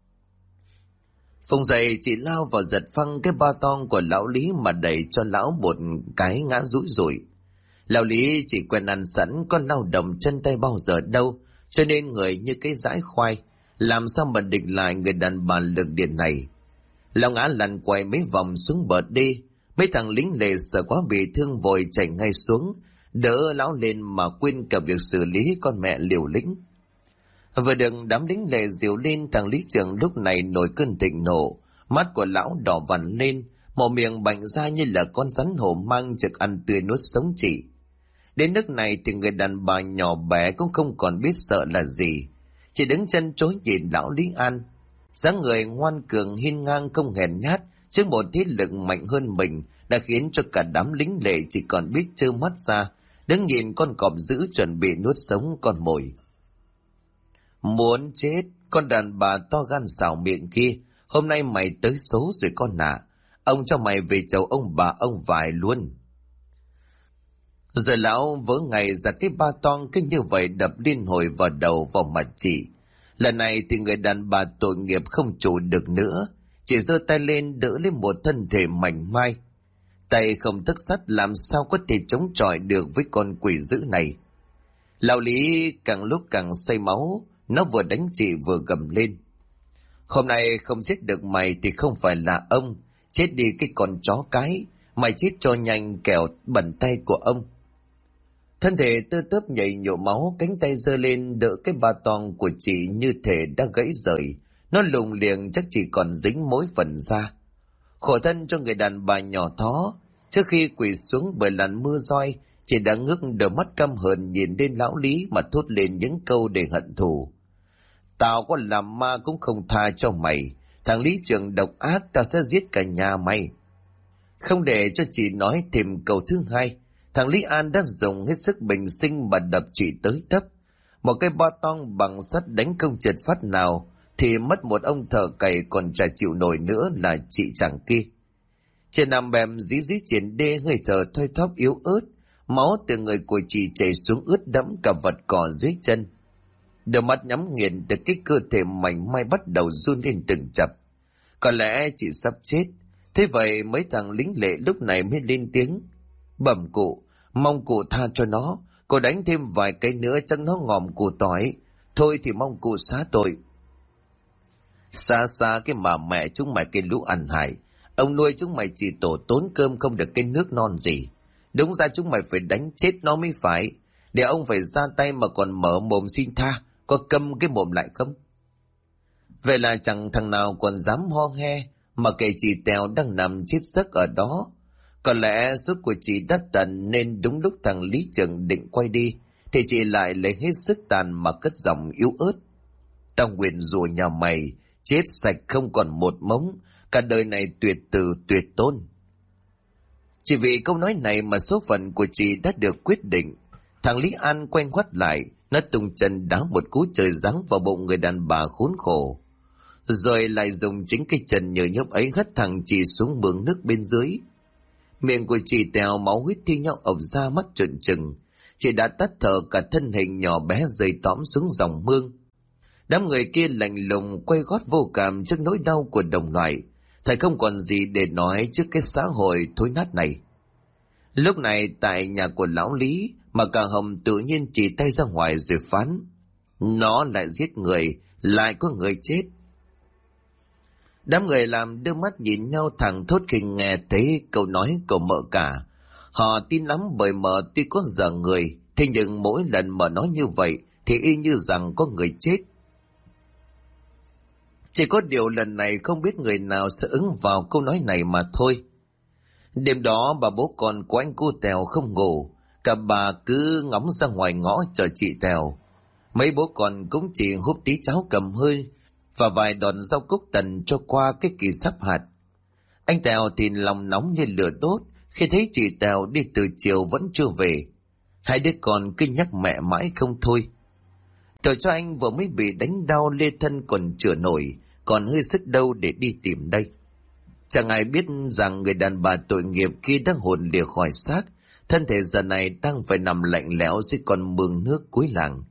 Phùng dậy chị lao vào giật phăng cái ba tong của lão Lý mà đẩy cho lão một cái ngã rũi rủi. Lão Lý chỉ quen ăn sẵn con lao động chân tay bao giờ đâu, cho nên người như cái dãi khoai, làm sao mà địch lại người đàn bà lực điện này. Lão ngã lăn quay mấy vòng xuống bờ đê. Mấy thằng lính lệ sợ quá bị thương vội chạy ngay xuống, đỡ lão lên mà quên cả việc xử lý con mẹ liều lĩnh. Vừa được đám lính lệ dìu lên, thằng lý trưởng lúc này nổi cơn thịnh nộ, mắt của lão đỏ vằn lên, mồm miệng bành ra như là con rắn hổ mang trực ăn tươi nuốt sống chị. Đến nước này thì người đàn bà nhỏ bé cũng không còn biết sợ là gì, chỉ đứng chân chối nhìn lão Lý An. Dáng người ngoan cường hiên ngang không hèn nhát trước một thế lực mạnh hơn mình đã khiến cho cả đám lính lệ chỉ còn biết trơ mắt ra, đứng nhìn con cọp dữ chuẩn bị nuốt sống con mồi. Muốn chết, con đàn bà to gan xảo miệng kia, hôm nay mày tới số rồi con ạ. Ông cho mày về chầu ông bà ông vài luôn. Rồi lão vỡ ngày ra cái ba tong cứ như vậy đập liên hồi vào đầu vào mặt chị. Lần này thì người đàn bà tội nghiệp không trụ được nữa, chỉ giơ tay lên đỡ lên một thân thể mảnh mai. Tay không tấc sắt làm sao có thể chống chọi được với con quỷ dữ này. Lão Lý càng lúc càng say máu, nó vừa đánh chị vừa gầm lên. Hôm nay không giết được mày thì không phải là ông. Chết đi cái con chó cái. Mày chết cho nhanh kẻo bẩn tay của ông. Thân thể tơ tớp nhảy nhổ máu, cánh tay giơ lên đỡ cái ba tong của chị như thể đã gãy rời. Nó lùng liềng chắc chỉ còn dính mỗi phần da. Khổ thân cho người đàn bà nhỏ thó. Trước khi quỳ xuống bởi làn mưa roi, chị đã ngước đôi mắt căm hờn nhìn đến lão Lý mà thốt lên những câu để hận thù. Tao có làm ma cũng không tha cho mày. Thằng Lý Trường độc ác, tao sẽ giết cả nhà mày. Không để cho chị nói thêm câu thứ hai, thằng Lý An đã dùng hết sức bình sinh mà đập chị tới tấp. Một cái ba tong bằng sắt đánh không trượt phát nào thì mất một ông thợ cày còn chả chịu nổi nữa là chị chàng kia. Trên nằm bèm dí dí triển đê, hơi thở thoi thóp yếu ớt, máu từ người của chị chảy xuống ướt đẫm cả vật cỏ dưới chân. Đôi mắt nhắm nghiền từ cái cơ thể mảnh mai bắt đầu run lên từng chập. Có lẽ chị sắp chết. Thế vậy mấy thằng lính lệ lúc này mới lên tiếng. Bẩm cụ, mong cụ tha cho nó. Cô đánh thêm vài cái nữa chắc nó ngòm củ tỏi. Thôi thì mong cụ xá tội. Xa xa cái mà mẹ chúng mày cái lũ ăn hại. Ông nuôi chúng mày chỉ tổ tốn cơm không được cái nước non gì. Đúng ra chúng mày phải đánh chết nó mới phải. Để ông phải ra tay mà còn mở mồm xin tha. Có câm cái mồm lại không? Vậy là chẳng thằng nào còn dám ho he. Mà kể chị Tèo đang nằm chết giấc ở đó. Có lẽ số của chị đã tận nên đúng lúc thằng Lý Trường định quay đi thì chị lại lấy hết sức tàn mà cất giọng yếu ớt. Tao nguyện rủa nhà mày chết sạch không còn một mống, cả đời này tuyệt tử tuyệt tôn. Chỉ vì câu nói này mà số phận của chị đã được quyết định. Thằng Lý An quay ngoắt lại, nó tung chân đá một cú trời giáng vào bụng người đàn bà khốn khổ, rồi lại dùng chính cái chân nhờ nhớp ấy hất thằng chị xuống mương nước bên dưới. Miệng của chị Tèo máu huyết thi nhau ộc ra, mắt trợn trừng. Chị đã tắt thở, cả thân hình nhỏ bé rơi tõm xuống dòng mương. Đám người kia lạnh lùng quay gót vô cảm trước nỗi đau của đồng loại. Thầy không còn gì để nói trước cái xã hội thối nát này. Lúc này tại nhà của lão Lý mà cả Hồng tự nhiên chỉ tay ra ngoài rồi phán: nó lại giết người, lại có người chết. Đám người làm đưa mắt nhìn nhau thẳng thốt khi nghe thấy câu nói của mợ cả. Họ tin lắm bởi mợ tuy có dở người, thế nhưng mỗi lần mợ nói như vậy thì y như rằng có người chết. Chỉ có điều lần này không biết người nào sẽ ứng vào câu nói này mà thôi. Đêm đó bà bố con của anh cô Tèo không ngủ, cả bà cứ ngóng ra ngoài ngõ chờ chị Tèo. Mấy bố con cũng chỉ húp tí cháo cầm hơi và vài đòn rau cúc tần cho qua cái kỳ sắp hạt. Anh Tèo thì lòng nóng như lửa đốt khi thấy chị Tèo đi từ chiều vẫn chưa về. Hai đứa con cứ nhắc mẹ mãi không thôi. Tội cho anh vừa mới bị đánh đau lê thân còn chữa nổi, còn hơi sức đâu để đi tìm đây. Chẳng ai biết rằng người đàn bà tội nghiệp kia đang hồn lìa khỏi xác, thân thể giờ này đang phải nằm lạnh lẽo dưới con mương nước cuối làng.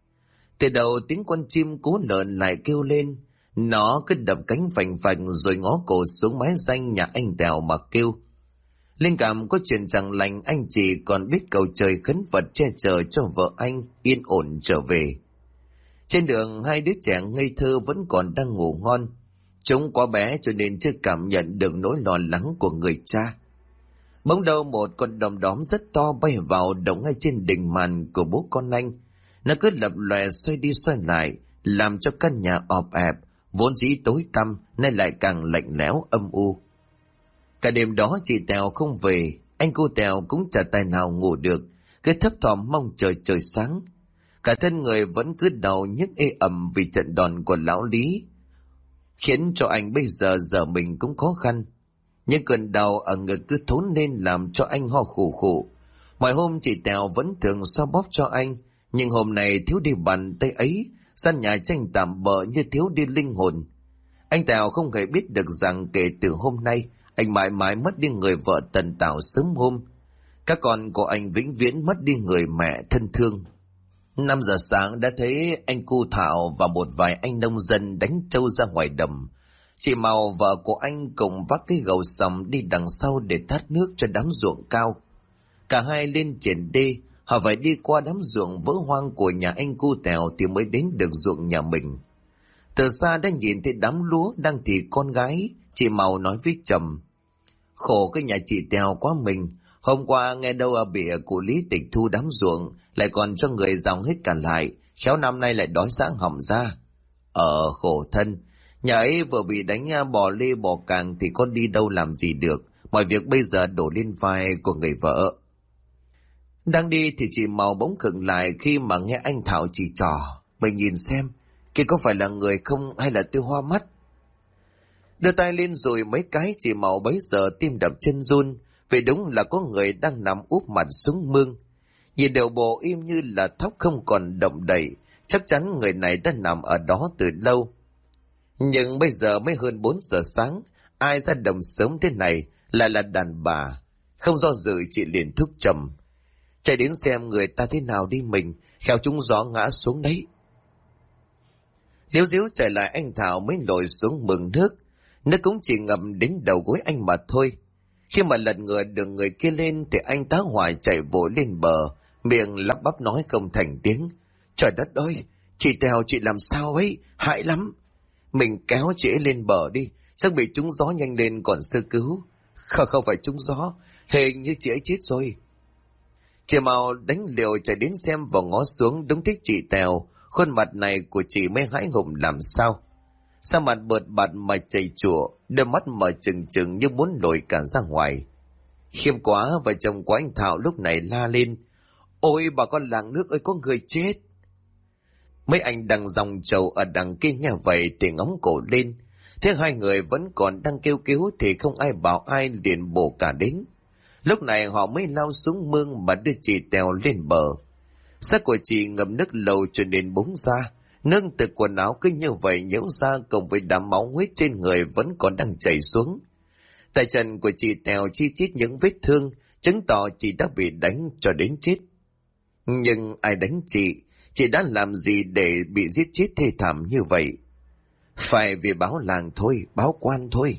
Từ đầu tiếng con chim cú lợn lại kêu lên, nó cứ đập cánh phành phành rồi ngó cổ xuống mái danh nhà anh Tèo mà kêu. Linh cảm có chuyện chẳng lành, anh chỉ còn biết cầu trời khấn Phật che chở cho vợ anh yên ổn trở về. Trên đường hai đứa trẻ ngây thơ vẫn còn đang ngủ ngon. Chúng quá bé cho nên chưa cảm nhận được nỗi lo lắng của người cha. Bỗng đâu một con đom đóm rất to bay vào đậu ngay trên đỉnh màn của bố con anh. Nó cứ lập lòe xoay đi xoay lại, làm cho căn nhà ọp ẹp, vốn dĩ tối tăm nay lại càng lạnh lẽo âm u. Cả đêm đó chị Tèo không về, anh cô Tèo cũng chả tài nào ngủ được, cứ thấp thỏm mong trời trời sáng. Cả thân người vẫn cứ đau nhức ê ẩm vì trận đòn của lão Lý, khiến cho anh bây giờ mình cũng khó khăn. Nhưng cơn đau ở ngực cứ thốn lên làm cho anh ho khủ khủ. Mọi hôm chị Tèo vẫn thường xoa bóp cho anh, nhưng hôm nay thiếu đi bàn tay ấy, gian nhà tranh tạm bợ như thiếu đi linh hồn. Anh Tèo không hề biết được rằng kể từ hôm nay, anh mãi mãi mất đi người vợ tần tảo sớm hôm. Các con của anh vĩnh viễn mất đi người mẹ thân thương. 5 giờ sáng đã thấy anh Cu Thảo và một vài anh nông dân đánh trâu ra ngoài đầm. Chị Màu vợ của anh cùng vác cái gầu sòng đi đằng sau để tát nước cho đám ruộng cao. Cả hai lên triển đê, họ phải đi qua đám ruộng vỡ hoang của nhà anh Cu Tèo thì mới đến được ruộng nhà mình. Từ xa đã nhìn thấy đám lúa đang thì con gái. Chị Màu nói với chồng: khổ cái nhà chị Tèo quá mình. Hôm qua nghe đâu ở bìa cụ Lý tịch thu đám ruộng, lại còn cho người dòng hết cả lại. Khéo năm nay lại đói sáng hỏng ra. Khổ thân. Nhà ấy vừa bị đánh bò lê bò càng thì có đi đâu làm gì được. Mọi việc bây giờ đổ lên vai của người vợ. Đang đi thì chị Màu bỗng khựng lại khi mà nghe anh Thảo chỉ trỏ: mình nhìn xem, kia có phải là người không hay là tôi hoa mắt? Đưa tay lên rồi mấy cái, chị Màu bấy giờ tim đập chân run, vì đúng là có người đang nằm úp mặt xuống mương. Nhìn đều bộ im như là thóc không còn động đậy, chắc chắn người này đã nằm ở đó từ lâu. Nhưng bây giờ mới hơn 4 giờ sáng, ai ra đồng sớm thế này, lại là đàn bà. Không do dự chị liền thúc chồng: chạy đến xem người ta thế nào đi mình, khéo trúng gió ngã xuống đấy. Liếu díu chạy lại, anh Thảo mới lội xuống mương nước. Nước cũng chỉ ngậm đến đầu gối anh mà thôi. Khi mà lật ngửa được người kia lên thì anh tá hỏa chạy vội lên bờ, miệng lắp bắp nói không thành tiếng: trời đất ơi, chị Tèo chị làm sao ấy, hại lắm. Mình kéo chị ấy lên bờ đi, chắc bị trúng gió, nhanh lên còn sơ cứu. Không phải trúng gió, hình như chị ấy chết rồi. Chị Màu đánh liều chạy đến xem và ngó xuống, đúng thích chị Tèo. Khuôn mặt này của chị mới hãi hùng làm sao. Sao mặt bợt bạt mà chảy chùa, đôi mắt mở trừng trừng như muốn lồi cả ra ngoài. Khiếp quá, vợ chồng của anh Thảo lúc này la lên: ôi bà con làng nước ơi, có người chết. Mấy anh đang dòng trầu ở đằng kia nghe vậy thì ngóng cổ lên. Thế hai người vẫn còn đang kêu cứu thì không ai bảo ai, liền bổ cả đến. Lúc này họ mới lao xuống mương mà đưa chị Tèo lên bờ. Xác của chị ngập nước lâu cho nên búng ra, nương từ quần áo cứ như vậy nhễu ra, cùng với đám máu huyết trên người vẫn còn đang chảy xuống. Tay chân của chị Tèo chi chít những vết thương, chứng tỏ chị đã bị đánh cho đến chết. Nhưng ai đánh chị? Chị đã làm gì để bị giết chết thê thảm như vậy? Phải vì báo làng thôi, báo quan thôi.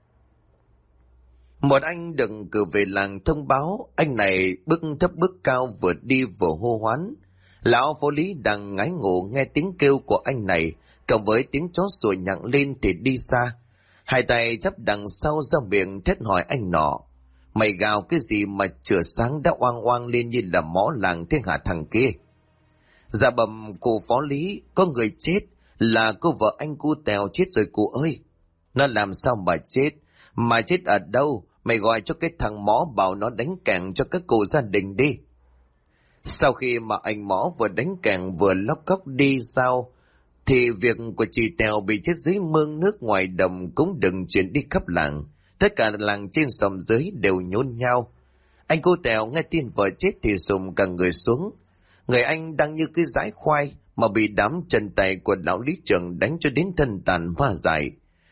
Một anh được cử về làng thông báo. Anh này bước thấp bước cao, vừa đi vừa hô hoán. Lão Phó Lý đang ngái ngủ nghe tiếng kêu của anh này, cộng với tiếng chó sủa nhặng lên thì đi xa. Hai tay chắp đằng sau ra miệng thét hỏi anh nọ: mày gào cái gì mà chửa sáng đã oang oang lên như là mõ làng thế hả thằng kia? Dạ bẩm cụ Phó Lý, có người chết, là cô vợ anh cu Tèo chết rồi cụ ơi. Nó làm sao mà chết? Mà chết ở đâu? Mày gọi cho cái thằng mõ bảo nó đánh kẻng cho các cụ gia đình đi. Sau khi mà anh mõ vừa đánh kẻng vừa lóc cóc đi sao, thì việc của chị Tèo bị chết dưới mương nước ngoài đồng cũng đừng chuyển đi khắp làng. Tất cả làng trên xóm dưới đều nhốn nhao. Anh cô Tèo nghe tin vợ chết thì sùm cả người xuống. Người anh đang như cái dải khoai mà bị đám chân tay của lão lý trưởng đánh cho đến thân tàn hoa dại.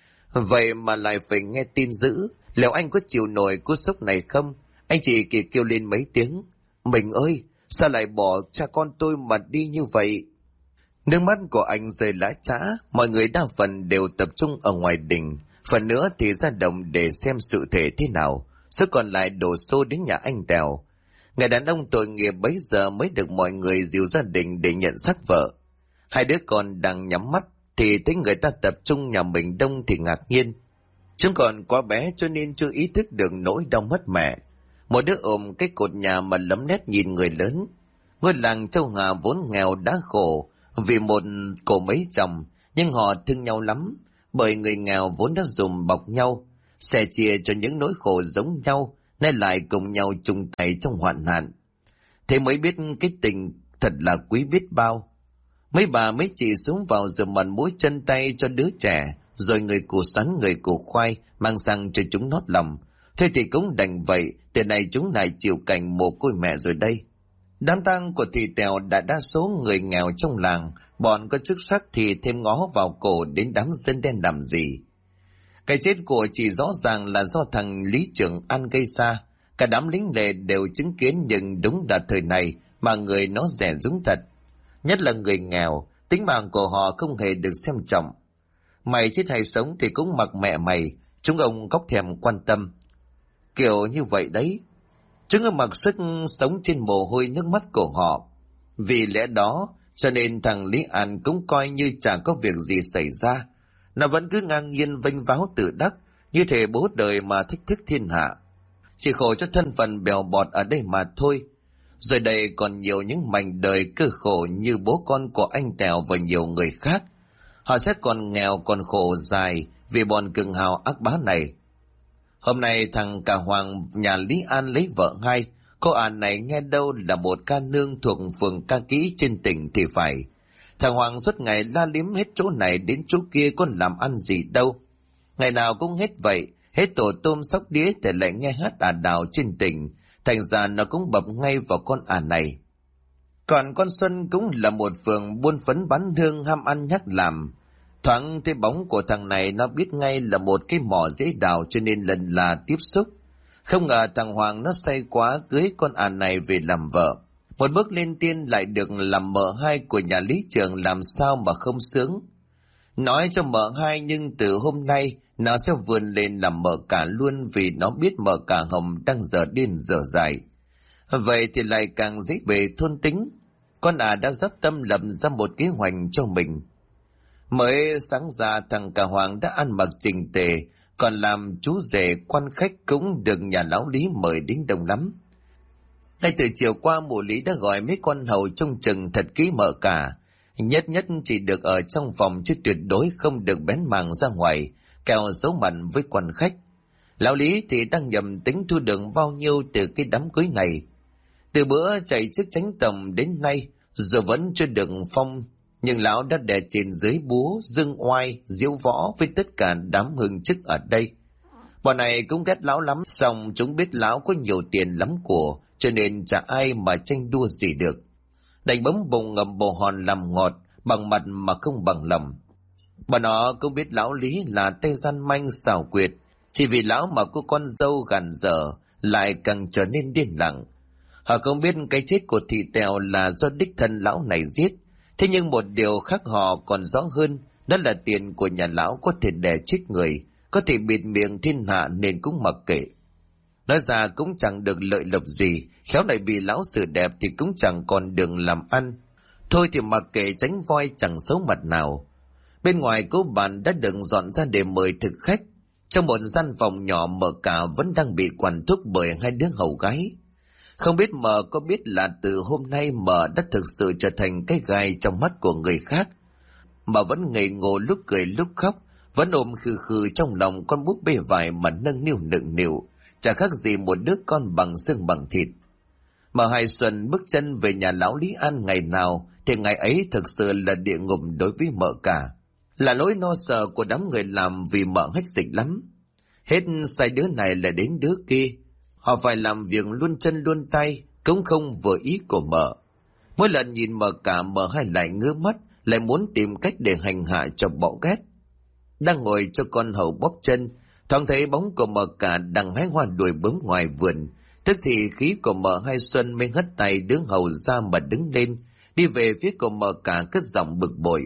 Vậy mà lại phải nghe tin dữ, liệu anh có chịu nổi cú sốc này không? Anh chỉ kịp kêu lên mấy tiếng: mình ơi, sao lại bỏ cha con tôi mà đi như vậy? Nước mắt của anh rơi lã chã. Mọi người đa phần đều tập trung ở ngoài đình, phần nữa thì ra đồng để xem sự thể thế nào. Số còn lại đổ xô đến nhà anh Tèo. Người đàn ông tội nghiệp bấy giờ mới được mọi người dìu gia đình để nhận xác vợ. Hai đứa con đang nhắm mắt thì thấy người ta tập trung nhà mình đông thì ngạc nhiên. Chúng còn quá bé cho nên chưa ý thức được nỗi đau mất mẹ. Một đứa ôm cái cột nhà mà lấm lét nhìn người lớn. Ngôi làng Châu Hà vốn nghèo đã khổ vì một cổ mấy chồng, nhưng họ thương nhau lắm, bởi người nghèo vốn đã dùm bọc nhau, sẻ chia cho những nỗi khổ giống nhau, nên lại cùng nhau chung tay trong hoạn nạn. Thế mới biết cái tình thật là quý biết bao. Mấy bà mấy chị xuống vào rửa mặt mũi chân tay cho đứa trẻ, rồi người củ sắn người củ khoai mang sang cho chúng nót lòng. Thế thì cũng đành vậy, từ này chúng lại chịu cảnh mồ côi mẹ rồi đây. Đám tang của thị Tèo đã đa số người nghèo trong làng, bọn có chức sắc thì thêm ngó vào cổ đến đám dân đen làm gì. Cái chết của chị rõ ràng là do thằng lý trưởng ăn gây ra. Cả đám lính lệ đều chứng kiến, nhưng đúng là thời này mà người nó rẻ rúng thật. Nhất là người nghèo, tính mạng của họ không hề được xem trọng. Mày chết hay sống thì cũng mặc mẹ mày, chúng ông cóc thèm quan tâm. Kiểu như vậy đấy, chúng mặc sức sống trên mồ hôi nước mắt của họ. Vì lẽ đó, Cho nên thằng Lý An cũng coi như chả có việc gì xảy ra. Nó vẫn cứ ngang nhiên vênh váo tự đắc, như thể bố đời mà thách thức thiên hạ. Chỉ khổ cho thân phận bèo bọt ở đây mà thôi. Rồi đây còn nhiều những mảnh đời cơ khổ như bố con của anh Tèo và nhiều người khác. Họ sẽ còn nghèo còn khổ dài vì bọn cường hào ác bá này. Hôm nay thằng Cả Hoàng nhà Lý An lấy vợ hai. Cô ả này nghe đâu là một ca nương thuộc phường Ca Kỹ trên tỉnh thì phải. Thằng Hoàng suốt ngày la liếm hết chỗ này đến chỗ kia, có làm ăn gì đâu. Ngày nào cũng hết vậy, hết tổ tôm sóc đĩa thì lại nghe hát ả đào trên tỉnh. Thành ra nó cũng bập ngay vào con ả này. Còn con Xuân cũng là một phường buôn phấn bán hương ham ăn nhắc làm. Thoáng thấy bóng của thằng này nó biết ngay là một cái mỏ dễ đào, cho nên lần là tiếp xúc. Không ngờ thằng Hoàng nó say quá cưới con ả này về làm vợ. Một bước lên tiên lại được làm mợ hai của nhà Lý Trường, làm sao mà không sướng. Nói cho mợ hai, nhưng từ hôm nay nó sẽ vươn lên làm mợ cả luôn, vì nó biết mợ cả Hồng đang dở điên dở dại. Vậy thì lại càng dễ bề thôn tính. Con ả đã dắp tâm lập ra một kế hoạch cho mình. Mới sáng ra thằng Cả Hoàng đã ăn mặc chỉnh tề, còn làm chú rể quan khách cũng được nhà lão Lý mời đến đông lắm. Ngay từ chiều qua mụ Lý đã gọi mấy con hầu trông chừng thật kỹ mợ cả. Nhất nhất chỉ được ở trong phòng chứ tuyệt đối không được bén mảng ra ngoài, kẻo xấu mặt với quan khách. Lão Lý thì đang nhầm tính thu được bao nhiêu từ cái đám cưới này. Từ bữa chạy chức chánh tầm đến nay giờ vẫn chưa được phong, nhưng lão đã đè trên dưới búa dương oai diễu võ với tất cả đám hương chức ở đây. Bọn này cũng ghét lão lắm, xong chúng biết lão có nhiều tiền lắm của, cho nên chả ai mà tranh đua gì được. Đành bấm bùng ngầm bồ hòn làm ngọt, bằng mặt mà không bằng lòng. Bọn nó cũng biết lão Lý là tay gian manh xảo quyệt, chỉ vì lão mà cô con dâu gàn dở lại càng trở nên điên lặng. Họ không biết cái chết của Thị Tèo là do đích thân lão này giết. Thế nhưng một điều khác họ còn rõ hơn, đó là tiền của nhà lão có thể đè chết người, có thể bịt miệng thiên hạ nên cũng mặc kệ. Nói ra cũng chẳng được lợi lộc gì, khéo lại bị lão xử đẹp thì cũng chẳng còn đường làm ăn. Thôi thì mặc kệ, tránh voi chẳng xấu mặt nào. Bên ngoài cố bàn đã được dọn ra để mời thực khách. Trong một gian phòng nhỏ, mợ cả vẫn đang bị quản thúc bởi hai đứa hầu gái. Không biết mợ có biết là từ hôm nay mợ đã thực sự trở thành cái gai trong mắt của người khác. Mợ vẫn ngây ngô lúc cười lúc khóc, vẫn ôm khư khư trong lòng con búp bê vải mà nâng niu nựng nịu, chả khác gì một đứa con bằng xương bằng thịt. Mà Hai Xuân bước chân về nhà lão Lý An ngày nào thì ngày ấy thực sự là địa ngục đối với mợ cả, là nỗi no sợ của đám người làm, vì mợ hách dịch lắm. Hết sai đứa này là đến đứa kia, họ phải làm việc luôn chân luôn tay, cũng không vừa ý của mợ. Mỗi lần nhìn mợ cả, mợ Hai lại ngứa mắt, lại muốn tìm cách để hành hạ cho bỏ ghét. Đang ngồi cho con hầu bóp chân, thoáng thấy bóng của mợ cả đang hái hoa đuổi bướm ngoài vườn. Tức thì khí của mợ Hai Xuân mới hất tay đứa hầu ra mà đứng lên, đi về phía của mợ cả cất giọng bực bội.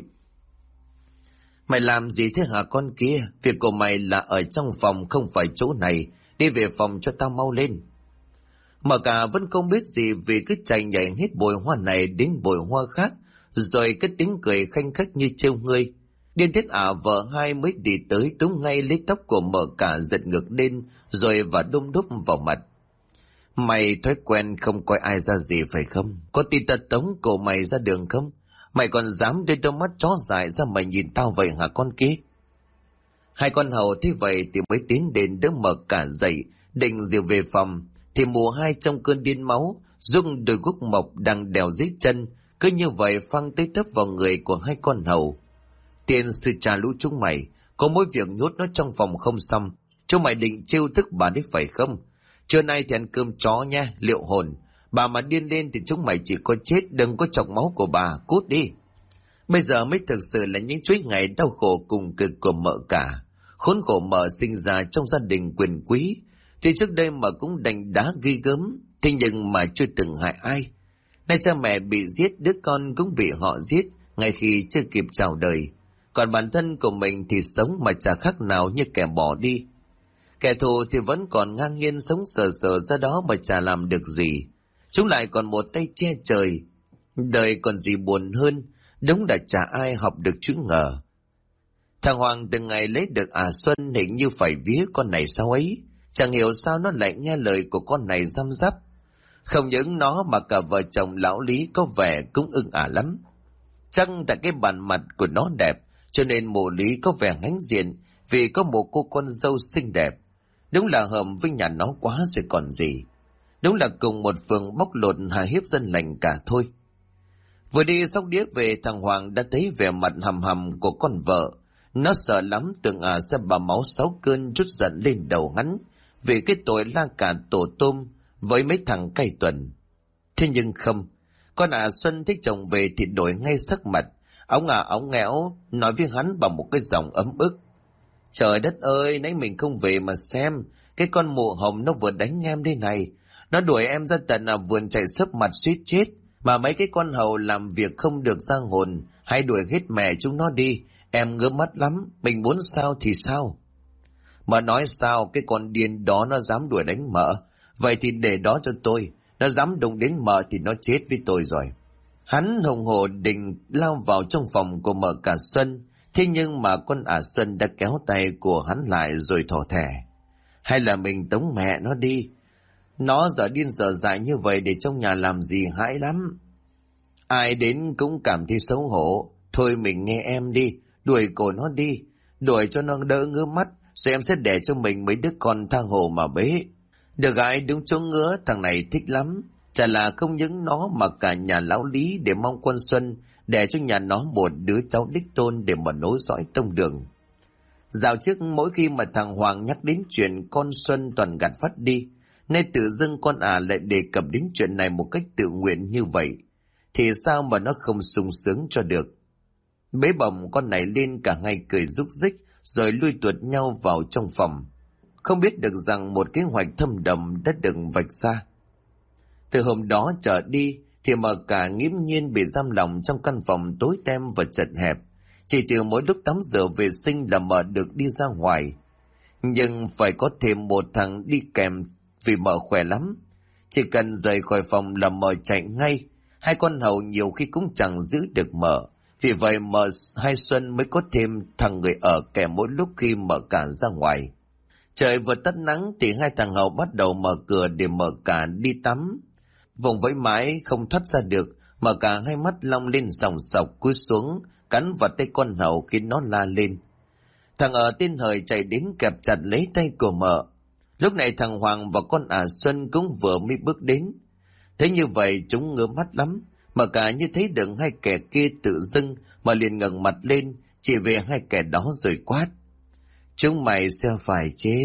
Mày làm gì thế hả con kia? Việc của mày là ở trong phòng, không phải chỗ này. Đi về phòng cho tao mau lên. Mợ cả vẫn không biết gì, vì cứ chạy nhảy hết bụi hoa này đến bụi hoa khác, rồi cái tiếng cười khanh khách như trêu ngươi. Điên thiết vợ Hai mới đi tới túm ngay lấy tóc của mợ cả giật ngược lên, rồi và đôm đốp vào mặt. Mày thói quen không coi ai ra gì phải không? Có tin ta tống cổ mày ra đường không? Mày còn dám đưa đôi mắt chó dại ra mà nhìn tao vậy hả con kia? Hai con hầu thế vậy thì mới tiến đến đỡ mợ cả dậy, định dìu về phòng, thì mùa Hai trong cơn điên máu, rung đôi guốc mộc đang đèo dưới chân, cứ như vậy phăng tới tấp vào người của hai con hầu. Tiền sư cha lũ chúng mày, có mỗi việc nhốt nó trong phòng không xong, chúng mày định trêu tức bà đấy phải không? Trưa nay thì ăn cơm chó nha, liệu hồn. Bà mà điên lên thì chúng mày chỉ có chết, đừng có chọc máu của bà, cút đi. Bây giờ mới thực sự là những chuỗi ngày đau khổ cùng cực của mợ cả. Khốn khổ mợ sinh ra trong gia đình quyền quý, thì trước đây mà cũng đành đá ghi gớm, thế nhưng mà chưa từng hại ai. Nay cha mẹ bị giết, đứa con cũng bị họ giết ngay khi chưa kịp chào đời. Còn bản thân của mình thì sống mà chả khác nào như kẻ bỏ đi. Kẻ thù thì vẫn còn ngang nhiên sống sờ sờ ra đó mà chả làm được gì. Chúng lại còn một tay che trời. Đời còn gì buồn hơn, đúng là chả ai học được chữ ngờ. Thằng Hoàng từng ngày lấy được Xuân hình như phải vía con này sao ấy. Chẳng hiểu sao nó lại nghe lời của con này răm rắp. Không những nó mà cả vợ chồng lão Lý có vẻ cũng ưng lắm. Chắc tại cái bản mặt của nó đẹp, cho nên mụ Lý có vẻ hãnh diện vì có một cô con dâu xinh đẹp. Đúng là hợp với nhà nó quá rồi còn gì. Đúng là cùng một phường bóc lột hà hiếp dân lành cả thôi. Vừa đi xóc đĩa về, thằng Hoàng đã thấy vẻ mặt hầm hầm của con vợ. Nó sợ lắm, tưởng sẽ bà máu 6 cơn trút giận lên đầu hắn vì cái tội la cả tổ tôm với mấy thằng cay tuần. Thế nhưng không, con Xuân thích chồng về thì đổi ngay sắc mặt. Ống nghẽo nói với hắn bằng một cái giọng ấm ức. Trời đất ơi, nãy mình không về mà xem, cái con mụ hồng nó vừa đánh em đây này. Nó đuổi em ra tận vườn chạy sấp mặt suýt chết. Mà mấy cái con hầu làm việc không được ra hồn, hay đuổi hết mẹ chúng nó đi. Em ngứa mắt lắm, mình muốn sao thì sao. Mà nói sao cái con điên đó nó dám đuổi đánh mợ. Vậy thì để đó cho tôi. Nó dám đụng đến mợ thì nó chết với tôi rồi. Hắn hùng hổ định lao vào trong phòng của mợ cả Xuân. Thế nhưng mà con Xuân đã kéo tay của hắn lại rồi thỏ thẻ. Hay là mình tống mẹ nó đi. Nó giờ điên giờ dại như vậy để trong nhà làm gì hãi lắm. Ai đến cũng cảm thấy xấu hổ. Thôi mình nghe em đi, đuổi cổ nó đi. Đuổi cho nó đỡ ngứa mắt, rồi em sẽ để cho mình mấy đứa con tha hồ mà bế. Được gái đúng chỗ ngứa, thằng này thích lắm. Chả là không những nó mà cả nhà lão Lý để mong con Xuân để cho nhà nó một đứa cháu đích tôn để mà nối dõi tông đường. Dạo trước mỗi khi mà thằng Hoàng nhắc đến chuyện con Xuân toàn gạt phát đi, nay tự dưng con lại đề cập đến chuyện này một cách tự nguyện như vậy, thì sao mà nó không sung sướng cho được. Bế bồng con này lên cả ngày cười rúc rích, rồi lui tuột nhau vào trong phòng. Không biết được rằng một kế hoạch thâm đậm đã được vạch ra. Từ hôm đó trở đi thì mà cả nghiễm nhiên bị giam lòng trong căn phòng tối tăm và chật hẹp. Chỉ trừ mỗi lúc tắm rửa vệ sinh là mợ được đi ra ngoài. Nhưng phải có thêm một thằng đi kèm vì mợ khỏe lắm. Chỉ cần rời khỏi phòng là mợ chạy ngay. Hai con hầu nhiều khi cũng chẳng giữ được mợ. Vì vậy mợ hai Xuân mới có thêm thằng người ở kèm mỗi lúc khi mợ cả ra ngoài. Trời vừa tắt nắng thì hai thằng hầu bắt đầu mở cửa để mợ cả đi tắm. Vùng vẫy mãi không thoát ra được, mợ cả hai mắt long lên sòng sọc cúi xuống, cắn vào tay con hầu khiến nó la lên. Thằng ở tên hời chạy đến kẹp chặt lấy tay của mợ. Lúc này thằng Hoàng và con Xuân cũng vừa mới bước đến. Thế như vậy chúng ngứa mắt lắm, mà cả như thấy được hai kẻ kia tự dưng mà liền ngẩng mặt lên, chỉ về hai kẻ đó rồi quát. Chúng mày sẽ phải chết.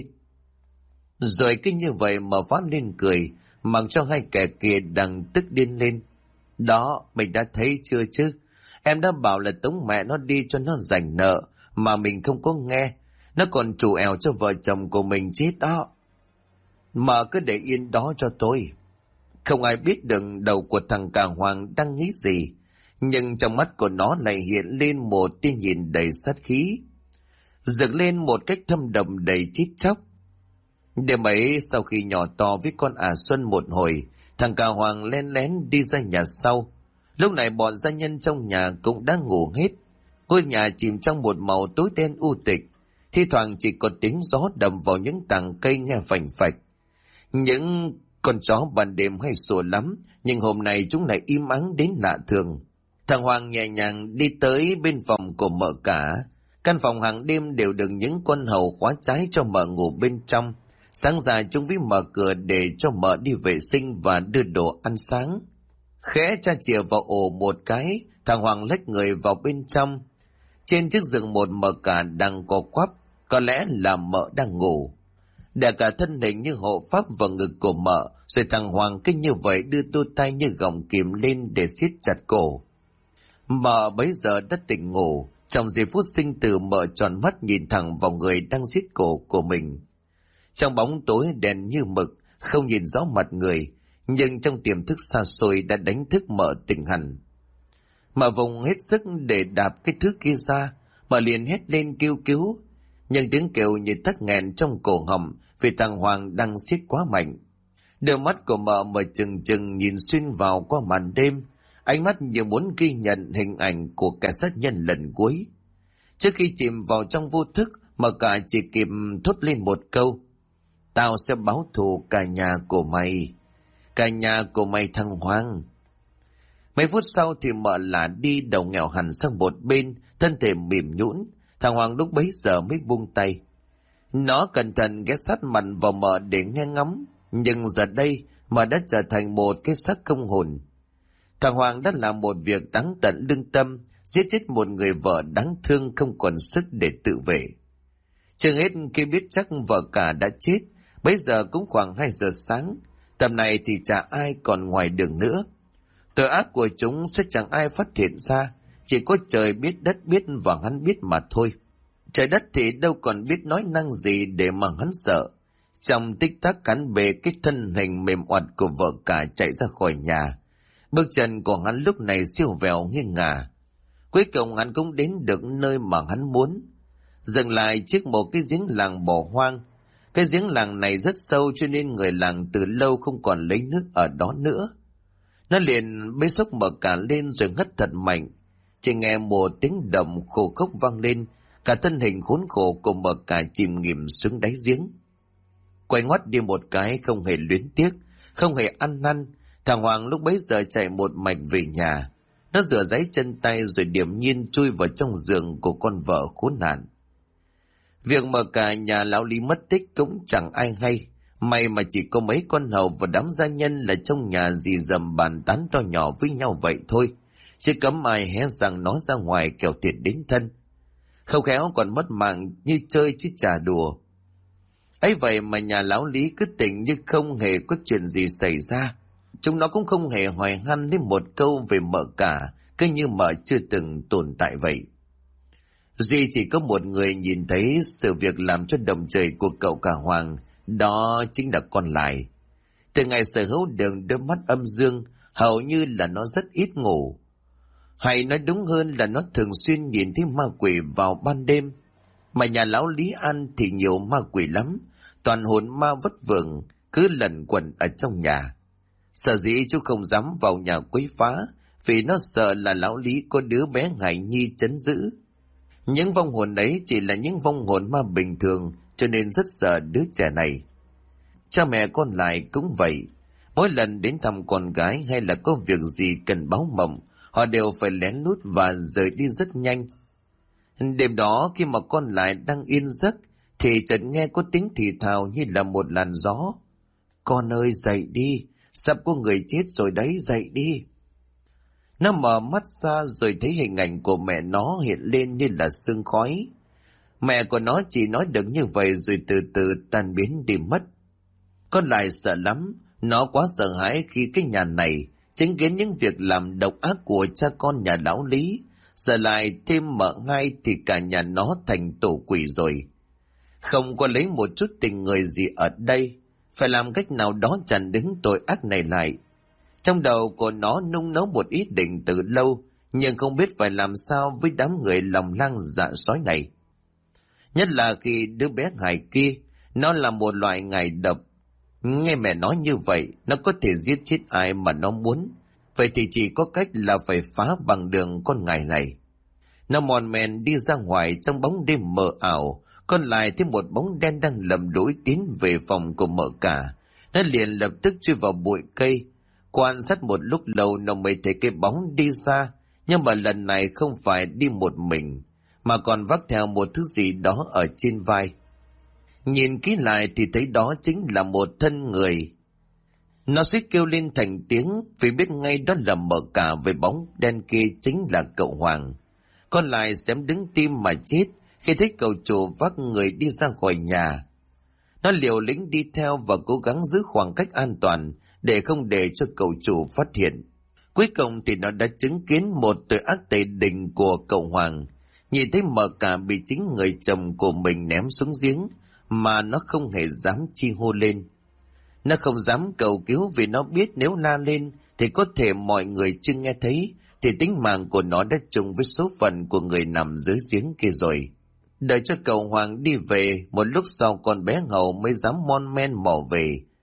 Rồi cứ như vậy mà phát lên cười, mặc cho hai kẻ kia đang tức điên lên. Đó, mình đã thấy chưa chứ? Em đã bảo là tống mẹ nó đi cho nó rảnh nợ, mà mình không có nghe. Nó còn trù ẻo cho vợ chồng của mình chết đó. Mà cứ để yên đó cho tôi. Không ai biết được đầu của thằng Cà Hoàng đang nghĩ gì, nhưng trong mắt của nó lại hiện lên một tia nhìn đầy sát khí, dựng lên một cách thâm độc đầy chít chóc. Đêm ấy sau khi nhỏ to với con Xuân một hồi, thằng Cà Hoàng len lén đi ra nhà sau. Lúc này bọn gia nhân trong nhà cũng đã ngủ hết. Ngôi nhà chìm trong một màu tối đen u tịch, thi thoảng chỉ có tiếng gió đầm vào những tàng cây nghe phành phạch. Những con chó ban đêm hay sủa lắm, nhưng hôm nay chúng lại im ắng đến lạ thường. Thằng Hoàng nhẹ nhàng đi tới bên phòng của mợ cả. Căn phòng hàng đêm đều được những con hầu khóa trái cho mợ ngủ bên trong. Sáng ra chúng với mở cửa để cho mợ đi vệ sinh và đưa đồ ăn sáng. Khẽ cha chìa vào ổ một cái, thằng Hoàng lách người vào bên trong. Trên chiếc giường một mợ cả đang co quắp, có lẽ là mợ đang ngủ. Để cả thân hình như hộ pháp vào ngực của mợ, rồi thằng Hoàng cứ như vậy đưa đôi tay như gọng kìm lên để siết chặt cổ. Mợ bấy giờ đã tỉnh ngủ, trong giây phút sinh tử mợ tròn mắt nhìn thẳng vào người đang siết cổ của mình. Trong bóng tối đèn như mực, không nhìn rõ mặt người, nhưng trong tiềm thức xa xôi đã đánh thức mợ tỉnh hẳn. Mợ vùng hết sức để đạp cái thứ kia ra, mợ liền hét lên kêu cứu, nhưng tiếng kêu như tắc nghẹn trong cổ họng vì thằng Hoàng đang siết quá mạnh. Đôi mắt của mợ mở trừng trừng nhìn xuyên vào qua màn đêm, ánh mắt như muốn ghi nhận hình ảnh của kẻ sát nhân lần cuối. Trước khi chìm vào trong vô thức, Mợ Cả chỉ kịp thốt lên một câu: "Tao sẽ báo thù cả nhà của mày, cả nhà của mày thằng Hoàng." Mấy phút sau thì Mợ Lả đi đầu nghèo hẳn sang một bên, thân thể mềm nhũn. Thằng Hoàng lúc bấy giờ mới buông tay. Nó cẩn thận ghé sát mặt vào Mợ để nghe ngóng, nhưng giờ đây Mợ đã trở thành một cái xác không hồn. Thằng Hoàng đã làm một việc đáng tận lương tâm, giết chết một người vợ đáng thương không còn sức để tự vệ. Chưa hết khi biết chắc vợ cả đã chết, bây giờ cũng khoảng 2 giờ sáng, tầm này thì chả ai còn ngoài đường nữa. Tội ác của chúng sẽ chẳng ai phát hiện ra, chỉ có trời biết đất biết và hắn biết mà thôi. Trời đất thì đâu còn biết nói năng gì để mà hắn sợ. Trong tích tắc hắn bề cái thân hình mềm oặt của vợ cả chạy ra khỏi nhà. Bước chân của hắn lúc này siêu vẹo nghiêng ngả. Cuối cùng hắn cũng đến được nơi mà hắn muốn. Dừng lại trước một cái giếng làng bỏ hoang. Cái giếng làng này rất sâu cho nên người làng từ lâu không còn lấy nước ở đó nữa. Nó liền bế xốc Mợ Cả lên rồi ngất thật mạnh. Chỉ nghe một tiếng động khô khốc vang lên, cả thân hình khốn khổ của Mợ Cả chìm nghỉm xuống đáy giếng. Quay ngoắt đi một cái không hề luyến tiếc, không hề ăn năn, thằng Hoàng lúc bấy giờ chạy một mạch về nhà. Nó rửa ráy chân tay rồi điềm nhiên chui vào trong giường của con vợ khốn nạn. Việc Mợ Cả nhà lão Lý mất tích cũng chẳng ai hay. May mà chỉ có mấy con hầu và đám gia nhân là trong nhà dì dầm bàn tán to nhỏ với nhau vậy thôi, chứ cấm ai hé rằng nó ra ngoài kẻo thiệt đến thân. Không khéo còn mất mạng như chơi chứ chả đùa. Ấy vậy mà nhà lão Lý cứ tỉnh như không hề có chuyện gì xảy ra. Chúng nó cũng không hề hỏi han đến một câu về Mợ Cả, cứ như Mợ chưa từng tồn tại vậy. Duy chỉ có một người nhìn thấy sự việc làm cho động trời của cậu cả Hoàng, đó chính là con Lại. Từ ngày sở hữu được đôi mắt âm dương, hầu như là nó rất ít ngủ. Hay nói đúng hơn là nó thường xuyên nhìn thấy ma quỷ vào ban đêm. Mà nhà lão Lý An thì nhiều ma quỷ lắm, toàn hồn ma vất vưởng, cứ lẩn quẩn ở trong nhà. Sở dĩ chú không dám vào nhà quấy phá, vì nó sợ là lão Lý có đứa bé Hải Nhi trấn giữ. Những vong hồn ấy chỉ là những vong hồn ma bình thường, cho nên rất sợ đứa trẻ này. Cha mẹ con Lại cũng vậy. Mỗi lần đến thăm con gái hay là có việc gì cần báo mộng, họ đều phải lén lút và rời đi rất nhanh. Đêm đó khi mà con Lại đang yên giấc, thì chợt nghe có tiếng thì thào như là một làn gió. "Con ơi dậy đi, sắp có người chết rồi đấy, dậy đi." Nó mở mắt ra rồi thấy hình ảnh của mẹ nó hiện lên như là sương khói. Mẹ của nó chỉ nói được như vậy rồi từ từ tan biến đi mất. Con Lại sợ lắm, nó quá sợ hãi khi cái nhà này chứng kiến những việc làm độc ác của cha con nhà lão Lý. Giờ lại thêm Mợ Hai thì cả nhà nó thành tổ quỷ rồi. Không có lấy một chút tình người gì ở đây, phải làm cách nào đó chặn đứng tội ác này lại. Trong đầu của nó nung nấu một ý định từ lâu, nhưng không biết phải làm sao với đám người lòng lang dạ sói này. Nhất là khi đứa bé Hải kia, nó là một loại ngải độc. Nghe mẹ nói như vậy, nó có thể giết chết ai mà nó muốn. Vậy thì chỉ có cách là phải phá bằng đường con ngải này. Nó mòn men đi ra ngoài trong bóng đêm mờ ảo, con Lại thấy một bóng đen đang lầm đuổi tiến về phòng của Mợ Cả. Nó liền lập tức chui vào bụi cây. Quan sát một lúc lâu nó mới thấy cái bóng đi xa, nhưng mà lần này không phải đi một mình, mà còn vác theo một thứ gì đó ở trên vai. Nhìn kỹ lại thì thấy đó chính là một thân người. Nó suýt kêu lên thành tiếng vì biết ngay đó là Mợ Cả, với bóng đen kia chính là cậu Hoàng. Con Lại xém đứng tim mà chết khi thấy cậu chủ vác người đi ra khỏi nhà. Nó liều lĩnh đi theo và cố gắng giữ khoảng cách an toàn để không để cho cậu chủ phát hiện. Cuối cùng thì nó đã chứng kiến một tội ác tày đình của cậu Hoàng. Nhìn thấy Mợ Cả bị chính người chồng của mình ném xuống giếng mà nó không hề dám chi hô lên. Nó không dám cầu cứu vì nó biết nếu la lên thì có thể mọi người chưa nghe thấy, thì tính mạng của nó đã trùng với số phận của người nằm dưới giếng kia rồi. Đợi cho cậu Hoàng đi về, một lúc sau con bé Hậu mới dám mon men mò về.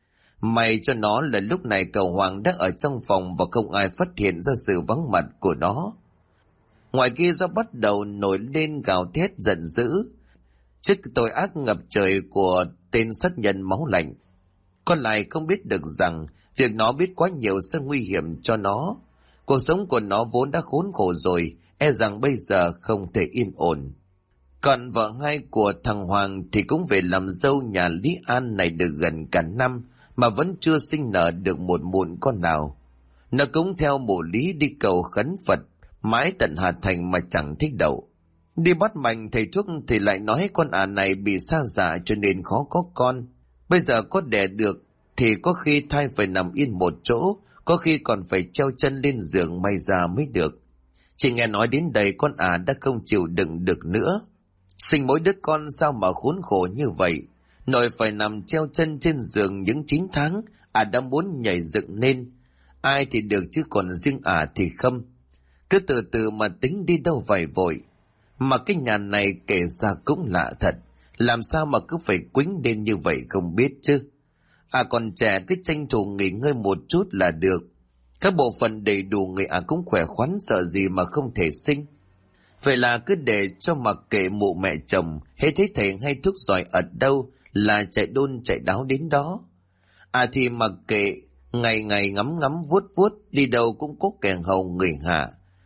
May cho nó là lúc này cậu Hoàng đã ở trong phòng và không ai phát hiện ra sự vắng mặt của nó. Ngoài kia gió bắt đầu nổi lên gào thét giận dữ trước tội ác ngập trời của tên sát nhân máu lạnh. Con lại không biết được rằng việc nó biết quá nhiều sẽ nguy hiểm cho nó. Cuộc sống của nó vốn đã khốn khổ rồi, e rằng bây giờ không thể yên ổn. Còn vợ hai của thằng Hoàng thì cũng về làm dâu nhà Lý An này được gần cả năm mà vẫn chưa sinh nở được một mụn con nào. Nó cũng theo mụ Lý đi cầu khấn Phật mãi tận Hà Thành mà chẳng thích đậu. Đi bắt mạch thầy thuốc thì lại nói con này bị sa dạ cho nên khó có con. Bây giờ có đẻ được thì có khi thai phải nằm yên một chỗ, có khi còn phải treo chân lên giường may ra mới được. Chỉ nghe nói đến đây con đã không chịu đựng được nữa. Sinh mỗi đứa con sao mà khốn khổ như vậy. Nội phải nằm treo chân trên giường những 9 tháng, đã muốn nhảy dựng lên. Ai thì được chứ còn riêng thì không. Cứ từ từ mà tính đi đâu vậy vội. Mà cái nhà này kể ra cũng lạ thật. Làm sao mà cứ phải quýnh lên như vậy không biết chứ. Còn trẻ cứ tranh thủ nghỉ ngơi một chút là được. Các bộ phận đầy đủ người cũng khỏe khoắn sợ gì mà không thể sinh. Vậy là cứ để cho mặc kệ mụ mẹ chồng, hễ thấy thầy hay thuốc giỏi ở đâu là chạy đôn chạy đáo đến đó. Thì mặc kệ, ngày ngày ngắm ngắm vuốt vuốt, đi đâu cũng có kẻ hầu người hạ.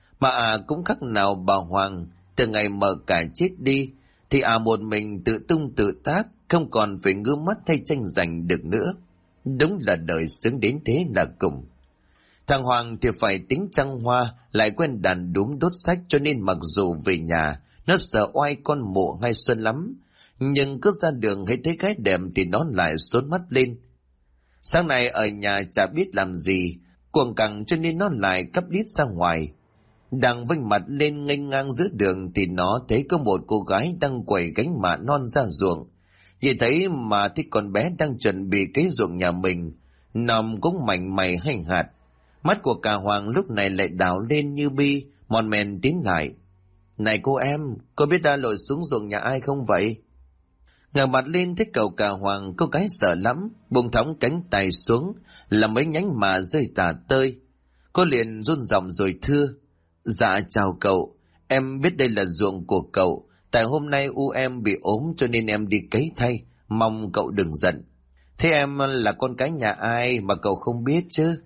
Mà cũng khác nào bà Hoàng, từ ngày mở cả chết đi, thì một mình tự tung tự tác, không còn phải ngước mắt hay tranh giành được nữa. Đúng là đời sướng đến thế là cùng. Thằng Hoàng thì phải tính trăng hoa, lại quen đàn đúm đốt sách cho nên mặc dù về nhà, nó sợ oai con mụ hay Xuân lắm. Nhưng cứ ra đường hay thấy gái đẹp thì nó lại xốn mắt lên. Sáng nay ở nhà chả biết làm gì, cuồng cẳng cho nên nó lại cắp đít ra ngoài. Đang vênh mặt lên nghênh ngang giữa đường thì nó thấy có một cô gái đang quẩy gánh mạ non ra ruộng. Nhìn thấy mà thấy con bé đang chuẩn bị cái ruộng nhà mình, nằm cũng mảnh mày hành hạt. Mắt của cả Hoàng lúc này lại đảo lên như bi, mòn mèn tiến lại. Này cô em, cô biết đã lội xuống ruộng nhà ai không vậy? Ngẩng mặt lên thấy cậu cả Hoàng, cô gái sợ lắm, buông thõng cánh tay xuống, là mấy nhánh mà rơi tả tơi. Cô liền run giọng rồi thưa. Dạ chào cậu, em biết đây là ruộng của cậu, tại hôm nay em bị ốm cho nên em đi cấy thay, mong cậu đừng giận. Thế em là con cái nhà ai mà cậu không biết chứ?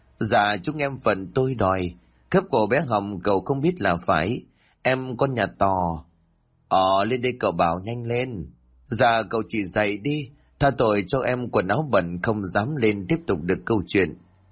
Dạ chúng em phần tôi đòi, cấp của bé Hồng cậu không biết là phải, em con nhà Tò. Lên đây cậu bảo nhanh lên. Dạ cậu chỉ dậy đi, tha tội cho em quần áo bẩn không dám lên tiếp tục được câu chuyện.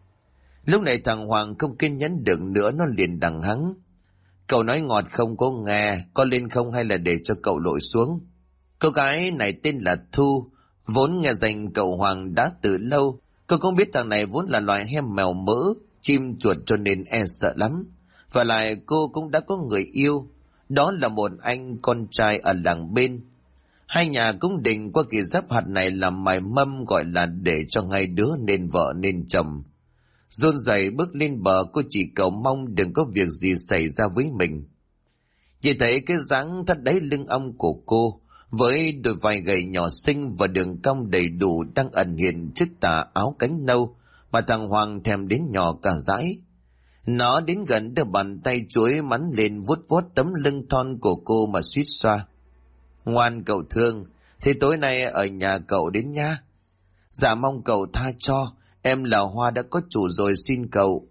Lúc này thằng Hoàng không kiên nhẫn được nữa, nó liền đằng hắng. Cậu nói ngọt không có nghe, có lên không hay là để cho cậu lội xuống? Cô gái này tên là Thu, vốn nghe danh cậu Hoàng đã từ lâu. Cô không biết thằng này vốn là loài hem mèo mỡ, chim chuột cho nên e sợ lắm. Và lại cô cũng đã có người yêu, đó là một anh con trai ở làng bên. Hai nhà cũng định qua kỳ giáp hạt này làm mài mâm, gọi là để cho hai đứa nên vợ nên chồng. Run rẩy bước lên bờ, cô chỉ cầu mong đừng có việc gì xảy ra với mình. Nhìn thấy cái dáng thắt đáy lưng ong của cô, với đôi vai gầy nhỏ xinh và đường cong đầy đủ đang ẩn hiện chiếc tà áo cánh nâu, mà thằng Hoàng thèm đến nhỏ cả dãi. Nó đến gần đưa bàn tay chuối mắn lên vuốt vuốt tấm lưng thon của cô mà suýt xoa. Ngoan cậu thương, thế tối nay ở nhà cậu đến nha. Dạ mong cậu tha cho, em là Hoa đã có chủ rồi xin cậu.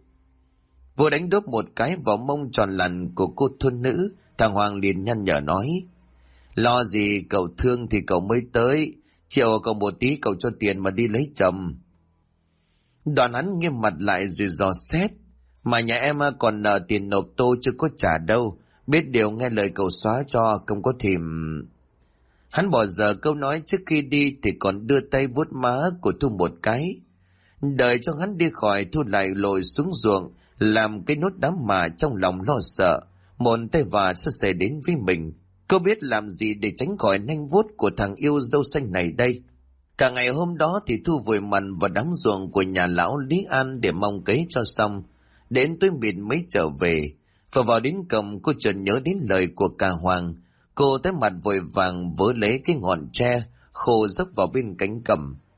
Vừa đánh đốp một cái vào mông tròn lằn của cô thôn nữ, thằng Hoàng liền nhăn nhở nói. Lo gì cậu thương thì cậu mới tới, chiều cậu một tí cậu cho tiền mà đi lấy chồng. Đoàn hắn nghiêm mặt lại rồi dò xét. Mà nhà em còn nợ tiền nộp tô chưa có trả đâu, biết điều nghe lời cậu xóa cho, không có thìm. Hắn bỏ dở câu nói trước khi đi thì còn đưa tay vuốt má của Thu một cái. Đợi cho hắn đi khỏi, Thu lại lội xuống ruộng, làm cái nốt đám mà trong lòng lo sợ, một tay vả sẽ xảy đến với mình. Cô biết làm gì để tránh khỏi nanh vuốt của thằng yêu dâu xanh này đây. Cả ngày hôm đó thì Thu vùi mằn vào đám ruộng của nhà lão Lý An để mong cấy cho xong. Đến tối mịt mới trở về. Vừa vào đến cổng, cô chợt nhớ đến lời của cả Hoàng. Cô tới mặt vội vàng vớ lấy cái ngọn tre khô dốc vào bên cánh cẩm.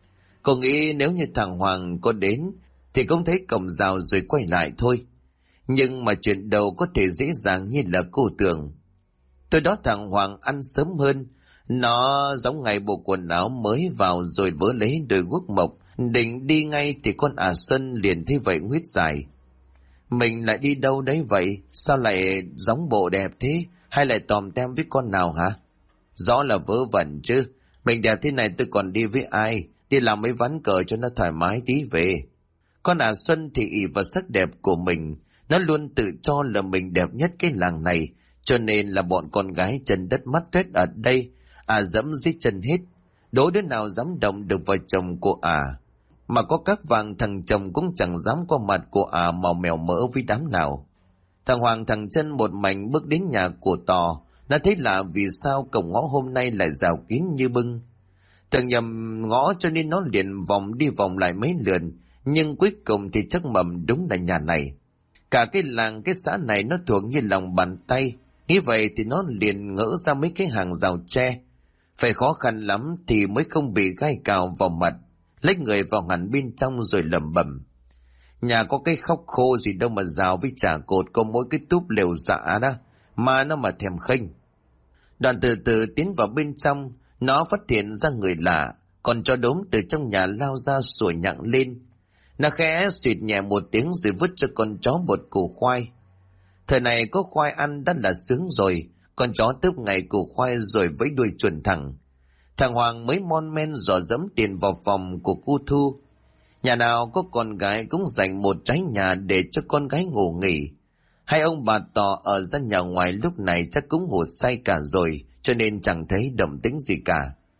Cô nghĩ nếu như thằng Hoàng có đến thì cũng thấy cổng rào rồi quay lại thôi. Nhưng mà chuyện đâu có thể dễ dàng như là cô tưởng. Tôi đó thằng Hoàng ăn sớm hơn. Nó giống ngày bộ quần áo mới vào rồi vớ lấy đôi guốc mộc, định đi ngay thì con Xuân liền thấy vậy nguyết dài. Mình lại đi đâu đấy vậy? Sao lại giống bộ đẹp thế? Hay lại tòm tem với con nào hả? Rõ là vớ vẩn chứ. Mình đẹp thế này tôi còn đi với ai? Đi làm mấy ván cờ cho nó thoải mái tí về. Con Xuân thì ỷ vào sắc đẹp của mình. Nó luôn tự cho là mình đẹp nhất cái làng này. Cho nên là bọn con gái chân đất mắt tuyết ở đây dẫm dưới chân hết. Đố đứa nào dám động được vào chồng của Mà có các vàng thằng chồng cũng chẳng dám qua mặt của màu mèo mỡ với đám nào. Thằng Hoàng thằng Chân một mảnh bước đến nhà của Tò. Nó thấy là vì sao cổng ngõ hôm nay lại rào kín như bưng. Tưởng nhầm ngõ cho nên nó liền vòng đi vòng lại mấy lượt. Nhưng cuối cùng thì chắc mầm đúng là nhà này. Cả cái làng cái xã này nó thuộc như lòng bàn tay. Nghĩ vậy thì nó liền ngỡ ra mấy cái hàng rào tre. Phải khó khăn lắm thì mới không bị gai cào vào mặt. Lấy người vào hẳn bên trong rồi lẩm bẩm. Nhà có cái khóc khô gì đâu mà rào với chả cột, có mỗi cái túp lều dạ đó. Mà nó mà thèm khênh. Đoàn từ từ tiến vào bên trong. Nó phát hiện ra người lạ. Còn chó đốm từ trong nhà lao ra sủa nhặng lên. Nó khẽ xịt nhẹ một tiếng rồi vứt cho con chó một củ khoai. Thời này có khoai ăn đã là sướng rồi. Con chó tớp ngày củ khoai rồi với đuôi chuồn thẳng. Thằng Hoàng mới mon men dò dẫm tiền vào phòng của cô Thu. Nhà nào có con gái cũng dành một trái nhà để cho con gái ngủ nghỉ. Hai ông bà Tò ở ra nhà ngoài lúc này chắc cũng ngủ say cả rồi, cho nên chẳng thấy động tĩnh gì cả.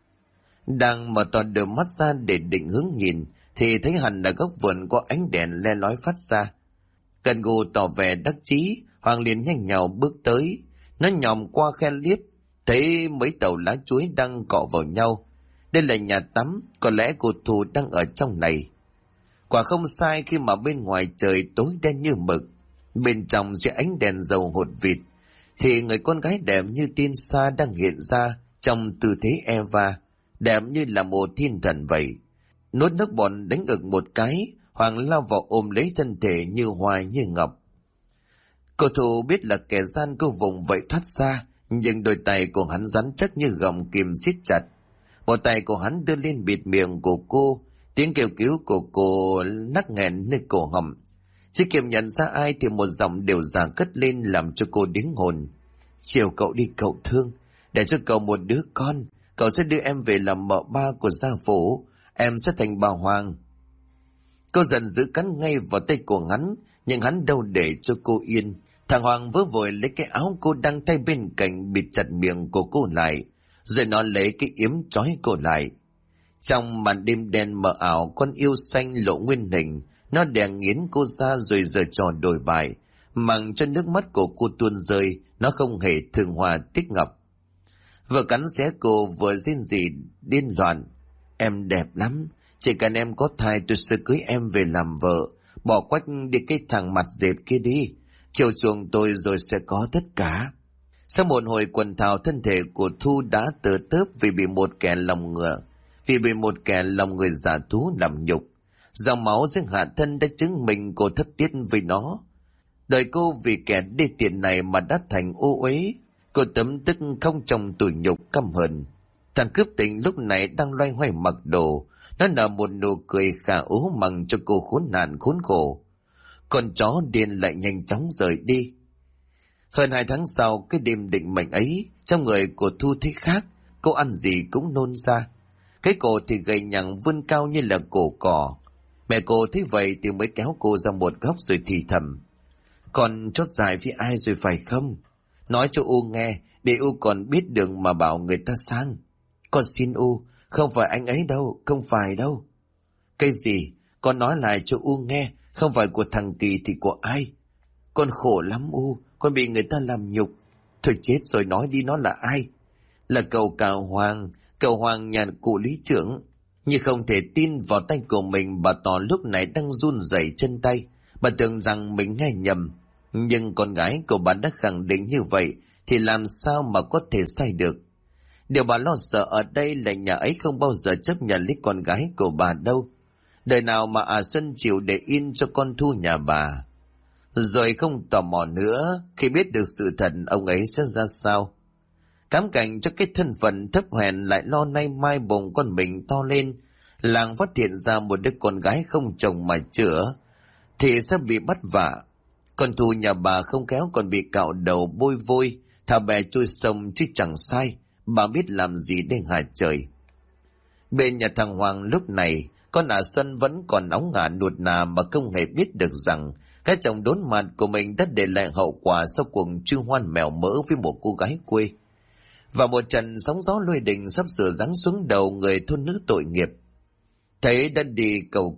Đang mở to đôi mắt ra để định hướng nhìn, thì thấy hẳn là góc vườn có ánh đèn le lói phát ra. Cần gù tỏ vẻ đắc chí, Hoàng liền nhanh nhào bước tới. Nó nhòm qua khe liếp, thấy mấy tàu lá chuối đang cọ vào nhau. Đây là nhà tắm, có lẽ cô Thu đang ở trong này. Quả không sai khi mà bên ngoài trời tối đen như mực. Bên trong dưới ánh đèn dầu hột vịt, thì người con gái đẹp như tiên sa đang hiện ra trong tư thế Eva, đẹp như là một thiên thần vậy. Nuốt nước bọt đánh ực một cái, Hoàng lao vào ôm lấy thân thể như hoa như ngọc. Cô Thu biết là kẻ gian cô vùng vậy thoát ra, nhưng đôi tay của hắn rắn chắc như gọng kìm siết chặt. Một tay của hắn đưa lên bịt miệng của cô, tiếng kêu cứu của cô nắc nghẹn nơi cổ họng. Chỉ kịp nhận ra ai thì một giọng đều già cất lên làm cho cô điếng hồn. Chiều cậu đi cậu thương, để cho cậu một đứa con, cậu sẽ đưa em về làm mợ ba của gia phủ, em sẽ thành bà Hoàng. Cô giận dữ cắn ngay vào tay của hắn, nhưng hắn đâu để cho cô yên. Thằng Hoàng vớ vội lấy cái áo cô đang thay bên cạnh bịt chặt miệng của cô lại, rồi nó lấy cái yếm trói cô lại. Trong màn đêm đen mờ ảo, con yêu xanh lộ nguyên hình, nó đè nghiến cô ra rồi giở trò đổi bại, mặc cho nước mắt của cô tuôn rơi, nó không hề thường hòa tích ngập. Vừa cắn xé cô vừa rên rỉ điên loạn. Em đẹp lắm, chỉ cần em có thai tôi sẽ cưới em về làm vợ, bỏ quách đi cái thằng mặt dẹp kia đi, chiều chuộng tôi rồi sẽ có tất cả. Sau một hồi quần thảo, thân thể của Thu đã tơ tớp vì bị một kẻ lòng người giả thú làm nhục. Dòng máu dưới hạ thân đã chứng minh cô thất tiết với nó. Đời cô vì kẻ đê tiện này mà đã thành ô uế. Cô tấm tức không trong tủi nhục căm hờn. Thằng cướp tình lúc này đang loay hoay mặc đồ. Nó nở một nụ cười khả ố mằng cho cô khốn nạn khốn khổ. Con chó điên lại nhanh chóng rời đi. Hơn 2 tháng sau, cái đêm định mệnh ấy, trong người của Thu thấy khác. Cô ăn gì cũng nôn ra. Cái cổ thì gầy nhằng vươn cao như là cổ cỏ. Mẹ cô thấy vậy thì mới kéo cô ra một góc rồi thì thầm. Con chót dài với ai rồi phải không? Nói cho U nghe, để U còn biết đường mà bảo người ta sang. Con xin U, không phải anh ấy đâu, không phải đâu. Cái gì? Con nói lại cho U nghe, không phải của thằng Kỳ thì của ai? Con khổ lắm U, con bị người ta làm nhục. Thôi chết rồi, nói đi, nó là ai? Là cậu Hoàng nhà cụ lý trưởng. Nhưng không thể tin vào tay của mình, bà Tỏ lúc này đang run rẩy chân tay. Bà tưởng rằng mình nghe nhầm. Nhưng con gái của bà đã khẳng định như vậy thì làm sao mà có thể sai được. Điều bà lo sợ ở đây là nhà ấy không bao giờ chấp nhận lấy con gái của bà đâu. Đời nào mà Xuân chịu để yên cho con Thu nhà bà. Rồi không tò mò nữa, khi biết được sự thật ông ấy sẽ ra sao. Cám cảnh cho cái thân phận thấp hèn lại lo nay mai bồng con mình to lên, làng phát hiện ra một đứa con gái không chồng mà chữa, thì sẽ bị bắt vạ. Con Thu nhà bà không kéo còn bị cạo đầu bôi vôi, thả bè trôi sông chứ chẳng sai, bà biết làm gì để hại trời. Bên nhà thằng Hoàng lúc này, con Xuân vẫn còn nóng ngả nuột nà mà không hề biết được rằng cái chồng đốn mặt của mình đã để lại hậu quả sau cuộc trêu hoan mèo mỡ với một cô gái quê. Và một trận sóng gió lôi đình sắp sửa giáng xuống đầu người thôn nữ tội nghiệp. Thấy đã đi cầu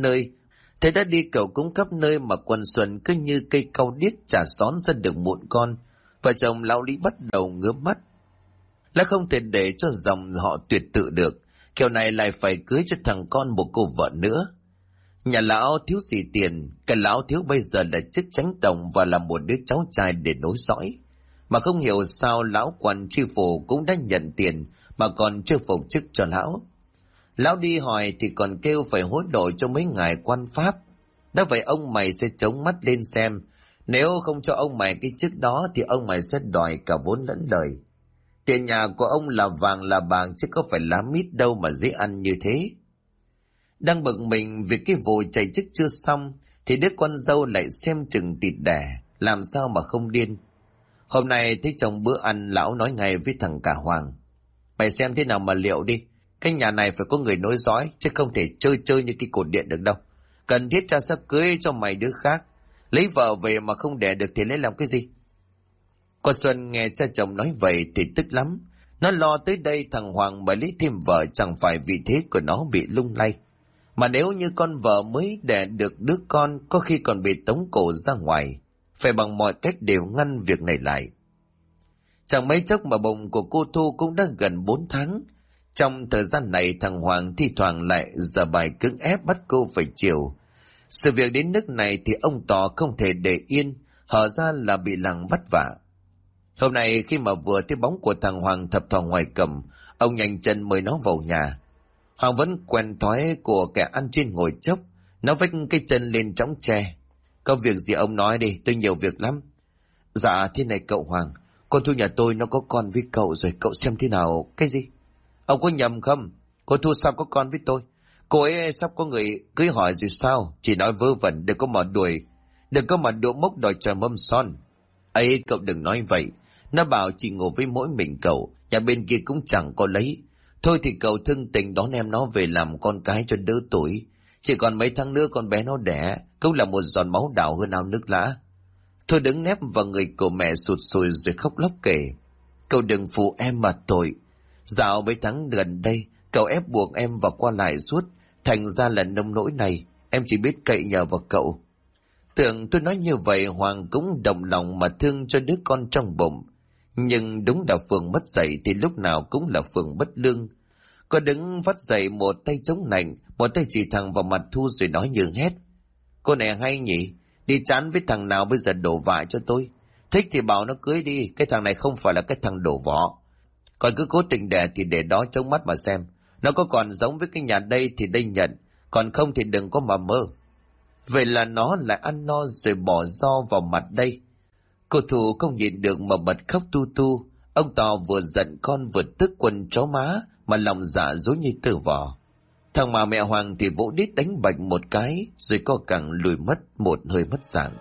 cúng khắp nơi mà quần Xuân cứ như cây cau điếc chả xón ra được mụn con. Vợ chồng lão Lý bắt đầu ngứa mắt. Là không thể để cho dòng họ tuyệt tự được, kiểu này lại phải cưới cho thằng con một cô vợ nữa. Nhà lão thiếu xì tiền, cái lão thiếu bây giờ là chức chánh tổng và là một đứa cháu trai để nối dõi. Mà không hiểu sao lão quan tri phủ cũng đã nhận tiền mà còn chưa phục chức cho lão. Lão đi hỏi thì còn kêu phải hối lộ cho mấy ngài quan pháp. Đã vậy ông mày sẽ chống mắt lên xem, nếu không cho ông mày cái chức đó thì ông mày sẽ đòi cả vốn lẫn lời. Tiền nhà của ông là vàng là bạc chứ có phải lá mít đâu mà dễ ăn như thế. Đang bực mình vì cái vụ chạy chức chưa xong thì đứa con dâu lại xem chừng thịt đẻ, làm sao mà không điên. Hôm nay thấy chồng bữa ăn, lão nói ngay với thằng cả Hoàng: mày xem thế nào mà liệu đi, cái nhà này phải có người nối dõi chứ không thể chơi chơi như cái cột điện được đâu. Cần thiết cha sẽ cưới cho mày đứa khác, lấy vợ về mà không đẻ được thì lấy làm cái gì. Con Xuân nghe cha chồng nói vậy thì tức lắm. Nó lo tới đây thằng Hoàng mà lấy thêm vợ chẳng phải vị thế của nó bị lung lay. Mà nếu như con vợ mới đẻ được đứa con có khi còn bị tống cổ ra ngoài, phải bằng mọi cách đều ngăn việc này lại. Chẳng mấy chốc mà bụng của cô Thu cũng đã gần 4 tháng. Trong thời gian này thằng Hoàng thi thoảng lại giở bài cưỡng ép bắt cô phải chiều. Sự việc đến nước này thì ông Tỏ không thể để yên, hở ra là bị làng bắt vạ. Hôm nay khi mà vừa thấy bóng của thằng Hoàng thập thò ngoài cầm, ông nhanh chân mời nó vào nhà. Hoàng vẫn quen thói của kẻ ăn trên ngồi chốc, nó vách cái chân lên chõng tre. Có việc gì ông nói đi, tôi nhiều việc lắm. Dạ thế này cậu Hoàng, con Thu nhà tôi nó có con với cậu rồi, cậu xem thế nào. Cái gì? Ông có nhầm không? Cô Thu sao có con với tôi? Cô ấy sắp có người cưới hỏi rồi sao? Chỉ nói vớ vẩn, đừng có mà đùa mốc đòi chờ mâm son. Ấy cậu đừng nói vậy. Nó bảo chỉ ngủ với mỗi mình cậu, nhà bên kia cũng chẳng có lấy. Thôi thì cậu thương tình đón em nó về làm con cái cho đỡ tuổi. Chỉ còn mấy tháng nữa con bé nó đẻ, cũng là một giọt máu đào hơn ao nước lã. Thôi đứng nép vào người của mẹ sụt sùi rồi khóc lóc kể: cậu đừng phụ em mà tội. Dạo mấy tháng gần đây, cậu ép buộc em và qua lại suốt, thành ra là nông nỗi này, em chỉ biết cậy nhờ vào cậu. Tưởng tôi nói như vậy Hoàng cũng đồng lòng mà thương cho đứa con trong bụng. Nhưng đúng là Phường mất dạy thì lúc nào cũng là Phường bất lương. Có đứng vắt dậy một tay chống nạnh, một tay chỉ thẳng vào mặt Thu rồi nói như hét: cô này hay nhỉ, đi chán với thằng nào bây giờ đổ vạ cho tôi. Thích thì bảo nó cưới đi, cái thằng này không phải là cái thằng đổ vỏ. Còn cứ cố tình đẻ thì để đó chống mắt mà xem. Nó có còn giống với cái nhà đây thì đây nhận, còn không thì đừng có mà mơ. Vậy là nó lại ăn no rồi bỏ ro vào mặt đây. Cô Thu không nhịn được mà bật khóc tu tu. Ông Tò vừa giận con vừa tức quần chó má, mà lòng dạ dối như tơ vò. Thằng mà mẹ Hoàng thì vỗ đít đánh bạch một cái, rồi co cẳng lùi mất một hơi mất dạng.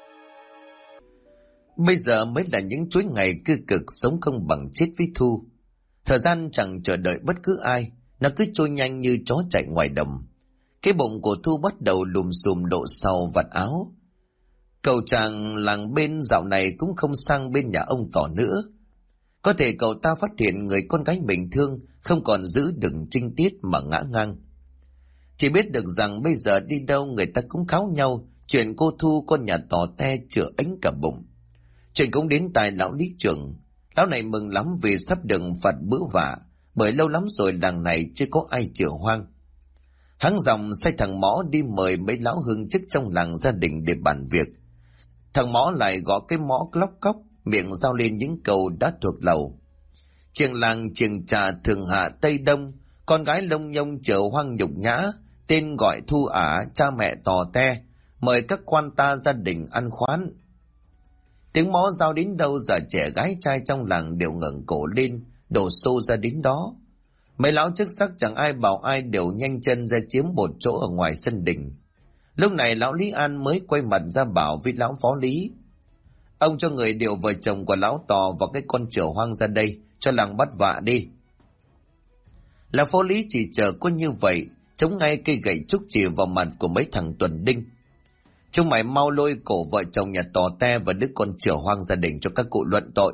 Bây giờ mới là những chuỗi ngày cư cực sống không bằng chết với Thu. Thời gian chẳng chờ đợi bất cứ ai, nó cứ trôi nhanh như chó chạy ngoài đồng. Cái bụng của Thu bắt đầu lùm xùm độ sau vạt áo. Cậu chàng làng bên dạo này cũng không sang bên nhà ông Tỏ nữa. Có thể cậu ta phát hiện người con gái mình thương không còn giữ được trinh tiết mà ngã ngang. Chỉ biết được rằng bây giờ đi đâu người ta cũng kháo nhau chuyện cô Thu con nhà Tỏ te chữa ánh cả bụng. Chuyện cũng đến tai lão lý trưởng. Lão này mừng lắm vì sắp đừng phạt bữa vạ, bởi lâu lắm rồi làng này chưa có ai chữa hoang. Hắn dòng sai thằng Mõ đi mời mấy lão hương chức trong làng gia đình để bàn việc. Thằng Mõ lại gõ cái mõ lóc cóc, miệng giao lên những câu đã thuộc lầu. Chiêng làng chiêng trà thường hạ Tây Đông, con gái lông nhông chở hoang nhục nhã, tên gọi Thu Ả, cha mẹ tò te, mời các quan ta gia đình ăn khoán. Tiếng mõ giao đến đâu, già trẻ gái trai trong làng đều ngẩng cổ lên, đổ xô ra đến đó. Mấy lão chức sắc chẳng ai bảo ai đều nhanh chân ra chiếm một chỗ ở ngoài sân đình. Lúc này lão Lý An mới quay mặt ra bảo với lão phó Lý: ông cho người điều vợ chồng của lão Tò và cái con chửa hoang ra đây, cho làng bắt vạ đi. Lão phó Lý chỉ chờ có như vậy, chống ngay cây gậy trúc chỉ vào mặt của mấy thằng tuần đinh. Chúng mày mau lôi cổ vợ chồng nhà Tò te và đứa con chửa hoang gia đình cho các cụ luận tội.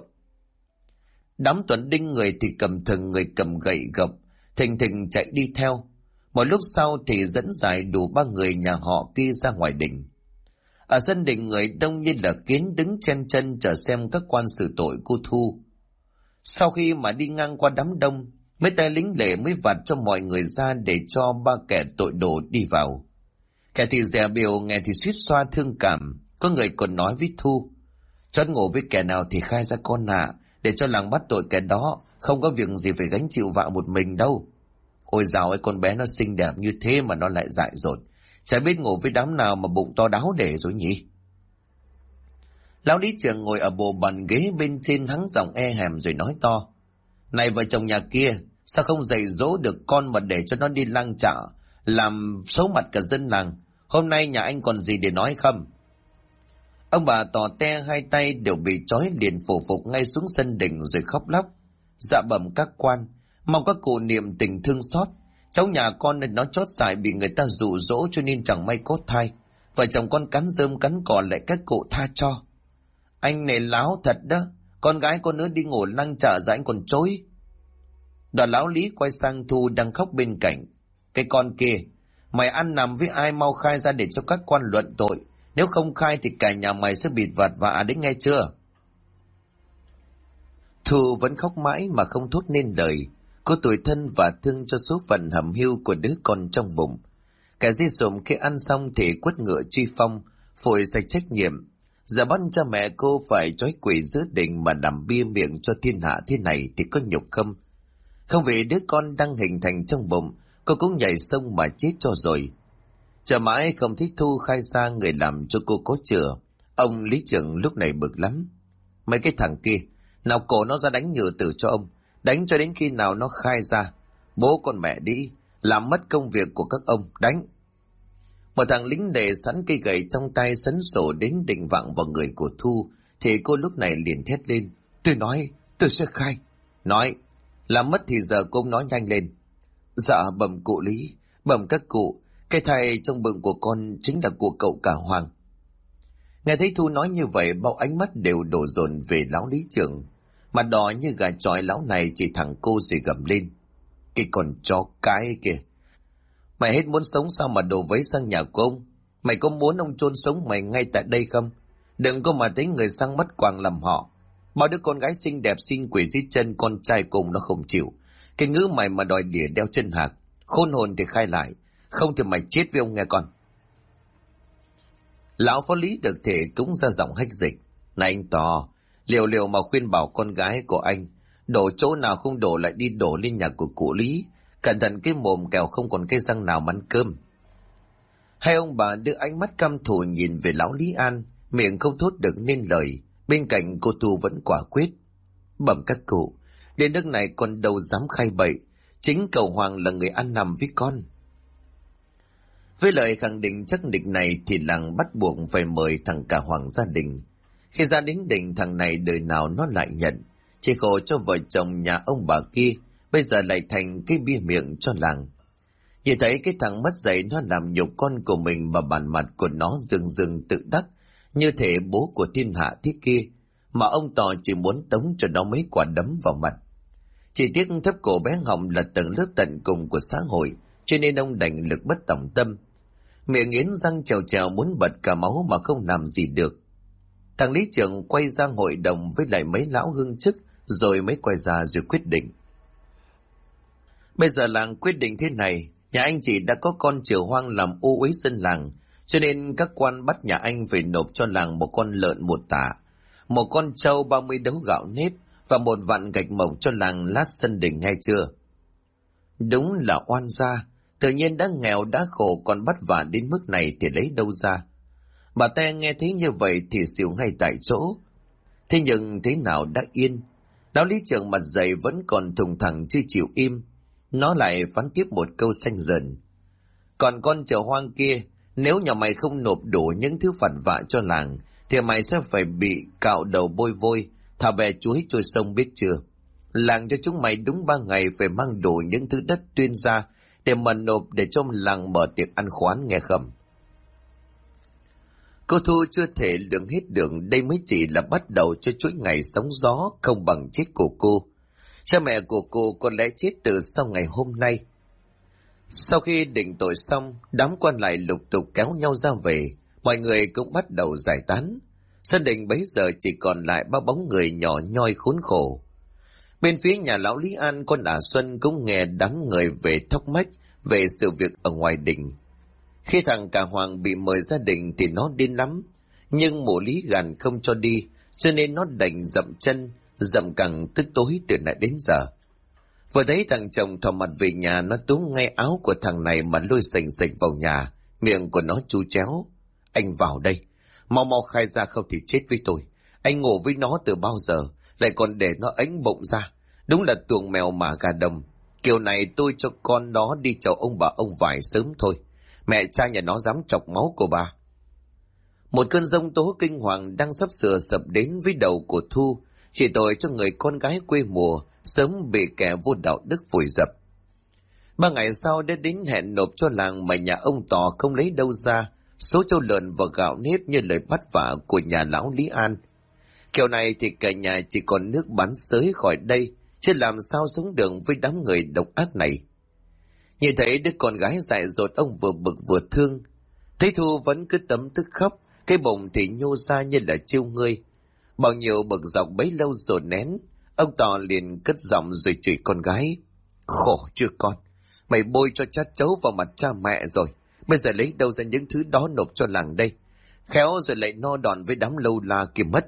Đám tuần đinh, người thì cầm thừng, người cầm gậy gộc, thình thình chạy đi theo. Một lúc sau thì dẫn giải đủ 3 người nhà họ kia ra ngoài đình. Ở sân đình người đông như là kiến, đứng chen chân chờ xem các quan xử tội cô Thu. Sau khi mà đi ngang qua đám đông, mấy tay lính lệ mới vặt cho mọi người ra để cho 3 kẻ tội đồ đi vào. Kẻ thì dè biểu, nghe thì suýt xoa thương cảm. Có người còn nói với Thu: chót ngủ với kẻ nào thì khai ra con ạ, để cho làng bắt tội kẻ đó, không có việc gì phải gánh chịu vạ một mình đâu. Ôi dào ơi, con bé nó xinh đẹp như thế mà nó lại dại dột, chả biết ngủ với đám nào mà bụng to đáo để rồi nhỉ. Lão Lý Trường ngồi ở bộ bàn ghế bên trên, hắng giọng e hèm rồi nói to: này vợ chồng nhà kia, sao không dạy dỗ được con mà để cho nó đi lang chạ, làm xấu mặt cả dân làng? Hôm nay nhà anh còn gì để nói không? Ông bà Tò te 2 tay đều bị trói liền phủ phục ngay xuống sân đình rồi khóc lóc: dạ bẩm các quan, mong các cụ niệm tình thương xót. Cháu nhà con nên nó chót dại bị người ta dụ dỗ cho nên chẳng may cốt thai. Vợ chồng con cắn rơm cắn cỏ lại các cụ tha cho. Anh này láo thật đó, con gái con nữa đi ngủ lăng chả ra anh còn chối. Đoàn lão Lý quay sang Thu đang khóc bên cạnh: cái con kia, mày ăn nằm với ai, mau khai ra để cho các quan luận tội. Nếu không khai thì cả nhà mày sẽ bịt vặt vạ đấy, nghe chưa? Thu vẫn khóc mãi mà không thốt nên lời. Cô tủi thân và thương cho số phận hầm hưu của đứa con trong bụng. Cả dì Sùm khi ăn xong thì quất ngựa truy phong, phổi sạch trách nhiệm. Giờ bắt cha mẹ cô phải trói quỷ giữa đình mà nằm bia miệng cho thiên hạ thế này thì có nhục không? Không vì đứa con đang hình thành trong bụng, cô cũng nhảy sông mà chết cho rồi. Chờ mãi không thích Thu khai ra người làm cho cô có chữa. Ông Lý Trưởng lúc này bực lắm: mấy cái thằng kia, nào cổ nó ra đánh nhừ tử cho ông, đánh cho đến khi nào nó khai ra. Bố con mẹ đi, làm mất công việc của các ông, đánh. Một thằng lính để sẵn cây gậy trong tay sấn sổ đến định vặng vào người của Thu, thì cô lúc này liền thét lên: tôi nói, tôi sẽ khai. Nói, làm mất thì giờ cô nói nhanh lên. Dạ bẩm cụ Lý, bẩm các cụ, cái thai trong bụng của con chính là của cậu cả Hoàng. Nghe thấy Thu nói như vậy, bao ánh mắt đều đổ dồn về lão Lý Trưởng. Mặt đỏ như gà chọi, lão này chỉ thẳng cô rồi gầm lên: cái con chó cái kìa, mày hết muốn sống sao mà đổ vấy sang nhà của ông? Mày có muốn ông chôn sống mày ngay tại đây không? Đừng có mà thấy người sang mất quàng làm họ. Bao đứa con gái xinh đẹp xin quỷ dưới chân con trai cùng nó không chịu. Cái ngữ mày mà đòi đỉa đeo chân hạc, khôn hồn thì khai lại, không thì mày chết với ông nghe con. Lão phó Lý được thể cũng ra giọng hách dịch: này anh Tò, liều mà khuyên bảo con gái của anh, đổ chỗ nào không đổ lại đi đổ lên nhà của cụ Lý. Cẩn thận cái mồm kẻo không còn cái răng nào mà ăn cơm. Hai ông bà đưa ánh mắt căm thù nhìn về lão Lý An, miệng không thốt được nên lời. Bên cạnh cô Thu vẫn quả quyết: bẩm các cụ, đến nước này con đâu dám khai bậy, chính cậu Hoàng là người ăn nằm với con. Với lời khẳng định chắc định này thì làng bắt buộc phải mời thằng cả Hoàng gia đình. Khi ra đến đình, thằng này đời nào nó lại nhận, chỉ khổ cho vợ chồng nhà ông bà kia, bây giờ lại thành cái bia miệng cho làng. Nhìn thấy cái thằng mất dạy nó làm nhục con của mình mà bản mặt của nó dường dường tự đắc, như thể bố của thiên hạ thế kia, mà ông Tò chỉ muốn tống cho nó mấy quả đấm vào mặt. Chỉ tiếc thấp cổ bé họng là tầng lớp tận cùng của xã hội, cho nên ông đành lực bất tòng tâm. Miệng nghiến răng trèo trèo muốn bật cả máu mà không làm gì được. Thằng Lý Trưởng quay ra hội đồng với lại mấy lão hương chức, rồi mới quay ra rồi quyết định: bây giờ làng quyết định thế này, nhà anh chị đã có con chửa hoang làm ô uế dân làng, cho nên các quan bắt nhà anh phải nộp cho làng một con lợn 1 tạ, một con trâu 30 đấu gạo nếp và một vạn gạch mộc cho làng lát sân đình nghe chưa? Đúng là oan gia, tự nhiên đã nghèo đã khổ còn bắt vả đến mức này thì lấy đâu ra. Bà ta nghe thấy như vậy thì xỉu ngay tại chỗ. Thế nhưng thế nào đã yên, lão lý trưởng mặt dày vẫn còn thùng thẳng chưa chịu im. Nó lại phán tiếp một câu xanh dần. Còn con chợ hoang kia, nếu nhà mày không nộp đủ những thứ phạt vạ cho làng thì mày sẽ phải bị cạo đầu bôi vôi, thả bè chuối trôi sông biết chưa? Làng cho chúng mày đúng 3 ngày phải mang đủ những thứ đất tuyên ra để mà nộp để cho làng mở tiệc ăn khoán nghe không? Cô Thu chưa thể lượng hết được đây mới chỉ là bắt đầu cho chuỗi ngày sóng gió không bằng chết của cô. Cha mẹ của cô có lẽ chết từ sau ngày hôm nay. Sau khi định tội xong, đám quan lại lục tục kéo nhau ra về, mọi người cũng bắt đầu giải tán. Sân đình bấy giờ chỉ còn lại 3 bóng người nhỏ nhoi khốn khổ. Bên phía nhà lão Lý An, con ả Xuân cũng nghe đám người về thóc mách về sự việc ở ngoài đình. Khi thằng Cả Hoàng bị mời gia đình thì nó điên lắm, nhưng mụ Lý gàn không cho đi, cho nên nó đành dậm chân, dậm cẳng tức tối từ nãy đến giờ. Vừa thấy thằng chồng thò mặt về nhà, nó túm ngay áo của thằng này mà lôi sành sạch vào nhà, miệng của nó chu chéo. Anh vào đây, mau mau khai ra không thì chết với tôi. Anh ngủ với nó từ bao giờ, lại còn để nó ánh bụng ra. Đúng là tuồng mèo mà gà đồng. Kiểu này tôi cho con nó đi chầu ông bà ông vải sớm thôi. Mẹ cha nhà nó dám chọc máu của bà. Một cơn giông tố kinh hoàng đang sắp sửa sập đến với đầu của Thu, chỉ tội cho người con gái quê mùa sớm bị kẻ vô đạo đức vùi dập. 3 ngày sau đã đến hẹn nộp cho làng mà nhà ông Tò không lấy đâu ra số trâu lợn và gạo nếp như lời bắt vả của nhà lão Lý An. Kiểu này thì cả nhà chỉ còn nước bắn xới khỏi đây, chứ làm sao sống được với đám người độc ác này. Nhìn thấy đứa con gái dại dột, ông vừa bực vừa thương. Thấy Thu vẫn cứ tấm tức khóc, cái bụng thì nhô ra như là chiêu ngươi. Bao nhiêu bực dọc bấy lâu rồi nén, ông Tò liền cất giọng rồi chửi con gái. Khổ chưa con, mày bôi cho chát chấu vào mặt cha mẹ rồi, bây giờ lấy đâu ra những thứ đó nộp cho làng đây? Khéo rồi lại no đòn với đám lâu la kia mất.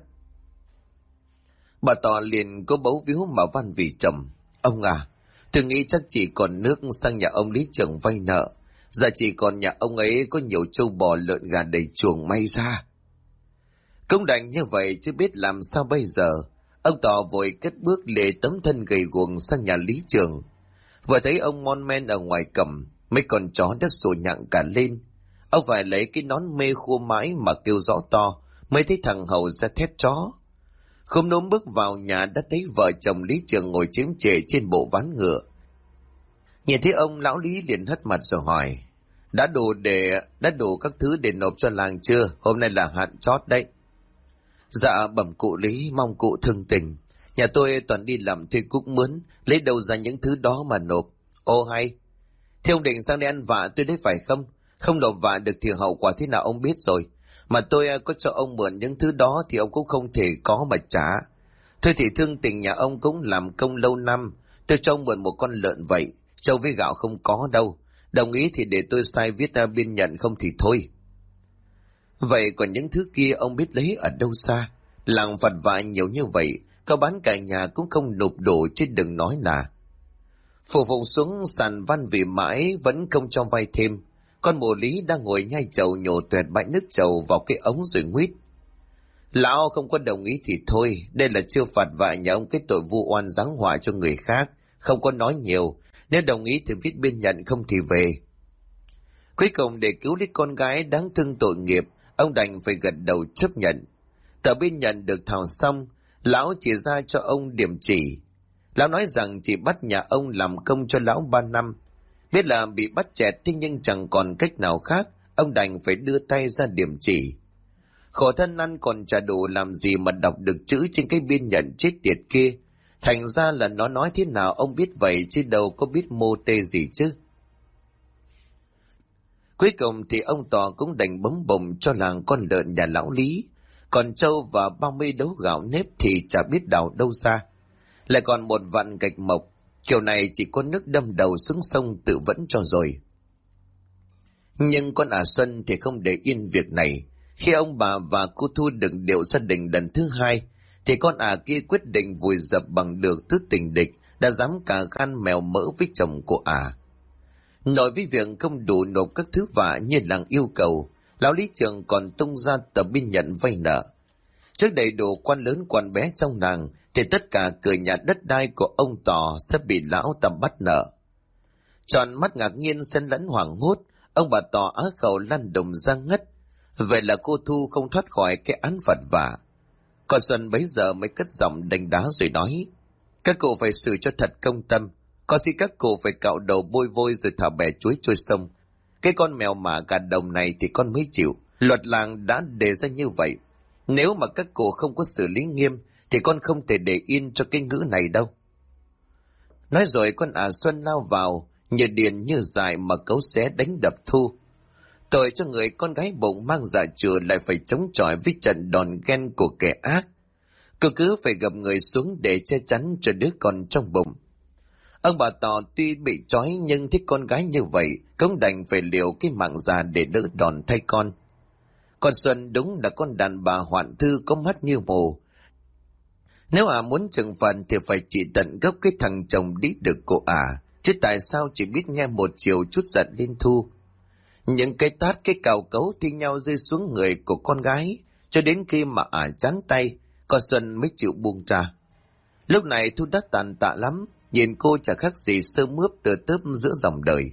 Bà Tò liền có bấu víu mà van vì chồng. Ông à, tôi nghĩ chắc chỉ còn nước sang nhà ông lý trưởng vay nợ. Giờ chỉ còn nhà ông ấy có nhiều trâu bò lợn gà đầy chuồng may ra. Cũng đành như vậy chứ biết làm sao bây giờ. Ông Tò vội cất bước lê tấm thân gầy guồng sang nhà lý trưởng. Vừa thấy ông mon men ở ngoài cầm, mấy con chó đã sủa nhặng cả lên. Ông phải lấy cái nón mê khua mãi mà kêu rõ to, mới thấy thằng Hầu ra thét chó. Không nốm bước vào nhà đã thấy vợ chồng lý trưởng ngồi chiếm trệ trên bộ ván ngựa. Nhìn thấy ông, lão Lý liền hất mặt rồi hỏi. Đã đủ các thứ để nộp cho làng chưa? Hôm nay là hạn chót đấy. Dạ bẩm cụ Lý, mong cụ thương tình. Nhà tôi toàn đi làm thuê cuốc mướn, lấy đâu ra những thứ đó mà nộp. Ô hay, thế ông định sang đây ăn vạ tôi đấy phải không? Không nộp vạ được thì hậu quả thế nào ông biết rồi. Mà tôi có cho ông mượn những thứ đó thì ông cũng không thể có mà trả. Thôi thì thương tình nhà ông cũng làm công lâu năm, tôi cho ông mượn một con lợn vậy, trâu với gạo không có đâu. Đồng ý thì để tôi sai viết ra biên nhận, không thì thôi. Vậy còn những thứ kia ông biết lấy ở đâu xa? Làng vặt vã nhiều như vậy, có bán cả nhà cũng không nộp đủ chứ đừng nói là. Phù phùng xuống sàn van vì mãi vẫn không cho vay thêm. Con mụ Lý đang ngồi nhai chầu nhổ tuẹt bãi nước chầu vào cái ống rồi nguyết. Lão không có đồng ý thì thôi, đây là chưa phạt vạ nhà ông cái tội vu oan giáng họa cho người khác, không có nói nhiều. Nếu đồng ý thì viết biên nhận, không thì về. Cuối cùng để cứu lấy con gái đáng thương tội nghiệp, ông đành phải gật đầu chấp nhận. Tờ biên nhận được thảo xong, lão chỉ ra cho ông điểm chỉ. Lão nói rằng chỉ bắt nhà ông làm công cho lão 3 năm. Biết là bị bắt chẹt thế nhưng chẳng còn cách nào khác, ông đành phải đưa tay ra điểm chỉ. Khổ thân ăn còn chả đủ làm gì mà đọc được chữ trên cái biên nhận chết tiệt kia. Thành ra là nó nói thế nào ông biết vậy chứ đâu có biết mô tê gì chứ. Cuối cùng thì ông Tò cũng đành bấm bồng cho làng con lợn nhà lão Lý. Còn trâu và 30 đấu gạo nếp thì chả biết đào đâu ra. Lại còn một vạn gạch mộc, kiểu này chỉ có nước đâm đầu xuống sông tự vẫn cho rồi. Nhưng con ả Xuân thì không để yên việc này. Khi ông bà và cô Thu đựng điệu gia đình lần thứ hai, thì con kia quyết định vùi dập bằng được thứ tình địch đã dám cả gan mèo mỡ với chồng của Nội với việc không đủ nộp các thứ vạ như làng yêu cầu, lão lý trường còn tung ra tờ biên nhận vay nợ. Trước đầy đủ quan lớn quan bé trong làng thì tất cả cửa nhà đất đai của ông Tò sẽ bị lão ta bắt nợ. Tròn mắt ngạc nhiên xen lẫn hoảng hốt, ông bà Tò á khẩu lăn đùng ra ngất. Vậy là cô Thu không thoát khỏi cái án phạt vả. Còn Xuân bấy giờ mới cất giọng đánh đá rồi nói: các cụ phải xử cho thật công tâm. Con xin các cụ phải cạo đầu bôi vôi rồi thả bè chuối trôi sông. Cái con mèo mả gà đồng này thì con mới chịu. Luật làng đã đề ra như vậy. Nếu mà các cụ không có xử lý nghiêm thì con không thể để yên cho cái ngữ này đâu. Nói rồi con Xuân lao vào, như điền như dài mà cấu xé đánh đập Thu. Tội cho người con gái bụng mang dạ chừa lại phải chống chọi với trận đòn ghen của kẻ ác. Cô cứ phải gập người xuống để che chắn cho đứa con trong bụng. Ông bà Tò tuy bị trói nhưng thích con gái như vậy, cũng đành phải liều cái mạng già để đỡ đòn thay con. Còn Xuân đúng là con đàn bà hoạn thư có mắt như mù. Nếu muốn trừng phạt thì phải trị tận gốc cái thằng chồng đĩ được của chứ tại sao chỉ biết nghe một chiều chút giận lên Thu. Những cái tát cái cào cấu thi nhau rơi xuống người của con gái, cho đến khi mà chán tay, con Xuân mới chịu buông ra. Lúc này Thu đã tàn tạ lắm, nhìn cô chẳng khác gì sơ mướp tơ tớp giữa dòng đời.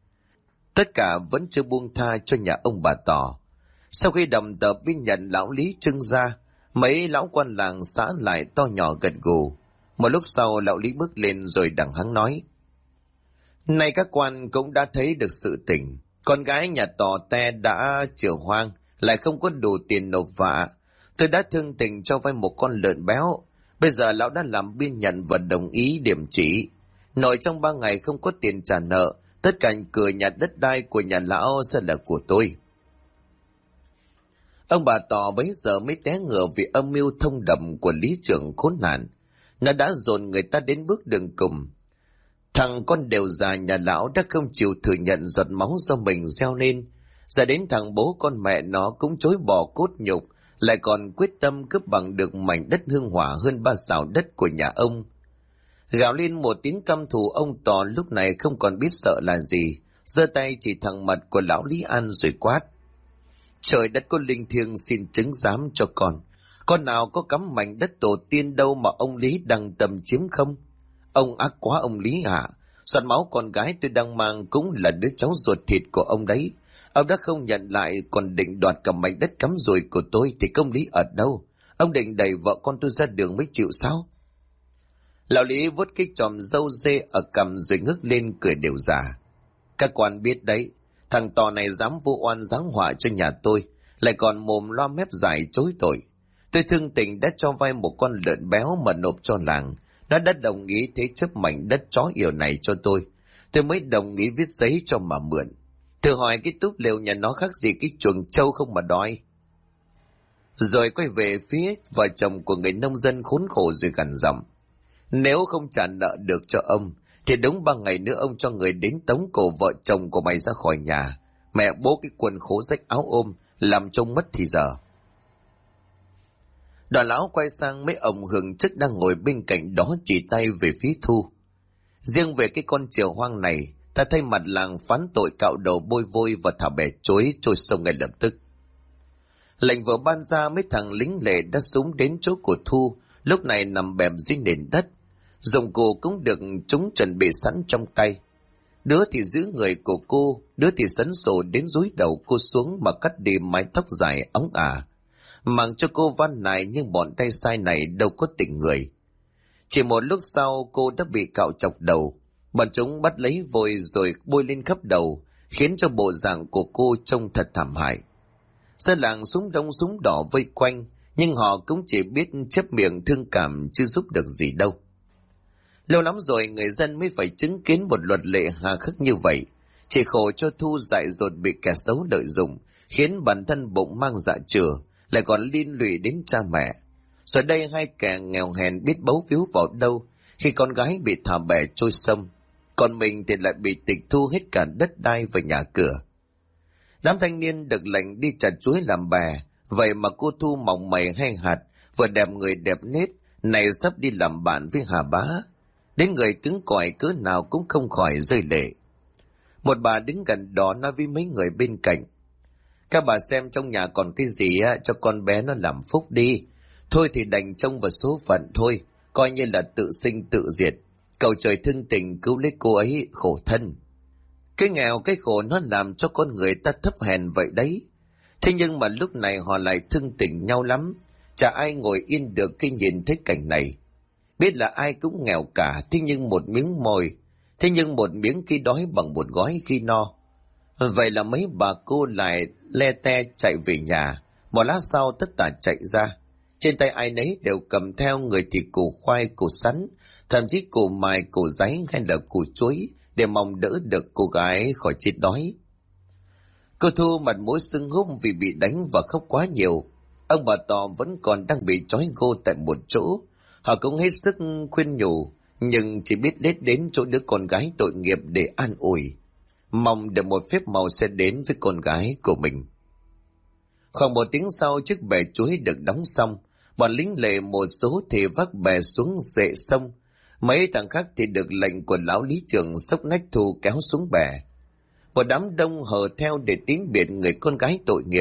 Tất cả vẫn chưa buông tha cho nhà ông bà Tò. Sau khi đầm tờ biên nhận lão Lý trưng ra, mấy lão quan làng xã lại to nhỏ gật gù. Một lúc sau lão Lý bước lên rồi đằng hắng nói: nay các quan cũng đã thấy được sự tình. Con gái nhà Tò te đã chữa hoang, lại không có đủ tiền nộp vạ. Tôi đã thương tình cho vay một con lợn béo. Bây giờ lão đã làm biên nhận và đồng ý điểm chỉ. Nội trong 3 ngày không có tiền trả nợ, tất cả cửa nhà đất đai của nhà lão sẽ là của tôi. Ông bà Tò bấy giờ mới té ngửa vì âm mưu thông đậm của lý trưởng khốn nạn. Nó đã dồn người ta đến bước đường cùng. Thằng con đều già nhà lão đã không chịu thừa nhận giọt máu do mình gieo nên. Giờ đến thằng bố con mẹ nó cũng chối bỏ cốt nhục, lại còn quyết tâm cướp bằng được mảnh đất hương hỏa hơn 3 sào đất của nhà ông. Gào lên một tiếng căm thù, ông Tò lúc này không còn biết sợ là gì, giơ tay chỉ thẳng mặt của lão Lý An rồi quát: trời đất có linh thiêng, xin chứng giám cho con nào có cắm mảnh đất tổ tiên đâu mà ông Lý đang tầm chiếm không? Ông ác quá ông Lý ạ. Giọt máu con gái tôi đang mang cũng là đứa cháu ruột thịt của ông đấy. Ông đã không nhận lại còn định đoạt cả mảnh đất cắm rùi của tôi thì công lý ở đâu? Ông định đẩy vợ con tôi ra đường mới chịu sao? Lão Lý vuốt cái chòm râu dê ở cằm rồi ngước lên cười đều già. Các quan biết đấy, thằng Tò này dám vu oan giáng họa cho nhà tôi, lại còn mồm loa mép dài chối tội. Tôi thương tình đã cho vay một con lợn béo mà nộp cho làng. Nó đã đồng ý thế chấp mảnh đất chó yểu này cho tôi mới đồng ý viết giấy cho mà mượn. Thử hỏi cái túp lều nhà nó khác gì cái chuồng trâu không mà đòi. Rồi quay về phía vợ chồng của người nông dân khốn khổ rồi gằn giọng: nếu không trả nợ được cho ông thì đúng 3 ngày nữa ông cho người đến tống cổ vợ chồng của mày ra khỏi nhà. Mẹ bố cái quần khố rách áo ôm làm trông mất thì giờ. Đoàn lão quay sang mấy ông hưởng chức đang ngồi bên cạnh đó chỉ tay về phía Thu. Riêng về cái con chèo hoang này, ta thay mặt làng phán tội cạo đầu bôi vôi và thả bè chuối trôi sông ngay lập tức. Lệnh vừa ban ra, mấy thằng lính lệ đã súng đến chỗ của Thu, lúc này nằm bẹp dưới nền đất. Dụng cụ cũng được chúng chuẩn bị sẵn trong tay. Đứa thì giữ người của cô, đứa thì sấn sổ đến dúi đầu cô xuống mà cắt đi mái tóc dài óng ả. Mặc cho cô van nài nhưng bọn tay sai này đâu có tình người. Chỉ một lúc sau cô đã bị cạo chọc đầu. Bọn chúng bắt lấy vôi rồi bôi lên khắp đầu, khiến cho bộ dạng của cô trông thật thảm hại. Dân làng súng đông súng đỏ vây quanh, nhưng họ cũng chỉ biết chép miệng thương cảm chứ giúp được gì đâu. Lâu lắm rồi người dân mới phải chứng kiến một luật lệ hà khắc như vậy. Chỉ khổ cho Thu dại dột bị kẻ xấu lợi dụng, khiến bản thân bụng mang dạ chửa, lại còn liên lụy đến cha mẹ. Rồi đây hai kẻ nghèo hèn biết bấu víu vào đâu khi con gái bị thả bè trôi sông, còn mình thì lại bị tịch thu hết cả đất đai và nhà cửa. Đám thanh niên được lệnh đi chặt chuối làm bè, vậy mà cô Thu mỏng mày hay hạt vừa đẹp người đẹp nết, này sắp đi làm bạn với Hà Bá. Đến người cứng cỏi cỡ nào cũng không khỏi rơi lệ. Một bà đứng gần đó nói với mấy người bên cạnh: các bà xem trong nhà còn cái gì á, cho con bé nó làm phúc đi. Thôi thì đành trông vào số phận thôi, coi như là tự sinh tự diệt. Cầu trời thương tình cứu lấy cô ấy khổ thân. Cái nghèo cái khổ nó làm cho con người ta thấp hèn vậy đấy. Thế nhưng mà lúc này họ lại thương tình nhau lắm. Chả ai ngồi yên được khi nhìn thấy cảnh này. Biết là ai cũng nghèo cả, thế nhưng một miếng mồi, thế nhưng một miếng khi đói bằng một gói khi no. Vậy là mấy bà cô lại le te chạy về nhà. Một lát sau tất cả chạy ra. Trên tay ai nấy đều cầm theo, người thì củ khoai, củ sắn, thậm chí củ mài, củ giấy hay là củ chuối, để mong đỡ được cô gái khỏi chết đói. Cô Thu mặt mũi sưng húp vì bị đánh và khóc quá nhiều. Ông bà Tò vẫn còn đang bị trói gô tại một chỗ. Họ cũng hết sức khuyên nhủ, nhưng chỉ biết lết đến chỗ đứa con gái tội nghiệp để an ủi, mong được một phép màu sẽ đến với con gái của mình. Khoảng một tiếng sau, chiếc bè chuối được đóng xong. Bọn lính lệ một số thì vác bè xuống rệ sông. Mấy thằng khác thì được lệnh của lão lý trưởng xốc nách Thu kéo xuống bè. Một đám đông hờ theo để tín biệt người con gái tội nghiệp.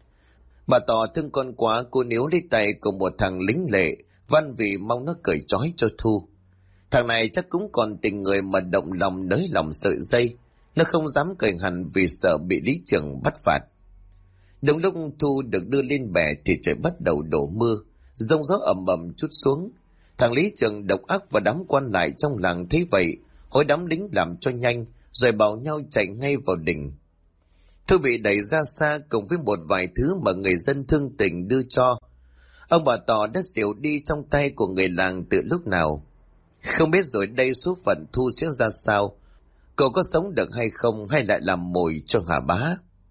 Bà Tò thương con quá, cô níu lấy tay của một thằng lính lệ, van vì mong nó cởi trói cho Thu. Thằng này chắc cũng còn tình người mà động lòng nới lòng sợi dây. Nó không dám cởi hẳn vì sợ bị lý trưởng bắt phạt. Đúng lúc Thu được đưa lên bè thì trời bắt đầu đổ mưa, giông gió ầm ầm trút xuống. Thằng lý trưởng độc ác và đám quan lại trong làng thấy vậy, hối đám lính làm cho nhanh, rồi bảo nhau chạy ngay vào đình. Thu bị đẩy ra xa cùng với một vài thứ mà người dân thương tình đưa cho. Ông bà Tò đã xỉu đi trong tay của người làng từ lúc nào. Không biết rồi đây số phận Thu sẽ ra sao, cậu có sống được hay không, hay lại làm mồi cho Hà Bá.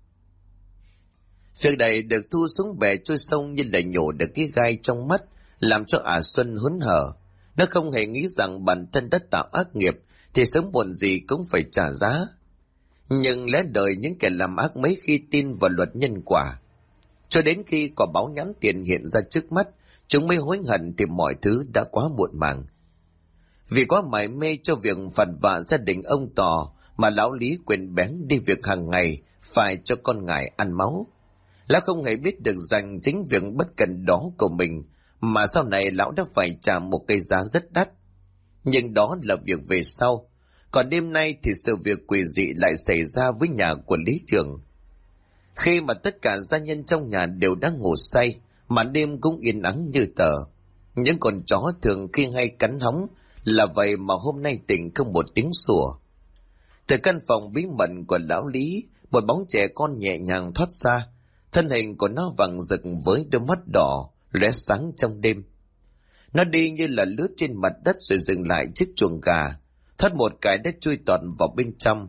Việc này được Thu xuống bè trôi sông như là nhổ được cái gai trong mắt, làm cho Xuân hớn hở. Nó không hề nghĩ rằng bản thân đã tạo ác nghiệp thì sớm muộn gì cũng phải trả giá. Nhưng lẽ đời những kẻ làm ác mấy khi tin vào luật nhân quả. Cho đến khi quả báo nhãn tiền hiện ra trước mắt, chúng mới hối hận thì mọi thứ đã quá muộn màng. Vì quá mải mê cho việc phạt vạ gia đình ông Tò mà lão Lý quên bén đi việc hàng ngày phải cho con ngài ăn máu. Lão không hề biết được rằng chính việc bất cẩn đó của mình mà sau này lão đã phải trả một cái giá rất đắt. Nhưng đó là việc về sau. Còn đêm nay thì sự việc quỷ dị lại xảy ra với nhà của lý trưởng. Khi mà tất cả gia nhân trong nhà đều đang ngủ say, màn đêm cũng yên ắng như tờ. Những con chó thường khi hay cắn hóng, là vậy mà hôm nay tỉnh không một tiếng sủa. Từ căn phòng bí mật của lão Lý, một bóng trẻ con nhẹ nhàng thoát ra. Thân hình của nó vàng rực với đôi mắt đỏ, lóe sáng trong đêm. Nó đi như là lướt trên mặt đất rồi dừng lại trước chuồng gà, thoát một cái đã chui tọt vào bên trong.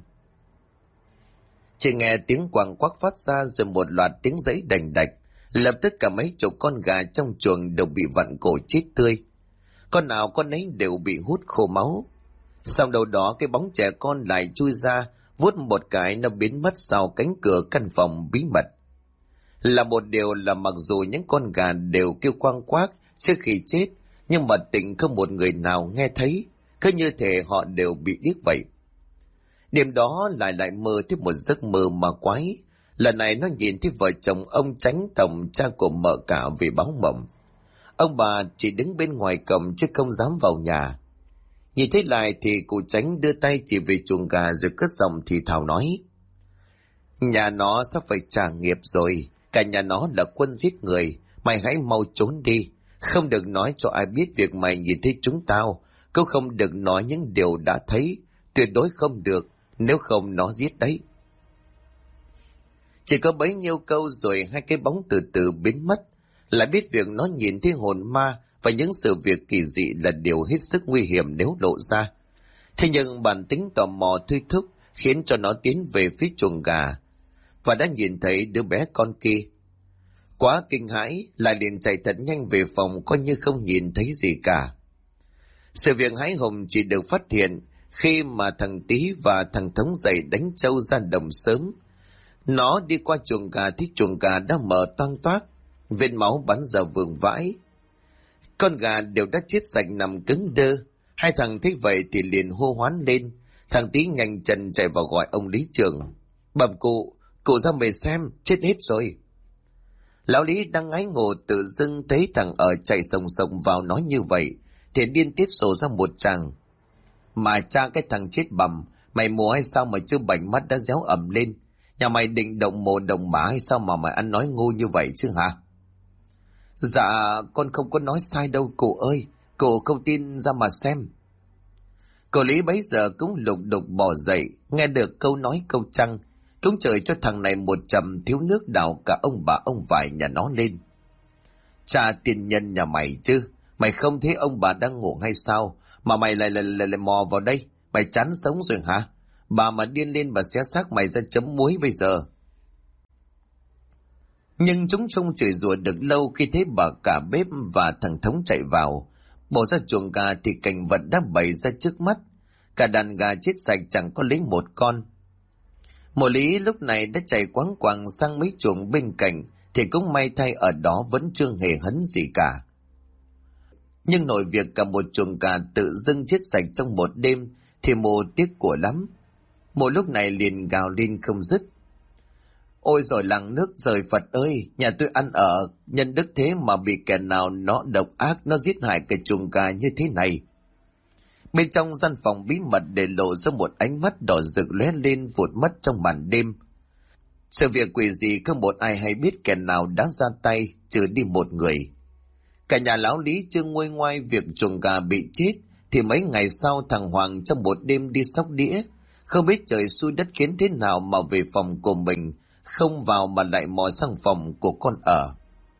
Chỉ nghe tiếng quàng quắc phát ra rồi một loạt tiếng giấy đành đạch, lập tức cả mấy chục con gà trong chuồng đều bị vặn cổ chết tươi. Con nào con ấy đều bị hút khô máu. Sau đầu đó cái bóng trẻ con lại chui ra, vuốt một cái nó biến mất sau cánh cửa căn phòng bí mật. Là một điều là mặc dù những con gà đều kêu quang quác trước khi chết, nhưng mà tỉnh không một người nào nghe thấy, cứ như thể họ đều bị điếc vậy. Đêm đó lại mơ thấy một giấc mơ ma quái. Lần này nó nhìn thấy vợ chồng ông Chánh Tổng, cha của mợ cả vì báo mộng. Ông bà chỉ đứng bên ngoài cổng chứ không dám vào nhà. Nhìn thấy lại thì cụ Chánh đưa tay chỉ về chuồng gà rồi cất giọng thì thào nói: nhà nó sắp phải trả nghiệp rồi, cả nhà nó là quân giết người, mày hãy mau trốn đi, không được nói cho ai biết việc mày nhìn thấy chúng tao, cũng không được nói những điều đã thấy, tuyệt đối không được, nếu không nó giết đấy. Chỉ có bấy nhiêu câu rồi hai cái bóng từ từ biến mất, lại biết việc nó nhìn thấy hồn ma và những sự việc kỳ dị là điều hết sức nguy hiểm nếu lộ ra. Thế nhưng bản tính tò mò thôi thúc khiến cho nó tiến về phía chuồng gà và đã nhìn thấy đứa bé con kia. Quá kinh hãi, lại liền chạy thật nhanh về phòng coi như không nhìn thấy gì cả. Sự việc hãi hùng chỉ được phát hiện khi mà thằng Tý và thằng Thống dậy đánh trâu ra đồng sớm. Nó đi qua chuồng gà thì chuồng gà đã mở toang toác, vết máu bắn ra vương vãi. Con gà đều đã chết sạch nằm cứng đơ. Hai thằng thấy vậy thì liền hô hoán lên. Thằng Tí nhanh chân chạy vào gọi ông lý trưởng. Bẩm cụ ra mề xem, chết hết rồi. Lão Lý đang ái ngộ tự dưng thấy thằng ở chạy sồng sồng vào nói như vậy, thì điên tiết sổ ra một tràng. Mà cha cái thằng chết bầm, mày mù hay sao mà chưa bảnh mắt đã réo ẩm lên? Nhà mày định động mồ động mã hay sao mà mày ăn nói ngu như vậy chứ hả? Dạ, con không có nói sai đâu cụ ơi, cụ không tin ra mà xem. Cậu Lý bấy giờ cũng lục đục bò dậy, nghe được câu nói câu trăng, cũng trời cho thằng này một trầm thiếu nước đào cả ông bà ông vải nhà nó lên. Cha tiền nhân nhà mày chứ, mày không thấy ông bà đang ngủ hay sao, mà mày lại mò vào đây, mày chán sống rồi hả? Bà mà điên lên bà xé xác mày ra chấm muối bây giờ. Nhưng chúng trông chửi rủa được lâu khi thấy bà cả bếp và thằng Thống chạy vào. Bỏ ra chuồng gà thì cảnh vật đã bày ra trước mắt. Cả đàn gà chết sạch chẳng có lấy một con. Mộ Lý lúc này đã chạy quáng quàng sang mấy chuồng bên cạnh, thì cũng may thay ở đó vẫn chưa hề hấn gì cả. Nhưng nội việc cả một chuồng gà tự dưng chết sạch trong một đêm thì mộ tiếc của lắm. Mộ lúc này liền gào lên không dứt. Ôi rồi làng nước rời Phật ơi, nhà tôi ăn ở nhân đức thế mà bị kẻ nào nó độc ác, nó giết hại cái chuồng gà như thế này. Bên trong gian phòng bí mật để lộ ra một ánh mắt đỏ rực lóe lên vụt mất trong màn đêm. Sự việc quỷ gì không một ai hay biết kẻ nào đã ra tay, trừ đi một người. Cả nhà lão Lý chưa nguôi ngoai việc chuồng gà bị chết, thì mấy ngày sau thằng Hoàng trong một đêm đi xóc đĩa, không biết trời xui đất khiến thế nào mà về phòng của mình, không vào mà lại mò sang phòng của con ở.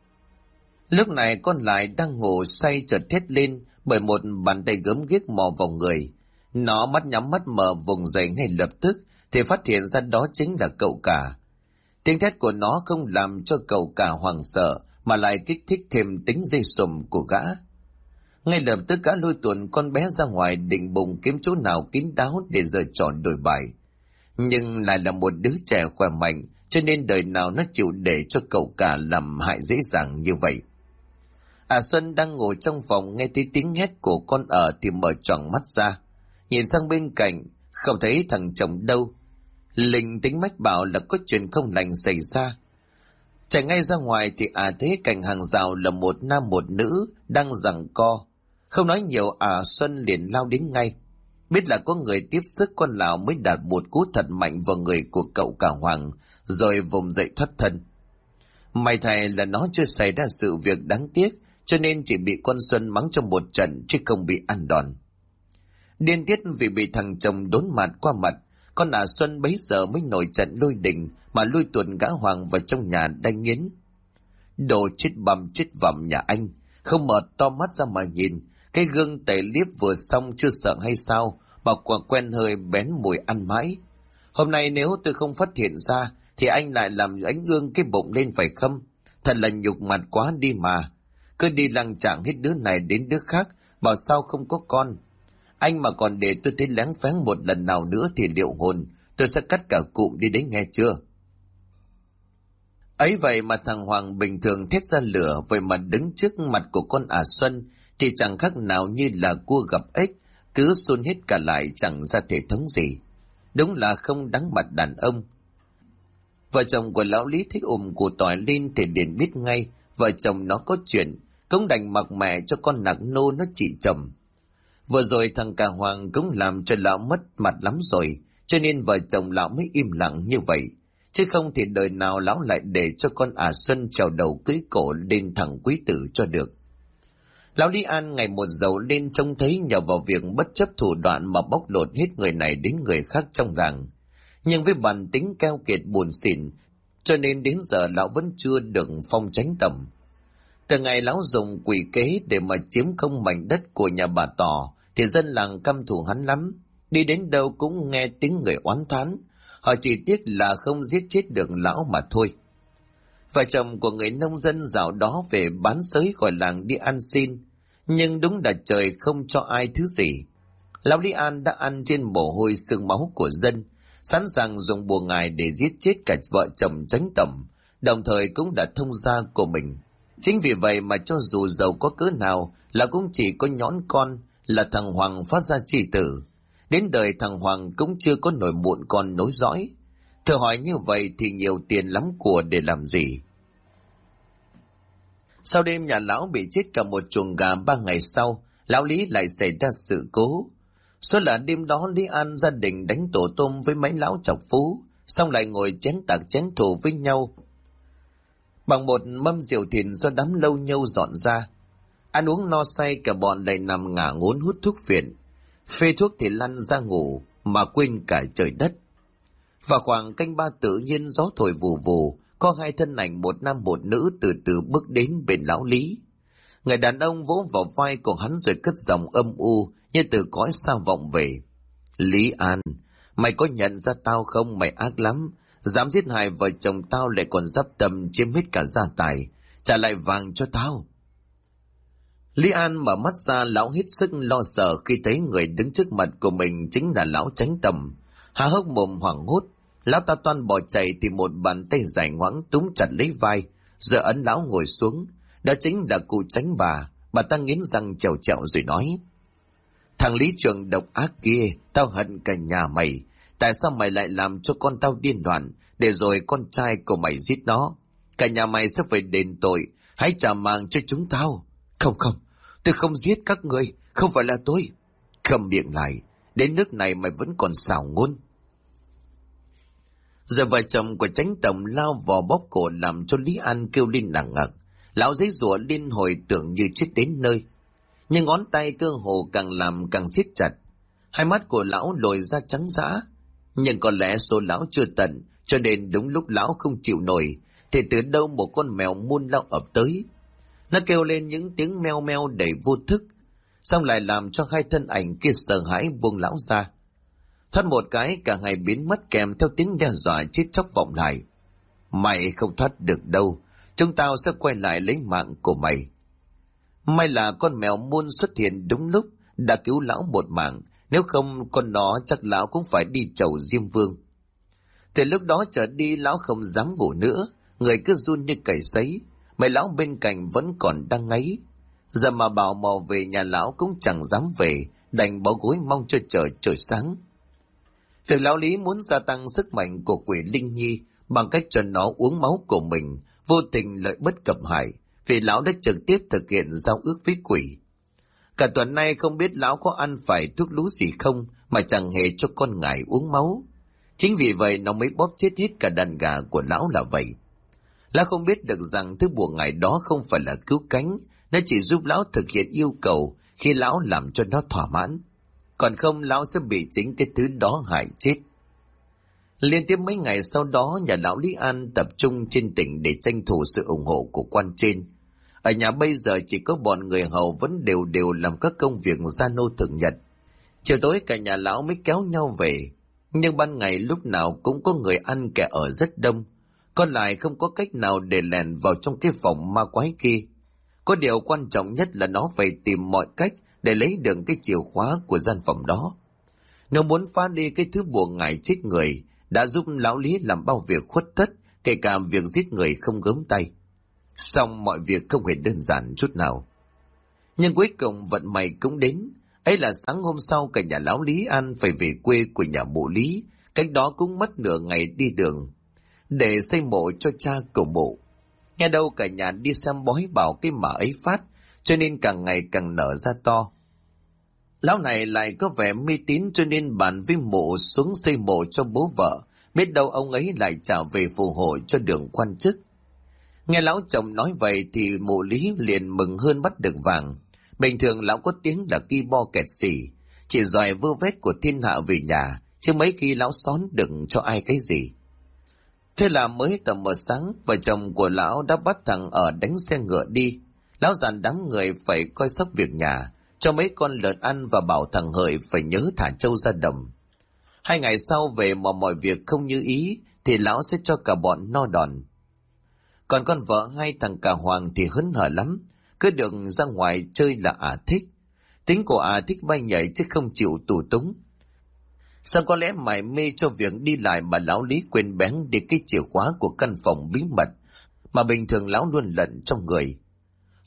Lúc này con lại đang ngủ say chợt thét lên bởi một bàn tay gớm ghiếc mò vào người. Nó mắt nhắm mắt mở vùng dậy ngay lập tức thì phát hiện ra đó chính là cậu cả. Tiếng thét của nó không làm cho cậu cả hoảng sợ mà lại kích thích thêm tính dây sùm của gã. Ngay lập tức gã lôi tuồn con bé ra ngoài định bụng kiếm chỗ nào kín đáo để giở trò đổi bài. Nhưng lại là một đứa trẻ khỏe mạnh, cho nên đời nào nó chịu để cho cậu cả làm hại dễ dàng như vậy. Xuân đang ngồi trong phòng nghe thấy tiếng hét của con ở thì mở choàng mắt ra, nhìn sang bên cạnh không thấy thằng chồng đâu. Linh tính mách bảo là có chuyện không lành xảy ra. Chạy ngay ra ngoài thì thấy cạnh hàng rào là một nam một nữ đang giằng co. Không nói nhiều, Xuân liền lao đến ngay. Biết là có người tiếp sức, con lão mới đạt một cú thật mạnh vào người của cậu cả Hoàng, rồi vùng dậy thoát thân. May thay là nó chưa xảy ra sự việc đáng tiếc, cho nên chỉ bị con Xuân mắng trong một trận chứ không bị ăn đòn. Điên tiết vì bị thằng chồng đốn mặt qua mặt, con Xuân bấy giờ mới nổi trận lôi đình mà lôi tuồn gã Hoàng vào trong nhà đánh nghiến. Đồ chết bầm chết vầm nhà anh, không mở to mắt ra mà nhìn, cái gương tẩy liếp vừa xong chưa sợ hay sao mà quả quen hơi bén mùi ăn mãi. Hôm nay nếu tôi không phát hiện ra thì anh lại làm ánh gương cái bụng lên phải không? Thật là nhục mặt quá đi mà. Cứ đi lăng chạng hết đứa này đến đứa khác, bảo sao không có con. Anh mà còn để tôi thấy lén phén một lần nào nữa thì liệu hồn, tôi sẽ cắt cả cụm đi đấy nghe chưa? Ấy vậy mà thằng Hoàng bình thường thét ra lửa, vậy mà đứng trước mặt của con Xuân thì chẳng khác nào như là cua gặp ếch, cứ xôn hết cả lại chẳng ra thể thống gì. Đúng là không đáng mặt đàn ông. Vợ chồng của lão Lý thích củ tỏi lên thì liền biết ngay vợ chồng nó có chuyện, cũng đành mặc mẹ cho con nạc nô nó trị chồng. Vừa rồi thằng cả Hoàng cũng làm cho lão mất mặt lắm rồi, cho nên vợ chồng lão mới im lặng như vậy, chứ không thì đời nào lão lại để cho con Xuân trèo đầu cưới cổ lên thằng quý tử cho được. Lão Lý An ngày một giàu lên, trông thấy nhờ vào việc bất chấp thủ đoạn mà bóc lột hết người này đến người khác trong làng. Nhưng với bản tính keo kiệt buồn xỉn, cho nên đến giờ lão vẫn chưa được phong chánh tầm. Từ ngày lão dùng quỷ kế để mà chiếm không mảnh đất của nhà bà Tỏ, thì dân làng căm thù hắn lắm. Đi đến đâu cũng nghe tiếng người oán thán, họ chỉ tiếc là không giết chết được lão mà thôi. Vợ chồng của người nông dân dạo đó về bán sới khỏi làng đi ăn xin, nhưng đúng là trời không cho ai thứ gì. Lão Lý An đã ăn trên mồ hôi xương máu của dân, sẵn sàng dùng bùa ngài để giết chết cả vợ chồng chánh tẩm, đồng thời cũng đã thông gia của mình. Chính vì vậy mà cho dù giàu có cỡ nào là cũng chỉ có nhõn con là thằng Hoàng phát ra chi tử. Đến đời thằng Hoàng cũng chưa có nổi muộn con nối dõi. Thử hỏi như vậy thì nhiều tiền lắm của để làm gì? Sau đêm nhà lão bị chết cả một chuồng gà 3 ngày sau, lão Lý lại xảy ra sự cố. Số là đêm đó Lý An gia đình đánh tổ tôm với mấy lão chọc phú, xong lại ngồi chén tạc chén thù với nhau. Bằng một mâm rượu thìn do đám lâu nhâu dọn ra. Ăn uống no say cả bọn lại nằm ngả ngốn hút thuốc phiện. Phê thuốc thì lăn ra ngủ mà quên cả trời đất. Và khoảng canh ba tự nhiên gió thổi vù vù, có hai thân ảnh một nam một nữ từ từ bước đến bên lão Lý. Người đàn ông vỗ vào vai của hắn rồi cất giọng âm u như từ cõi xa vọng về. Lý An, mày có nhận ra tao không? Mày ác lắm, dám giết hại vợ chồng tao lại còn dắp tâm chiếm hết cả gia tài. Trả lại vàng cho tao. Lý An mở mắt ra, lão hết sức lo sợ khi thấy người đứng trước mặt của mình chính là lão Chánh Tầm. Há hốc mồm hoảng hốt, lão ta toan bỏ chạy thì một bàn tay dài ngoãng túm chặt lấy vai, rồi ấn lão ngồi xuống. Đó chính là cụ Chánh bà ta nghiến răng trèo trẹo rồi nói: Thằng Lý Trường độc ác kia, tao hận cả nhà mày. Tại sao mày lại làm cho con tao điên loạn, để rồi con trai của mày giết nó? Cả nhà mày sẽ phải đền tội, hãy trả mạng cho chúng tao. Không, tôi không giết các ngươi, không phải là tôi. Câm miệng lại, đến nước này mày vẫn còn xảo ngôn. Rồi vợ chồng của Chánh Tầm lao vào bóp cổ làm cho Lý An kêu lên nặng ngặc. Lão giấy rủa liên hồi tưởng như chết đến nơi. Nhưng ngón tay cơ hồ càng làm càng siết chặt. Hai mắt của lão lồi ra trắng dã. Nhưng có lẽ số lão chưa tận, cho nên đúng lúc lão không chịu nổi, thì từ đâu một con mèo muôn lao ập tới. Nó kêu lên những tiếng meo meo đầy vô thức, xong lại làm cho hai thân ảnh kia sợ hãi buông lão ra. Thoát một cái cả hai biến mất kèm theo tiếng đe dọa chết chóc vọng lại. Mày không thoát được đâu, chúng tao sẽ quay lại lấy mạng của mày. May là con mèo muôn xuất hiện đúng lúc, đã cứu lão một mạng, nếu không con nó chắc lão cũng phải đi chầu Diêm Vương. Từ lúc đó trở đi lão không dám ngủ nữa, người cứ run như cầy sấy. Mấy lão bên cạnh vẫn còn đang ngáy. Giờ mà bảo mò về nhà lão cũng chẳng dám về, đành bó gối mong cho trời sáng. Việc lão Lý muốn gia tăng sức mạnh của quỷ Linh Nhi bằng cách cho nó uống máu của mình, vô tình lợi bất cập hại, vì lão đã trực tiếp thực hiện giao ước với quỷ. Cả tuần nay không biết lão có ăn phải thuốc lú gì không mà chẳng hề cho con ngải uống máu. Chính vì vậy nó mới bóp chết hết cả đàn gà của lão là vậy. Lão không biết được rằng thứ bùa ngải đó không phải là cứu cánh, nó chỉ giúp lão thực hiện yêu cầu khi lão làm cho nó thỏa mãn. Còn không lão sẽ bị chính cái thứ đó hại chết. Liên tiếp mấy ngày sau đó, nhà lão Lý An tập trung trên tỉnh để tranh thủ sự ủng hộ của quan trên. Ở nhà bây giờ chỉ có bọn người hầu vẫn đều làm các công việc gia nô thường nhật. Chiều tối cả nhà lão mới kéo nhau về. Nhưng ban ngày lúc nào cũng có người ăn kẻ ở rất đông. Còn lại không có cách nào để lèn vào trong cái phòng ma quái kia. Có điều quan trọng nhất là nó phải tìm mọi cách để lấy được cái chìa khóa của gian phòng đó. Nếu muốn phá đi cái thứ bùa ngải chết người, đã giúp lão Lý làm bao việc khuất tất, kể cả việc giết người không gớm tay. Xong mọi việc không hề đơn giản chút nào. Nhưng cuối cùng vận may cũng đến. Ấy là sáng hôm sau cả nhà lão Lý An phải về quê của nhà mụ Lý, cách đó cũng mất nửa ngày đi đường, để xây mộ cho cha của mụ. Nghe đâu cả nhà đi xem bói bảo cái mả ấy phát, cho nên càng ngày càng nở ra to. Lão này lại có vẻ mê tín cho nên bàn với mụ xuống xây mộ cho bố vợ, biết đâu ông ấy lại trả về phù hộ cho đường quan chức. Nghe lão chồng nói vậy thì mụ Lý liền mừng hơn bắt được vàng. Bình thường lão có tiếng là ki bo kẹt xỉ, chỉ giỏi vơ vét của thiên hạ về nhà, chứ mấy khi lão xón đừng cho ai cái gì. Thế là mới tầm mờ sáng, vợ chồng của lão đã bắt thằng ở đánh xe ngựa đi. Lão dặn đám người phải coi sóc việc nhà, cho mấy con lợn ăn và bảo thằng Hợi phải nhớ thả trâu ra đồng. 2 ngày sau về mà mọi việc không như ý thì lão sẽ cho cả bọn no đòn. Còn con vợ hai thằng Cả Hoàng thì hớn hở lắm, cứ được ra ngoài chơi là thích. Tính của thích bay nhảy chứ không chịu tù túng. Sao có lẽ mải mê cho việc đi lại mà lão Lý quên bén đi cái chìa khóa của căn phòng bí mật mà bình thường lão luôn lận trong người.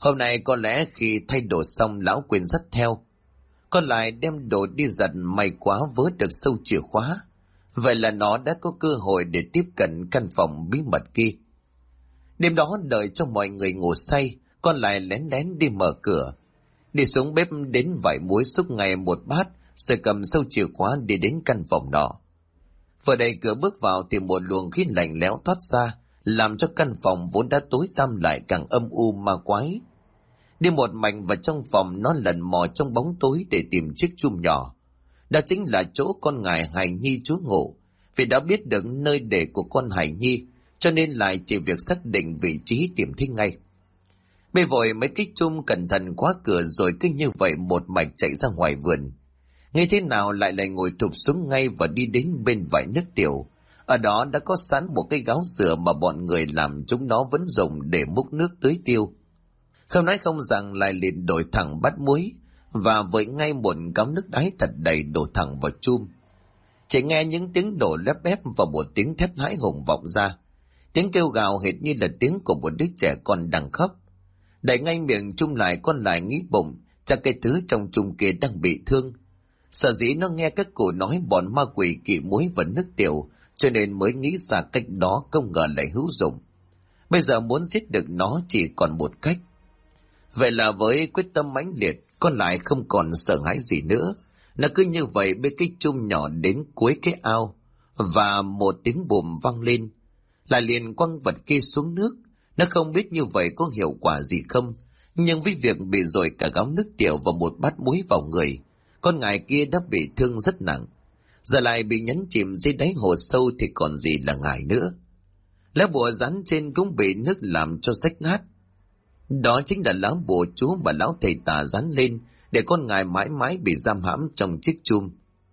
Hôm nay có lẽ khi thay đồ xong lão quên dắt theo. Con lại đem đồ đi giặt, may quá vớ được sâu chìa khóa. Vậy là nó đã có cơ hội để tiếp cận căn phòng bí mật kia. Đêm đó đợi cho mọi người ngủ say, con lại lén lén đi mở cửa. Đi xuống bếp đến vải muối xúc ngay một bát, rồi cầm sâu chìa khóa đi đến căn phòng nọ. Vừa đẩy cửa bước vào thì một luồng khí lạnh lẽo thoát ra, làm cho căn phòng vốn đã tối tăm lại càng âm u ma quái. Đi một mạch vào trong phòng, nó lần mò trong bóng tối để tìm chiếc chum nhỏ. Đó chính là chỗ con ngài Hải Nhi trú ngụ. Vì đã biết được nơi để của con Hải Nhi, cho nên lại chỉ việc xác định vị trí tìm thấy ngay. Bê vội mấy cái chum cẩn thận khóa cửa, rồi cứ như vậy một mạch chạy ra ngoài vườn. Nghe thế nào lại ngồi thụp xuống ngay và đi đến bên vải nước tiểu. Ở đó đã có sẵn một cái gáo sữa mà bọn người làm chúng nó vẫn dùng để múc nước tưới tiêu. Không nói không rằng lại liền đổi thẳng bát muối và với ngay một gáo nước đáy thật đầy đổ thẳng vào chum. Chỉ nghe những tiếng đổ lép bép và một tiếng thét hãi hùng vọng ra. Tiếng kêu gào hệt như là tiếng của một đứa trẻ con đang khóc. Đẩy ngay miệng chum lại, con lại nghĩ bụng chắc cái thứ trong chum kia đang bị thương. Sợ dĩ nó nghe các cụ nói bọn ma quỷ kỵ muối và nước tiểu, cho nên mới nghĩ ra cách đó, không ngờ lại hữu dụng. Bây giờ muốn giết được nó chỉ còn một cách. Vậy là với quyết tâm mãnh liệt, con lại không còn sợ hãi gì nữa. Nó cứ như vậy bê cái chum nhỏ đến cuối cái ao, và một tiếng bùm vang lên, lại liền quăng vật kia xuống nước. Nó không biết như vậy có hiệu quả gì không, nhưng với việc bị dội cả gáo nước tiểu và một bát muối vào người, con ngài kia đã bị thương rất nặng. Giờ lại bị nhấn chìm dưới đáy hồ sâu thì còn gì là ngài nữa. Lá bùa dán trên cũng bị nước làm cho rách nát. Đó chính là lá bùa chú mà lão thầy tà dán lên để con ngài mãi mãi bị giam hãm trong chiếc chum.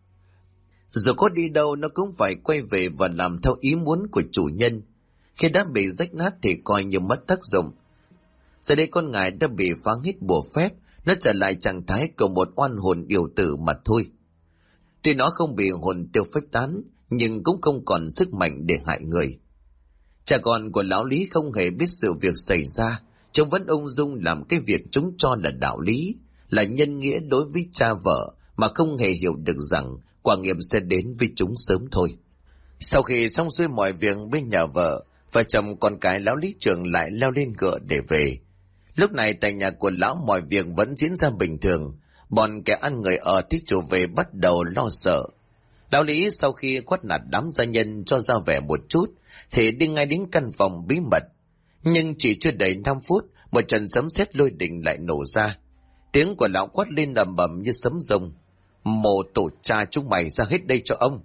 Dù có đi đâu nó cũng phải quay về và làm theo ý muốn của chủ nhân. Khi đã bị rách nát thì coi như mất tác dụng. Giờ đây con ngài đã bị phá hết bùa phép, nó trở lại trạng thái của một oan hồn điều tử mà thôi. Tuy nó không bị hồn tiêu phách tán, nhưng cũng không còn sức mạnh để hại người. Cha con của lão Lý không hề biết sự việc xảy ra, chúng vẫn ung dung làm cái việc chúng cho là đạo lý, là nhân nghĩa đối với cha vợ, mà không hề hiểu được rằng quả nghiệp sẽ đến với chúng sớm thôi. Sau khi xong xuôi mọi việc bên nhà vợ, vợ chồng con cái lão Lý Trường lại leo lên ngựa để về. Lúc này tại nhà của lão mọi việc vẫn diễn ra bình thường. Bọn kẻ ăn người ở thích chủ về bắt đầu lo sợ. Lão Lý sau khi quát nạt đám gia nhân cho ra vẻ một chút thì đi ngay đến căn phòng bí mật. Nhưng chỉ chưa đầy 5 phút, một trận sấm sét lôi đình lại nổ ra. Tiếng của lão quát lên ầm ầm như sấm rồng: "Mồ tổ cha chúng mày ra hết đây cho ông!"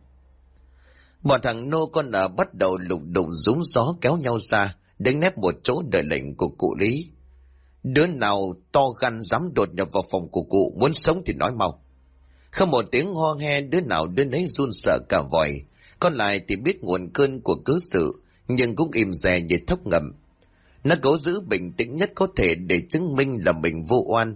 Bọn thằng nô con ở bắt đầu lục đục rúm gió kéo nhau ra, đứng nép một chỗ đợi lệnh của cụ Lý. Đứa nào to gan dám đột nhập vào phòng của cụ, muốn sống thì nói mau. Không một tiếng ho he, đứa nào đứa nấy run sợ cả vòi. Còn lại thì biết nguồn cơn của cớ sự, nhưng cũng im dè như thóc ngầm. Nó cố giữ bình tĩnh nhất có thể để chứng minh là mình vô oan.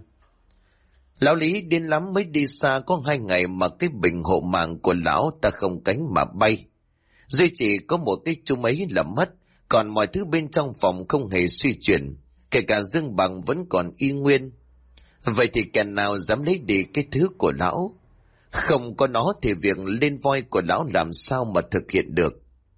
Lão Lý điên lắm mới đi xa có 2 ngày mà cái bình hộ mạng của lão ta không cánh mà bay. Duy chỉ có một cái chum ấy là mất, còn mọi thứ bên trong phòng không hề suy chuyển. Kể cả dương bằng vẫn còn y nguyên. Vậy thì kẻ nào dám lấy đi cái thứ của lão? Không có nó thì việc lên voi của lão làm sao mà thực hiện được?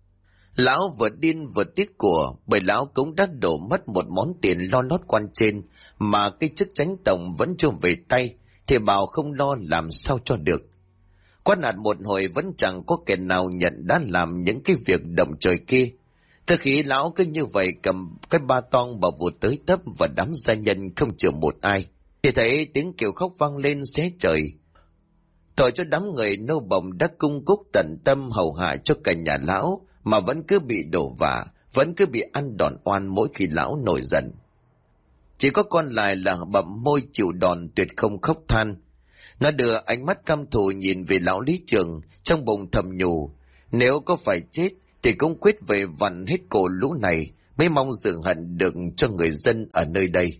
Lão vừa điên vừa tiếc của, bởi lão cũng đã đổ mất một món tiền lo lót quan trên, mà cái chức chánh tổng vẫn chưa về tay, thì bảo không lo làm sao cho được. Quát nạt một hồi vẫn chẳng có kẻ nào nhận đã làm những cái việc động trời kia. Từ khi lão cứ như vậy cầm cái ba tong bảo vụt tới tấp và đám gia nhân không chịu một ai, thì thấy tiếng kêu khóc vang lên xé trời. Tội cho đám người nô bồng đã cung cúc tận tâm hầu hạ cho cả nhà lão mà vẫn cứ bị đổ vạ, vẫn cứ bị ăn đòn oan mỗi khi lão nổi giận. Chỉ có con lại là bậm môi chịu đòn tuyệt không khóc than. Nó đưa ánh mắt căm thù nhìn về lão Lý Trường, trong bụng thầm nhủ, nếu có phải chết thì cũng quyết về vặn hết cổ lũ này, mới mong dừng hận được cho người dân ở nơi đây.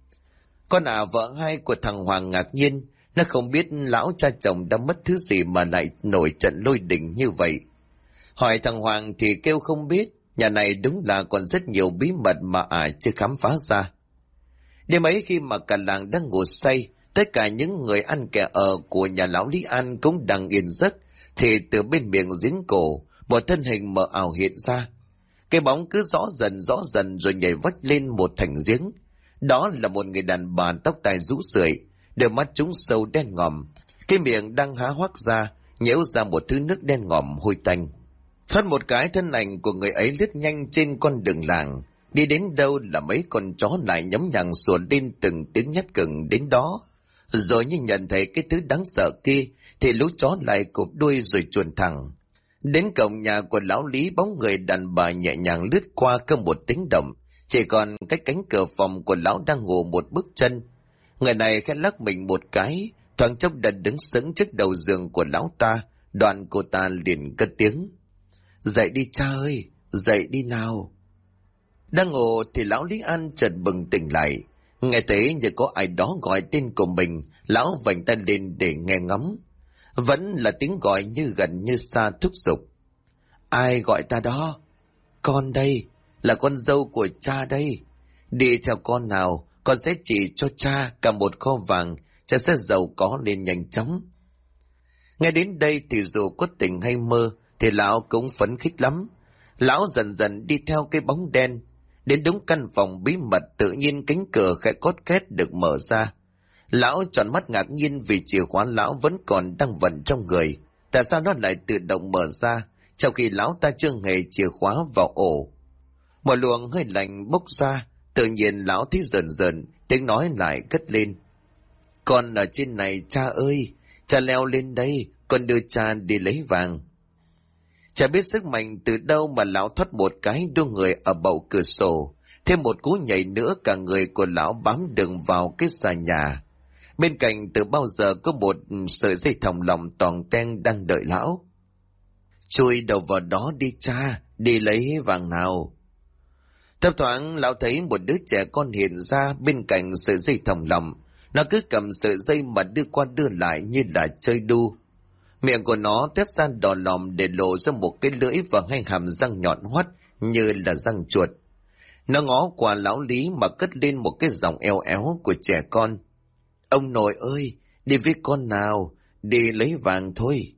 Con vợ hai của thằng Hoàng ngạc nhiên, nó không biết lão cha chồng đã mất thứ gì mà lại nổi trận lôi đình như vậy. Hỏi thằng Hoàng thì kêu không biết, nhà này đúng là còn rất nhiều bí mật mà chưa khám phá ra. Đêm ấy khi mà cả làng đang ngủ say, tất cả những người ăn kẻ ở của nhà lão Lý An cũng đang yên giấc, thì từ bên miệng giếng cổ, một thân hình mờ ảo hiện ra. Cái bóng cứ rõ dần rồi nhảy vách lên một thành giếng. Đó là một người đàn bà tóc tai rũ rượi, đôi mắt trũng sâu đen ngòm, cái miệng đang há hoác ra, nhễu ra một thứ nước đen ngòm hôi tanh. Thoát một cái, thân ảnh của người ấy lướt nhanh trên con đường làng, đi đến đâu là mấy con chó lại nhấm nhằng sủa lên từng tiếng nhát cừng đến đó. Rồi như nhận thấy cái thứ đáng sợ kia, thì lũ chó lại cụp đuôi rồi chuồn thẳng. Đến cổng nhà của lão Lý, bóng người đàn bà nhẹ nhàng lướt qua không một tiếng động, chỉ còn cách cánh cửa phòng của lão đang ngủ một bước chân. Người này khẽ lắc mình một cái, thoáng chốc đã đứng sững trước đầu giường của lão ta. Đoạn cô ta liền cất tiếng: "Dậy đi cha ơi, dậy đi nào." Đang ngủ thì lão Lý An chợt bừng tỉnh lại, nghe thấy như có ai đó gọi tên của mình. Lão vành tay lên để nghe ngóng, vẫn là tiếng gọi như gần như xa thúc giục: "Ai gọi ta đó?" "Con đây, là con dâu của cha đây. Đi theo con nào, con sẽ chỉ cho cha cả một kho vàng, cha sẽ giàu có lên nhanh chóng." Nghe đến đây thì dù có tỉnh hay mơ thì lão cũng phấn khích lắm. Lão dần dần đi theo cái bóng đen, đến đúng căn phòng bí mật. Tự nhiên cánh cửa khẽ cót két được mở ra. Lão tròn mắt ngạc nhiên vì chìa khóa lão vẫn còn đang vẩn trong người. Tại sao nó lại tự động mở ra, trong khi lão ta chưa hề chìa khóa vào ổ? Một luồng hơi lạnh bốc ra, tự nhiên lão thấy rờn rờn, tiếng nói lại cất lên: "Con ở trên này cha ơi, cha leo lên đây, con đưa cha đi lấy vàng." Chả biết sức mạnh từ đâu mà lão thoát một cái đưa người ở bậu cửa sổ, thêm một cú nhảy nữa cả người của lão bám đường vào cái xà nhà. Bên cạnh từ bao giờ có một sợi dây thòng lọng toàn ten đang đợi lão. "Chui đầu vào đó đi cha, đi lấy vàng nào." Thấp thoáng lão thấy một đứa trẻ con hiện ra bên cạnh sợi dây thòng lọng. Nó cứ cầm sợi dây mà đưa qua đưa lại như là chơi đu. Miệng của nó tét ra đỏ lòm để lộ ra một cái lưỡi và hai hàm răng nhọn hoắt như là răng chuột. Nó ngó qua lão Lý mà cất lên một cái giọng eo éo của trẻ con: "Ông nội ơi, đi với con nào, đi lấy vàng thôi."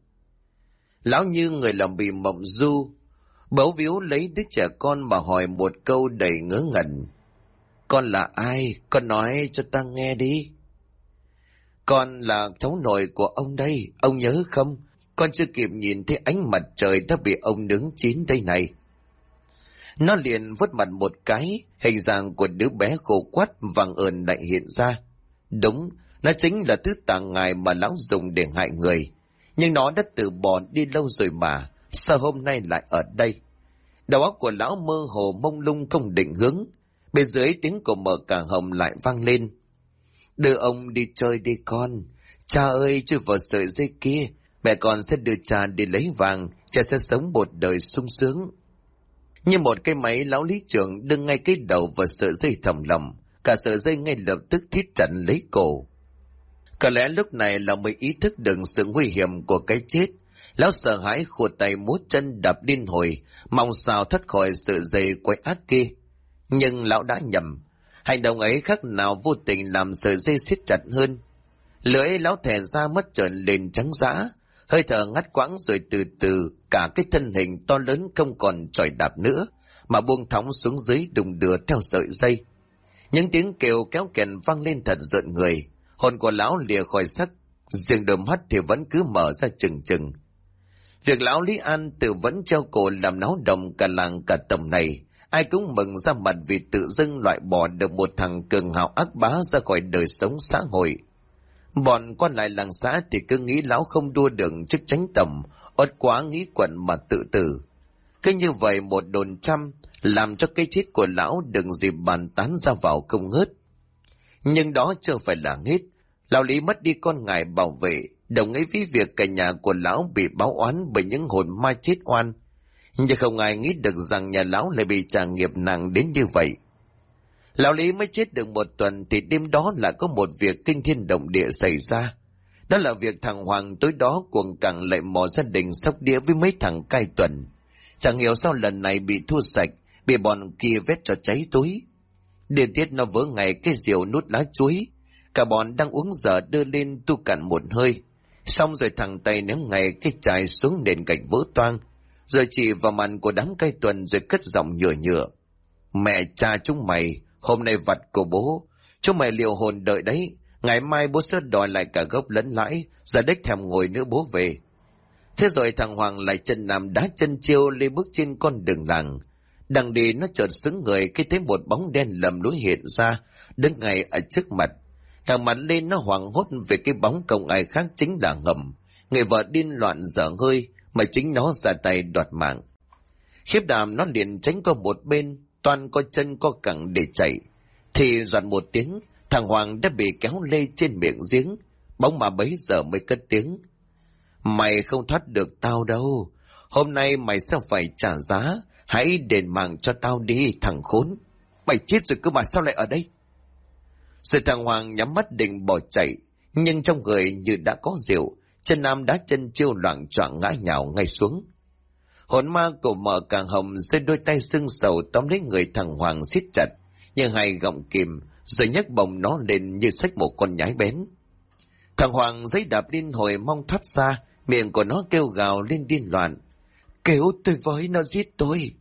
Lão như người làm bị mộng du, bấu víu lấy đứa trẻ con mà hỏi một câu đầy ngớ ngẩn: "Con là ai? Con nói cho ta nghe đi." "Con là cháu nội của ông đây, ông nhớ không? Con chưa kịp nhìn thấy ánh mặt trời đã bị ông nướng chín đây này." Nó liền vuốt mặt một cái, hình dạng của đứa bé khô quắt vàng ợn lại hiện ra. Đúng, nó chính là thứ tà ngài mà lão dùng để hại người. Nhưng nó đã từ bỏ đi lâu rồi mà, sao hôm nay lại ở đây? Đầu óc của lão mơ hồ mông lung không định hướng. Bên dưới tiếng của mợ cả Hồng lại vang lên: "Đưa ông đi chơi đi con. Cha ơi, chui vào sợi dây kia, mẹ con sẽ đưa cha đi lấy vàng, cha sẽ sống một đời sung sướng." Như một cái máy, lão lý trưởng đưng ngay cái đầu vào sợi dây thòng lọng, cả sợi dây ngay lập tức thít chặt lấy cổ. Có lẽ lúc này là mới ý thức được sự nguy hiểm của cái chết. Lão sợ hãi khua tay múa chân đạp điên hồi, mong sao thoát khỏi sợi dây quái ác kia. Nhưng lão đã nhầm. Hành động ấy khác nào vô tình làm sợi dây siết chặt hơn. Lưỡi lão thè ra mất trợn lên trắng dã, hơi thở ngắt quãng rồi từ từ cả cái thân hình to lớn không còn chọi đạp nữa, mà buông thõng xuống dưới đùng đưa theo sợi dây. Những tiếng kêu kéo kèn vang lên thật rợn người. Hồn của lão lìa khỏi xác, riêng đôi mắt thì vẫn cứ mở ra trừng trừng. Việc lão Lý An tự vẫn treo cổ làm náo động cả làng cả tầm này, ai cũng mừng ra mặt vì tự dưng loại bỏ được một thằng cường hào ác bá ra khỏi đời sống xã hội. Bọn quan lại làng xã thì cứ nghĩ lão không đua được chức chánh tầm, uất quá nghĩ quẩn mà tự tử. Cứ như vậy một đồn trăm, làm cho cái chết của lão đừng dịp bàn tán ra vào không ngớt. Nhưng đó chưa phải là hết. Lão Lý mất đi con ngài bảo vệ, đồng ý với việc cả nhà của lão bị báo oán bởi những hồn ma chết oan. Nhưng không ai nghĩ được rằng nhà lão lại bị trả nghiệp nặng đến như vậy. Lão Lý mới chết được một tuần thì đêm đó là có một việc kinh thiên động địa xảy ra. Đó là việc thằng Hoàng tối đó cuồng cẳng lại mò gia đình sóc đĩa với mấy thằng cai tuần. Chẳng hiểu sao lần này bị thua sạch, bị bọn kia vét cho cháy túi. Điên tiết nó vỡ ngay cái rượu nút lá chuối. Cả bọn đang uống dở đưa lên tu cạn một hơi. Xong rồi thằng Tây ném ngay cái chai xuống nền gạch vỡ toang. Rồi chỉ vào mặt của đám cây tuần rồi cất giọng nhựa nhựa. Mẹ cha chúng mày, hôm nay vặt của bố. Chúng mày liều hồn đợi đấy. Ngày mai bố sẽ đòi lại cả gốc lẫn lãi. Ra đếch thèm ngồi nữa bố về. Thế rồi thằng Hoàng lại chân nằm đá chân chiêu lên bước trên con đường làng. Đang đi nó chợt xứng người khi thấy một bóng đen lầm lũi hiện ra, đứng ngay ở trước mặt. Thằng mặt lên nó hoảng hốt về cái bóng không ai khác chính là Ngầm, người vợ điên loạn dở hơi mà chính nó ra tay đoạt mạng. Khiếp đảm nó liền tránh qua một bên, toàn có chân có cẳng để chạy. Thì doạt một tiếng, thằng Hoàng đã bị kéo lê trên miệng giếng. Bóng mà bấy giờ mới cất tiếng. Mày không thoát được tao đâu. Hôm nay mày sẽ phải trả giá. Hãy đền mạng cho tao đi thằng khốn. Mày chết rồi cơ mà sao lại ở đây? Rồi thằng Hoàng nhắm mắt định bỏ chạy. Nhưng trong người như đã có rượu. Chân nam đá chân chiêu loạng choạng ngã nhào ngay xuống. Hồn ma của mợ càng hồng giơ đôi tay sưng sầu tóm lấy người thằng Hoàng siết chặt. Nhưng hay gọng kìm rồi nhấc bồng nó lên như xách một con nhái bén. Thằng Hoàng giấy đạp liên hồi mong thoát ra. Miệng của nó kêu gào lên điên loạn. Kêu tôi với, nó giết tôi.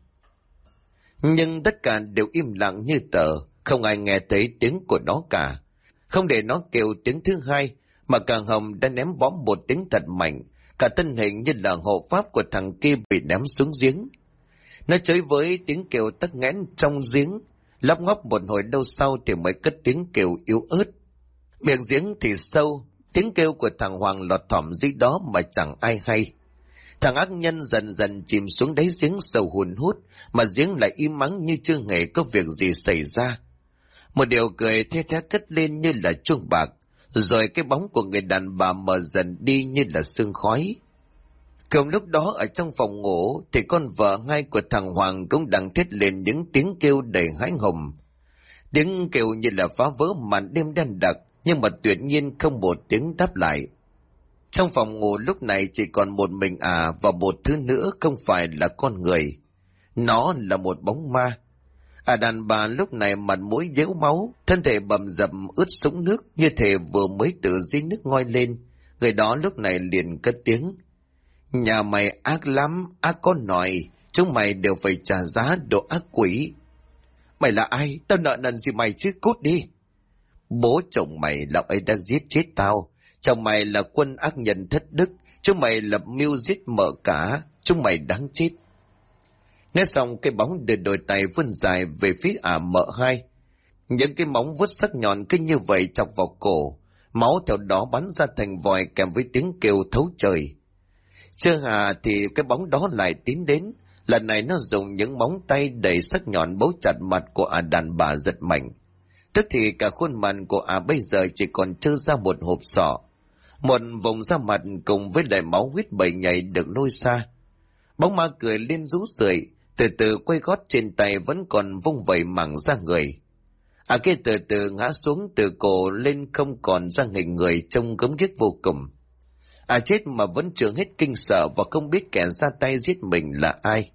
Nhưng tất cả đều im lặng như tờ, không ai nghe thấy tiếng của nó cả. Không để nó kêu tiếng thứ hai, mà càng hồng đã ném bom một tiếng thật mạnh, cả thân hình như là hộ pháp của thằng kia bị ném xuống giếng. Nó chới với tiếng kêu tắc nghẽn trong giếng, lóc ngóc một hồi lâu sau thì mới cất tiếng kêu yếu ớt. Miệng giếng thì sâu, tiếng kêu của thằng Hoàng lọt thỏm dưới đó mà chẳng ai hay. Thằng ác nhân dần dần chìm xuống đáy giếng sâu hun hút, mà giếng lại im ắng như chưa hề có việc gì xảy ra. Một điều cười the thé cất lên như là chuông bạc, rồi cái bóng của người đàn bà mờ dần đi như là sương khói. Cùng lúc đó ở trong phòng ngủ thì con vợ ngay của thằng Hoàng cũng đang thét lên những tiếng kêu đầy hãi hùng. Tiếng kêu như là phá vỡ màn đêm đen đặc, nhưng mà tuyệt nhiên không một tiếng đáp lại. Trong phòng ngủ lúc này chỉ còn một mình và một thứ nữa không phải là con người. Nó là một bóng ma. Đàn bà lúc này mặt mũi nhễu máu, thân thể bầm dập ướt sũng nước như thể vừa mới từ dưới nước ngoi lên. Người đó lúc này liền cất tiếng. Nhà mày ác lắm, ác con nòi, chúng mày đều phải trả giá đồ ác quỷ. Mày là ai? Tao nợ nần gì mày chứ, cút đi. Bố chồng mày lão ấy đã giết chết tao. Chồng mày là quân ác nhân thất đức. Chúng mày lập mưu giết mợ cả. Chúng mày đáng chết. Nói xong cái bóng đưa đôi tay vươn dài về phía mợ hai. Những cái móng vuốt sắc nhọn cứ như vậy chọc vào cổ. Máu theo đó bắn ra thành vòi kèm với tiếng kêu thấu trời. Chưa thì cái bóng đó lại tiến đến. Lần này nó dùng những móng tay đầy sắc nhọn bấu chặt mặt của đàn bà giật mạnh. Tức thì cả khuôn mặt của bây giờ chỉ còn trơ ra một hộp sọ. Một vùng da mặt cùng với lại máu huyết bầy nhảy được lôi xa. Bóng ma cười lên rú rượi, từ từ quay gót trên tay vẫn còn vung vẩy mảng da người. Kia từ từ ngã xuống từ cổ lên không còn ra hình người trông gớm ghiếc vô cùng. Chết mà vẫn chưa hết kinh sợ và không biết kẻ ra tay giết mình là ai.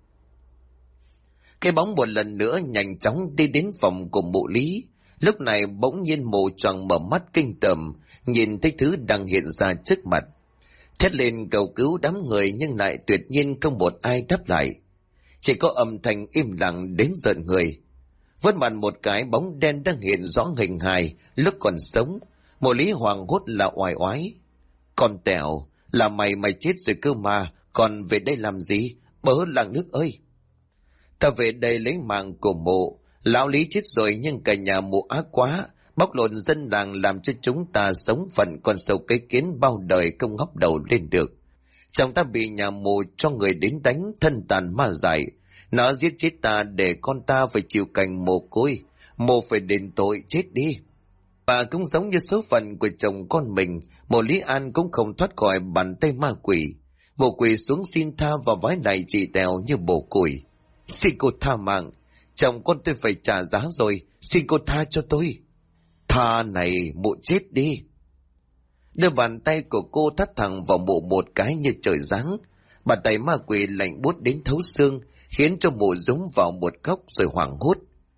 Cái bóng một lần nữa nhanh chóng đi đến phòng của mụ Lý. Lúc này bỗng nhiên mụ choàng mở mắt kinh tởm, nhìn thấy thứ đang hiện ra trước mặt. Thét lên cầu cứu đám người nhưng lại tuyệt nhiên không một ai đáp lại. Chỉ có âm thanh im lặng đến rợn người. Vớt mặt một cái bóng đen đang hiện rõ hình hài, lúc còn sống. Mụ Lý hoàng hốt là oai oái. Con tẹo, là mày chết rồi cơ mà, còn về đây làm gì? Bớ làng nước ơi! Ta về đây lấy mạng của mụ. Lão Lý chết rồi nhưng cả nhà mụ ác quá, bóc lột dân làng làm cho chúng ta sống phận con sâu cái kiến bao đời không ngóc đầu lên được. Chồng ta bị nhà mụ cho người đến đánh thân tàn ma dại. Nó giết chết ta để con ta phải chịu cảnh mồ côi. Mụ phải đền tội chết đi. Và cũng giống như số phận của chồng con mình, mụ Lý An cũng không thoát khỏi bàn tay ma quỷ. Mụ quỷ xuống xin tha và vái lại chị Tèo như bổ củi. Xin cô tha mạng. Chồng con tôi phải trả giá rồi. Xin cô tha cho tôi. Tha này, mụ chết đi. Đưa bàn tay của cô thắt thẳng vào mụ một cái như trời giáng. Bàn tay ma quỷ lạnh buốt đến thấu xương, khiến cho mụ rúng vào một góc rồi hoảng hốt.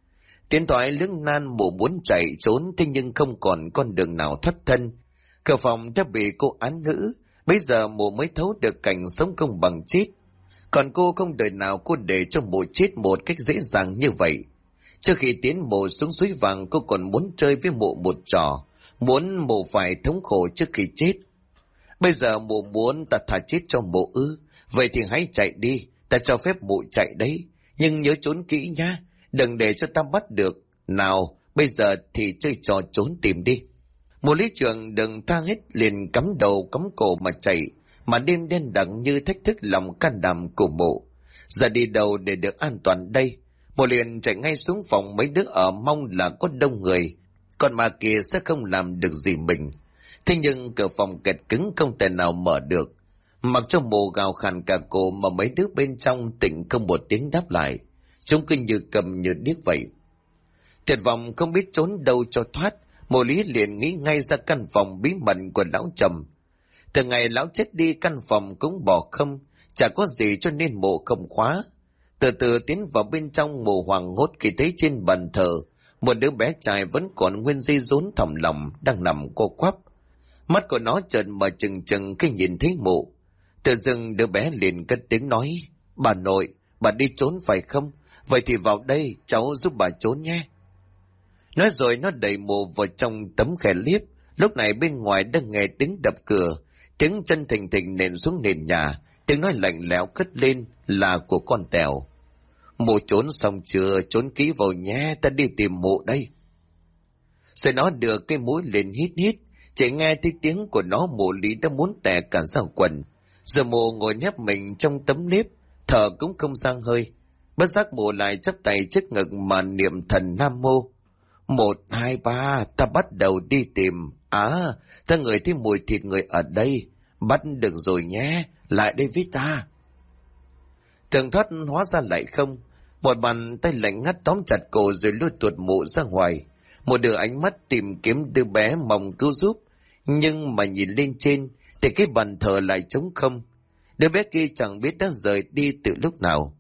Tiến thoại lưỡng nan, mụ muốn chạy trốn, thế nhưng không còn con đường nào thoát thân. Cửa phòng đã bị cô án nữ, bây giờ mụ mới thấu được cảnh sống không bằng chết. Còn cô không đời nào cô để cho mụ chết một cách dễ dàng như vậy. Trước khi tiến mụ xuống suối vàng, cô còn muốn chơi với mụ một trò, muốn mụ phải thống khổ trước khi chết. Bây giờ mụ muốn ta thả chết cho mụ ư? Vậy thì hãy chạy đi, ta cho phép mụ chạy đấy, nhưng nhớ trốn kỹ nhá, đừng để cho ta bắt được. Nào, bây giờ thì chơi trò trốn tìm đi. Mụ lý trưởng đừng tha hết, liền cắm đầu cắm cổ mà chạy, mà đêm đen đặc như thách thức lòng can đảm của mụ. Giờ đi đâu để được an toàn đây? Mụ liền chạy ngay xuống phòng, mấy đứa ở mong là có đông người, còn mà kia sẽ không làm được gì mình. Thế nhưng cửa phòng kẹt cứng, không thể nào mở được. Mặc cho mụ gào khàn cả cổ mà mấy đứa bên trong tỉnh không một tiếng đáp lại. Chúng cứ như cầm như điếc vậy. Tuyệt vọng không biết trốn đâu cho thoát, mụ Lý liền nghĩ ngay ra căn phòng bí mật của lão Trầm. Từ ngày lão chết đi, căn phòng cũng bỏ không, chả có gì cho nên mụ không khóa. Từ từ tiến vào bên trong, mụ hoảng hốt khi thấy trên bàn thờ một đứa bé trai vẫn còn nguyên dây rốn thòng lòng đang nằm co quắp. Mắt của nó trợn mở trừng trừng khi nhìn thấy mụ. Tự dưng đứa bé liền cất tiếng nói: "Bà nội, bà đi trốn phải không? Vậy thì vào đây, cháu giúp bà trốn nhé." Nói rồi nó đẩy mụ vào trong tấm khe liếp. Lúc này bên ngoài đang nghe tiếng đập cửa, tiếng chân thình thình nện xuống nền nhà, tiếng nói lạnh lẽo cất lên là của con Tèo. "Mụ trốn xong chưa? Trốn kỹ vào nhé, ta đi tìm mụ đây." Rồi nó đưa cái mũi lên hít hít. Chỉ nghe thấy tiếng của nó, mụ Lý đã muốn tè cả ra quần. Rồi mụ ngồi nép mình trong tấm nếp, thở cũng không sang hơi. Bất giác mụ lại chắp tay trước ngực mà niệm thần Nam Mô. 1, 2, 3, ta bắt đầu đi tìm. Ta ngửi thấy mùi thịt người ở đây. Bắt được rồi nhé, lại đây với ta. Tường thoát hóa ra lại không. Một bàn tay lạnh ngắt tóm chặt cổ rồi lôi tuột mụ ra ngoài. Một đưa ánh mắt tìm kiếm đứa bé mong cứu giúp, nhưng mà nhìn lên trên thì cái bàn thờ lại trống không. Đứa bé kia chẳng biết đã rời đi từ lúc nào.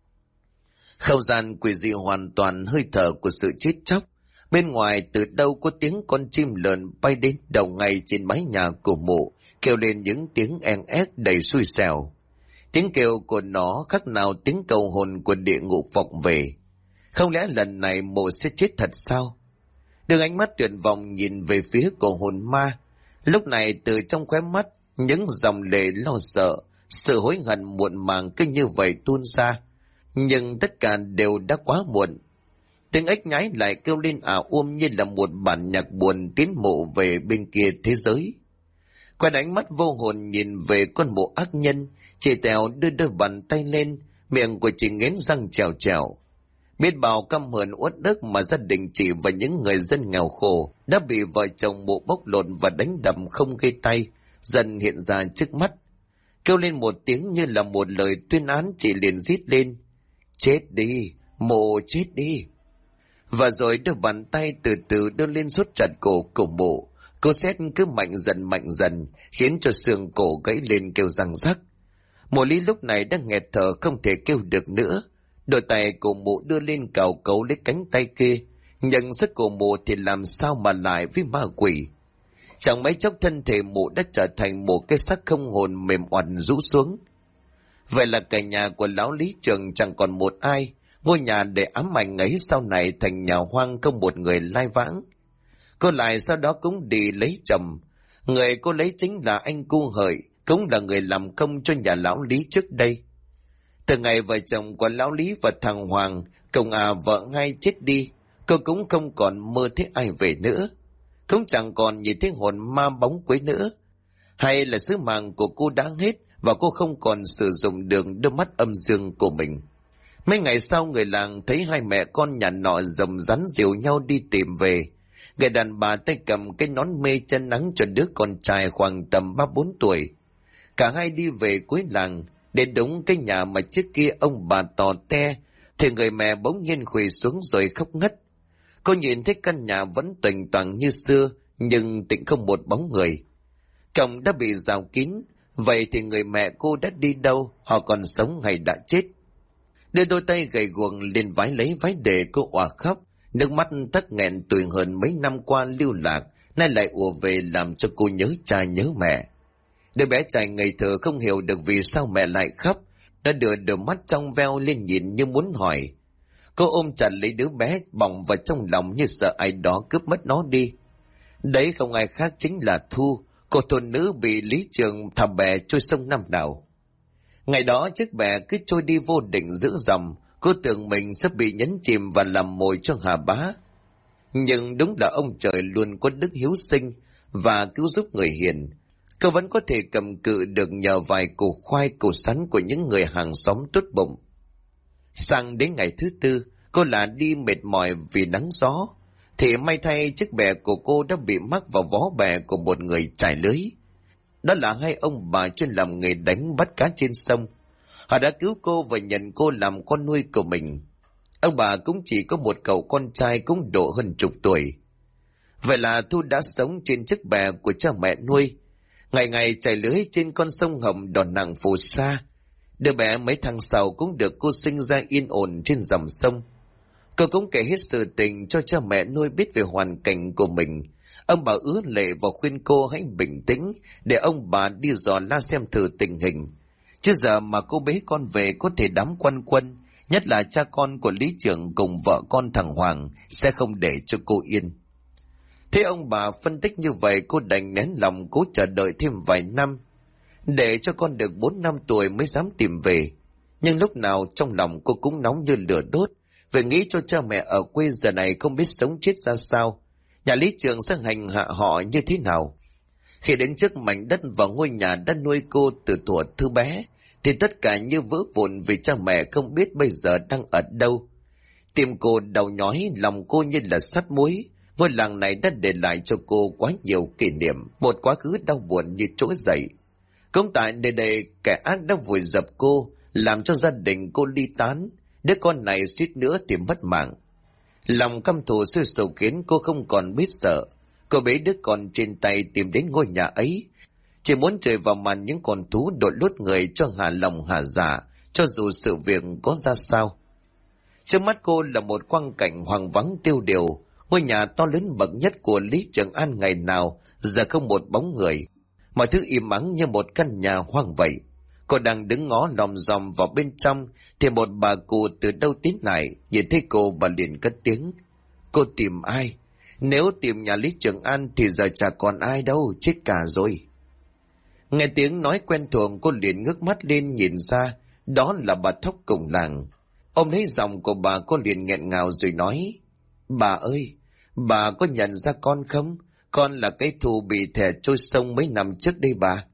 Không gian quỷ dị hoàn toàn, hơi thở của sự chết chóc. Bên ngoài từ đâu có tiếng con chim lợn bay đến đầu ngay trên mái nhà của mụ, kêu lên những tiếng en ép đầy xui xẻo. Tiếng kêu của nó khác nào tiếng cầu hồn của địa ngục vọng về. Không lẽ lần này mụ sẽ chết thật sao? Đưa ánh mắt tuyệt vọng nhìn về phía của hồn ma. Lúc này từ trong khóe mắt những dòng lệ lo sợ, sự hối hận muộn màng cứ như vậy tuôn ra. Nhưng tất cả đều đã quá muộn. Tiếng ếch nhái lại kêu lên như là một bản nhạc buồn tiến mộ về bên kia thế giới. Quay ánh mắt vô hồn nhìn về con mộ ác nhân, chị Tèo đưa đôi bàn tay lên, miệng của chị nghiến răng trèo trèo. Biết bao căm hờn uất ức mà gia đình chị và những người dân nghèo khổ đã bị vợ chồng mụ bóc lột và đánh đập không gây tay dần hiện ra trước mắt. Kêu lên một tiếng như là một lời tuyên án, chị liền rít lên: "Chết đi, mụ chết đi!" Và rồi đôi bàn tay từ từ đưa lên rút chặt cổ của mụ. Cô xét cứ mạnh dần, khiến cho xương cổ gãy lên kêu răng rắc. Mụ Lý lúc này đang nghẹt thở không thể kêu được nữa. Đôi tay của mụ đưa lên cào cấu lấy cánh tay kia, nhưng sức của mụ thì làm sao mà lại với ma quỷ. Chẳng mấy chốc thân thể mụ đã trở thành một cái xác không hồn mềm oằn rũ xuống. Vậy là cả nhà của lão Lý Trường chẳng còn một ai. Ngôi nhà để ám ảnh ấy sau này thành nhà hoang, không một người lai vãng. Cô lại sau đó cũng đi lấy chồng. Người cô lấy chính là anh Cu Hợi, cũng là người làm công cho nhà lão Lý trước đây. Từ ngày vợ chồng của lão Lý và thằng Hoàng cùng vợ ngay chết đi, cô cũng không còn mơ thấy ai về nữa, cũng chẳng còn nhìn thấy hồn ma bóng quấy nữa. Hay là sứ mạng của cô đã hết và cô không còn sử dụng được đôi mắt âm dương của mình. Mấy ngày sau, người làng thấy hai mẹ con nhà nọ rồng rắn dìu nhau đi tìm về. Người đàn bà tay cầm cái nón mê chân nắng cho đứa con trai khoảng tầm 3-4 tuổi. Cả hai đi về cuối làng, đến đúng cái nhà mà trước kia ông bà tò te, thì người mẹ bỗng nhiên quỳ xuống rồi khóc ngất. Cô nhìn thấy căn nhà vẫn toành toàng như xưa, nhưng tĩnh không một bóng người. Cổng đã bị rào kín, vậy thì người mẹ cô đã đi đâu, họ còn sống hay đã chết? Đưa đôi tay gầy guồng lên vái lấy vái để cô òa khóc, Nước mắt tắc nghẹn tủi hờn mấy năm qua lưu lạc, nay lại ùa về làm cho cô nhớ cha nhớ mẹ. Đứa bé trai ngây thơ không hiểu được vì sao mẹ lại khóc, đã đưa đôi mắt trong veo lên nhìn như muốn hỏi. Cô ôm chặt lấy đứa bé bỏng vào trong lòng như sợ ai đó cướp mất nó đi. Đấy không ai khác chính là Thu, cô thôn nữ bị Lý Trường thả bè trôi sông năm nào. Ngày đó chiếc bè cứ trôi đi vô định dữ dòng, cô tưởng mình sẽ bị nhấn chìm và làm mồi cho Hà Bá. Nhưng đúng là ông trời luôn có đức hiếu sinh và cứu giúp người hiền. Cô vẫn có thể cầm cự được nhờ vài củ khoai củ sắn của những người hàng xóm tốt bụng. Sang đến ngày thứ tư, cô là đi mệt mỏi vì nắng gió, thì may thay chiếc bè của cô đã bị mắc vào vó bè của một người trải lưới. Đó là hai ông bà chuyên làm nghề đánh bắt cá trên sông. Họ đã cứu cô và nhận cô làm con nuôi của mình. Ông bà cũng chỉ có một cậu con trai cũng độ hơn chục tuổi. Vậy là Thu đã sống trên chiếc bè của cha mẹ nuôi, ngày ngày trải lưới trên con sông Hồng đò nặng phù sa. Đứa bé mấy tháng sau cũng được cô sinh ra yên ổn trên dòng sông. Cô cũng kể hết sự tình cho cha mẹ nuôi biết về hoàn cảnh của mình. Ông bà ứa lệ và khuyên cô hãy bình tĩnh để ông bà đi dò la xem thử tình hình. Chứ giờ mà cô bế con về có thể đám quanh quân, nhất là cha con của Lý Trưởng cùng vợ con thằng Hoàng sẽ không để cho cô yên. Thế ông bà phân tích như vậy, cô đành nén lòng cố chờ đợi thêm vài năm, để cho con được 4 năm tuổi mới dám tìm về. Nhưng lúc nào trong lòng cô cũng nóng như lửa đốt, về nghĩ cho cha mẹ ở quê giờ này không biết sống chết ra sao, nhà Lý Trường sẽ hành hạ họ như thế nào. Khi đến trước mảnh đất và ngôi nhà đã nuôi cô từ thuở thứ bé, thì tất cả như vỡ vụn vì cha mẹ không biết bây giờ đang ở đâu. Tim cô đau nhói, lòng cô như là sắt muối. Ngôi làng này đã để lại cho cô quá nhiều kỷ niệm, một quá khứ đau buồn như trỗi dậy. Cũng tại nơi đây, kẻ ác đã vùi dập cô, làm cho gia đình cô ly tán. Đứa con này suýt nữa thì mất mạng. Lòng căm thù sôi sục khiến cô không còn biết sợ. Cô bế đứa con trên tay tìm đến ngôi nhà ấy, chỉ muốn chơi vào màn những con thú đội lốt người cho hà lòng hà dạ, cho dù sự việc có ra sao. Trước mắt cô là một quang cảnh hoang vắng tiêu điều. Ngôi nhà to lớn bậc nhất của Lý Trường An ngày nào giờ không một bóng người, mọi thứ im ắng như một căn nhà hoang vậy. Cô đang đứng ngó lòm dòm vào bên trong thì một bà cụ từ đâu tiến lại. Nhìn thấy cô, bà liền cất tiếng: "Cô tìm ai? Nếu tìm nhà Lý Trường An thì giờ chả còn ai đâu, chết cả rồi." Nghe tiếng nói quen thuộc, cô liền ngước mắt lên nhìn ra, đó là bà Thóc cùng làng. Ôm lấy giọng của bà, cô liền nghẹn ngào rồi nói: "Bà ơi, bà có nhận ra con không? Con là cái Thu bị thẻ trôi sông mấy năm trước đây bà."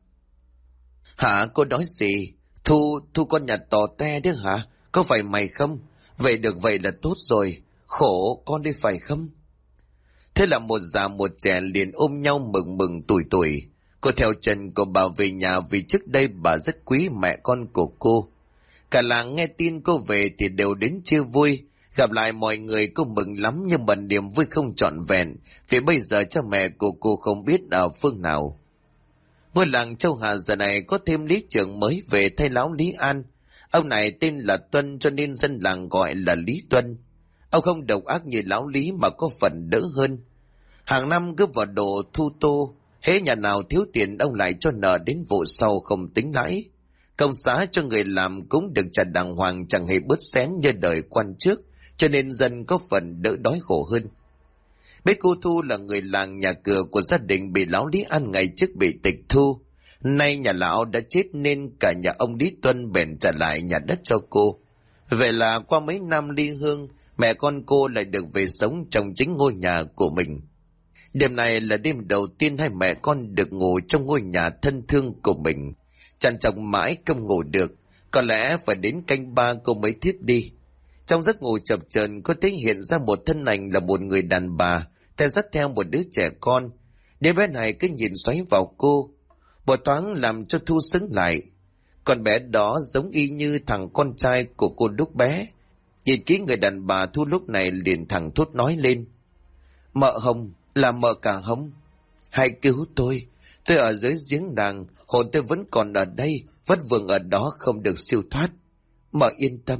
"Hả, cô nói gì? Thu con nhà tò te đấy hả? Có phải mày không? Vậy được, vậy là tốt rồi. Khổ con đi phải không?" Thế là một già một trẻ liền ôm nhau mừng mừng tủi tủi. Cô theo chân của bà về nhà vì trước đây bà rất quý mẹ con của cô. Cả làng nghe tin cô về thì đều đến chia vui. Gặp lại mọi người cô mừng lắm, nhưng mà niềm vui không trọn vẹn, vì bây giờ cha mẹ của cô không biết ở phương nào. Ngôi làng Châu Hà giờ này có thêm lý trưởng mới về thay lão Lý An. Ông này tên là Tuân, cho nên dân làng gọi là Lý Tuân. Ông không độc ác như lão Lý mà có phần đỡ hơn. Hàng năm cứ vào đồ thu tô, hễ nhà nào thiếu tiền ông lại cho nợ đến vụ sau không tính lãi. Công xá cho người làm cũng được trả đàng hoàng, chẳng hề bớt xén như đời quan trước, cho nên dân có phần đỡ đói khổ hơn. Bé cô Thu là người làng nhà cửa của gia đình bị lão Lý An ngày trước bị tịch thu. Nay nhà lão đã chết nên cả nhà ông Lý Tuân bèn trả lại nhà đất cho cô. Vậy là qua mấy năm ly hương, mẹ con cô lại được về sống trong chính ngôi nhà của mình. Đêm này là đêm đầu tiên hai mẹ con được ngủ trong ngôi nhà thân thương của mình. Trằn trọc mãi không ngủ được, có lẽ phải đến canh 3 cô mới thiếp đi. Trong giấc ngủ chập chờn, có thấy hiện ra một thân ảnh là một người đàn bà, tay dắt theo một đứa trẻ con. Đứa bé này cứ nhìn xoáy vào cô, một thoáng làm cho Thu sững lại. Con bé đó giống y như thằng con trai của cô lúc bé. Nhìn kỹ người đàn bà, Thu lúc này liền thẳng thốt nói lên: "Mợ Hồng, là mợ cả Hồng. Hãy cứu tôi ở dưới giếng nàng, hồn tôi vẫn còn ở đây, vất vưởng ở đó không được siêu thoát. Mợ yên tâm,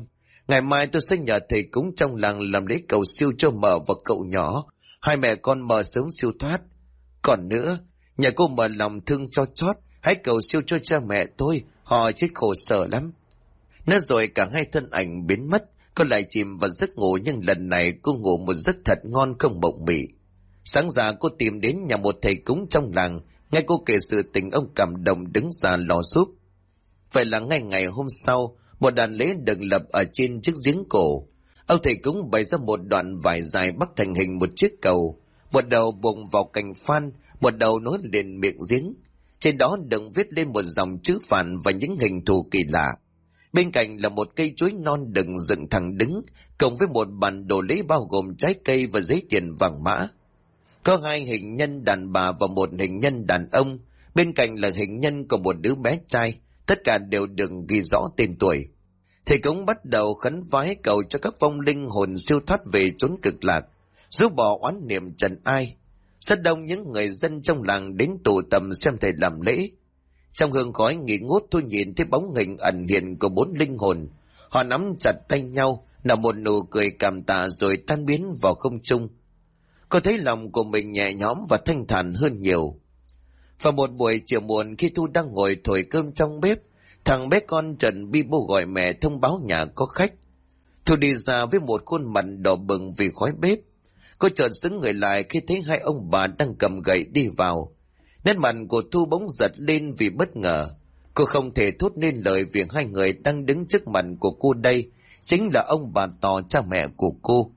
Ngày mai tôi sẽ nhờ thầy cúng trong làng làm lễ cầu siêu cho mợ và cậu nhỏ. Hai mẹ con mợ sớm siêu thoát. Còn nữa, nhà cô mở lòng thương cho chót, hãy cầu siêu cho cha mẹ tôi, họ chết khổ sở lắm. Nói rồi cả hai thân ảnh biến mất, cô lại chìm vào giấc ngủ, nhưng lần này cô ngủ một giấc thật ngon không mộng mị. Sáng ra cô tìm đến nhà một thầy cúng trong làng, nghe cô kể sự tình, ông cảm động đứng ra lo giúp. Vậy là ngay ngày hôm sau, một đàn lễ được lập ở trên chiếc giếng cổ. Ông thầy cúng bày ra một đoạn vải dài bắc thành hình một chiếc cầu, một đầu buộc vào cành phan, một đầu nối liền miệng giếng. Trên đó đừng viết lên một dòng chữ Phạn và những hình thù kỳ lạ. Bên cạnh là một cây chuối non đừng dựng thẳng đứng, cộng với một bản đồ lễ bao gồm trái cây và giấy tiền vàng mã. Có hai hình nhân đàn bà và một hình nhân đàn ông, bên cạnh là hình nhân của một đứa bé trai, tất cả đều được ghi rõ tên tuổi. Thầy cúng bắt đầu khấn vái cầu cho các vong linh hồn siêu thoát về chốn cực lạc, giúp bỏ oán niệm trần ai. Rất đông những người dân trong làng đến tụ tập xem thầy làm lễ. Trong hương khói nghỉ ngút, tôi nhìn thấy bóng hình ẩn hiện của 4 linh hồn. Họ nắm chặt tay nhau, nở một nụ cười cảm tạ rồi tan biến vào không trung. Cô thấy lòng của mình nhẹ nhõm và thanh thản hơn nhiều. Vào một buổi chiều muộn, khi Thu đang ngồi thổi cơm trong bếp, thằng bé con Trần bi bô gọi mẹ thông báo nhà có khách. Thu đi ra với một khuôn mặt đỏ bừng vì khói bếp. Cô chợt xứng người lại khi thấy hai ông bà đang cầm gậy đi vào. Nét mặt của Thu bỗng giật lên vì bất ngờ. Cô không thể thốt nên lời vì hai người đang đứng trước mặt của cô đây chính là ông bà Tò, cha mẹ của cô.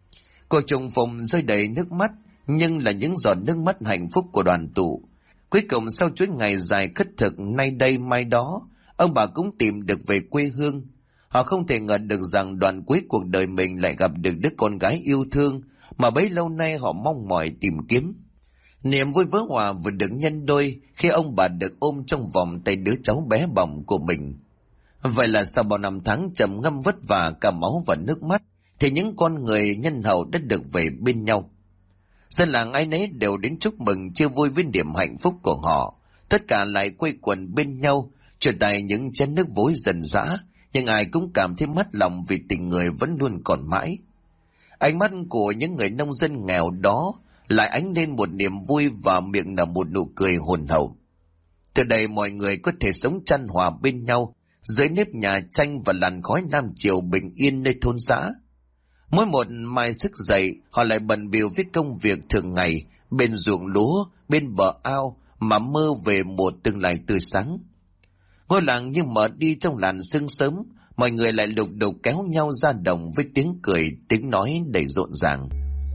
Cô trùng phùng rơi đầy nước mắt, nhưng là những giọt nước mắt hạnh phúc của đoàn tụ. Cuối cùng sau chuỗi ngày dài khất thực nay đây mai đó, ông bà cũng tìm được về quê hương. Họ không thể ngờ được rằng đoạn cuối cuộc đời mình lại gặp được đứa con gái yêu thương mà bấy lâu nay họ mong mỏi tìm kiếm. Niềm vui vỡ hòa vừa được nhân đôi khi ông bà được ôm trong vòng tay đứa cháu bé bỏng của mình. Vậy là sau bao năm tháng trầm ngâm vất vả cả máu và nước mắt, thì những con người nhân hậu đã được về bên nhau. Dân làng ai nấy đều đến chúc mừng chia vui với niềm hạnh phúc của họ. Tất cả lại quây quần bên nhau, truyền tay những chén nước vối dần dã, nhưng ai cũng cảm thấy mát lòng vì tình người vẫn luôn còn mãi. Ánh mắt của những người nông dân nghèo đó lại ánh lên một niềm vui và miệng nở một nụ cười hồn hậu. Từ đây mọi người có thể sống chan hòa bên nhau dưới nếp nhà tranh và làn khói lam chiều bình yên nơi thôn xã. Mỗi một mai thức dậy, họ lại bận bịu với công việc thường ngày bên ruộng lúa, bên bờ ao mà mơ về một tương lai tươi sáng. Ngôi làng như mở đi trong làn sương sớm, mọi người lại lục đục kéo nhau ra đồng với tiếng cười, tiếng nói đầy rộn ràng.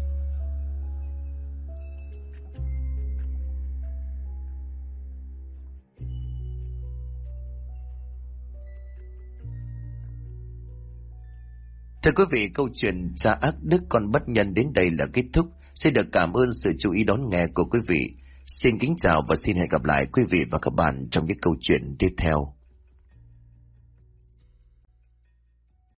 Thưa quý vị, câu chuyện cha ác đức con bất nhân đến đây là kết thúc. Xin được cảm ơn sự chú ý đón nghe của quý vị. Xin kính chào và xin hẹn gặp lại quý vị và các bạn trong những câu chuyện tiếp theo.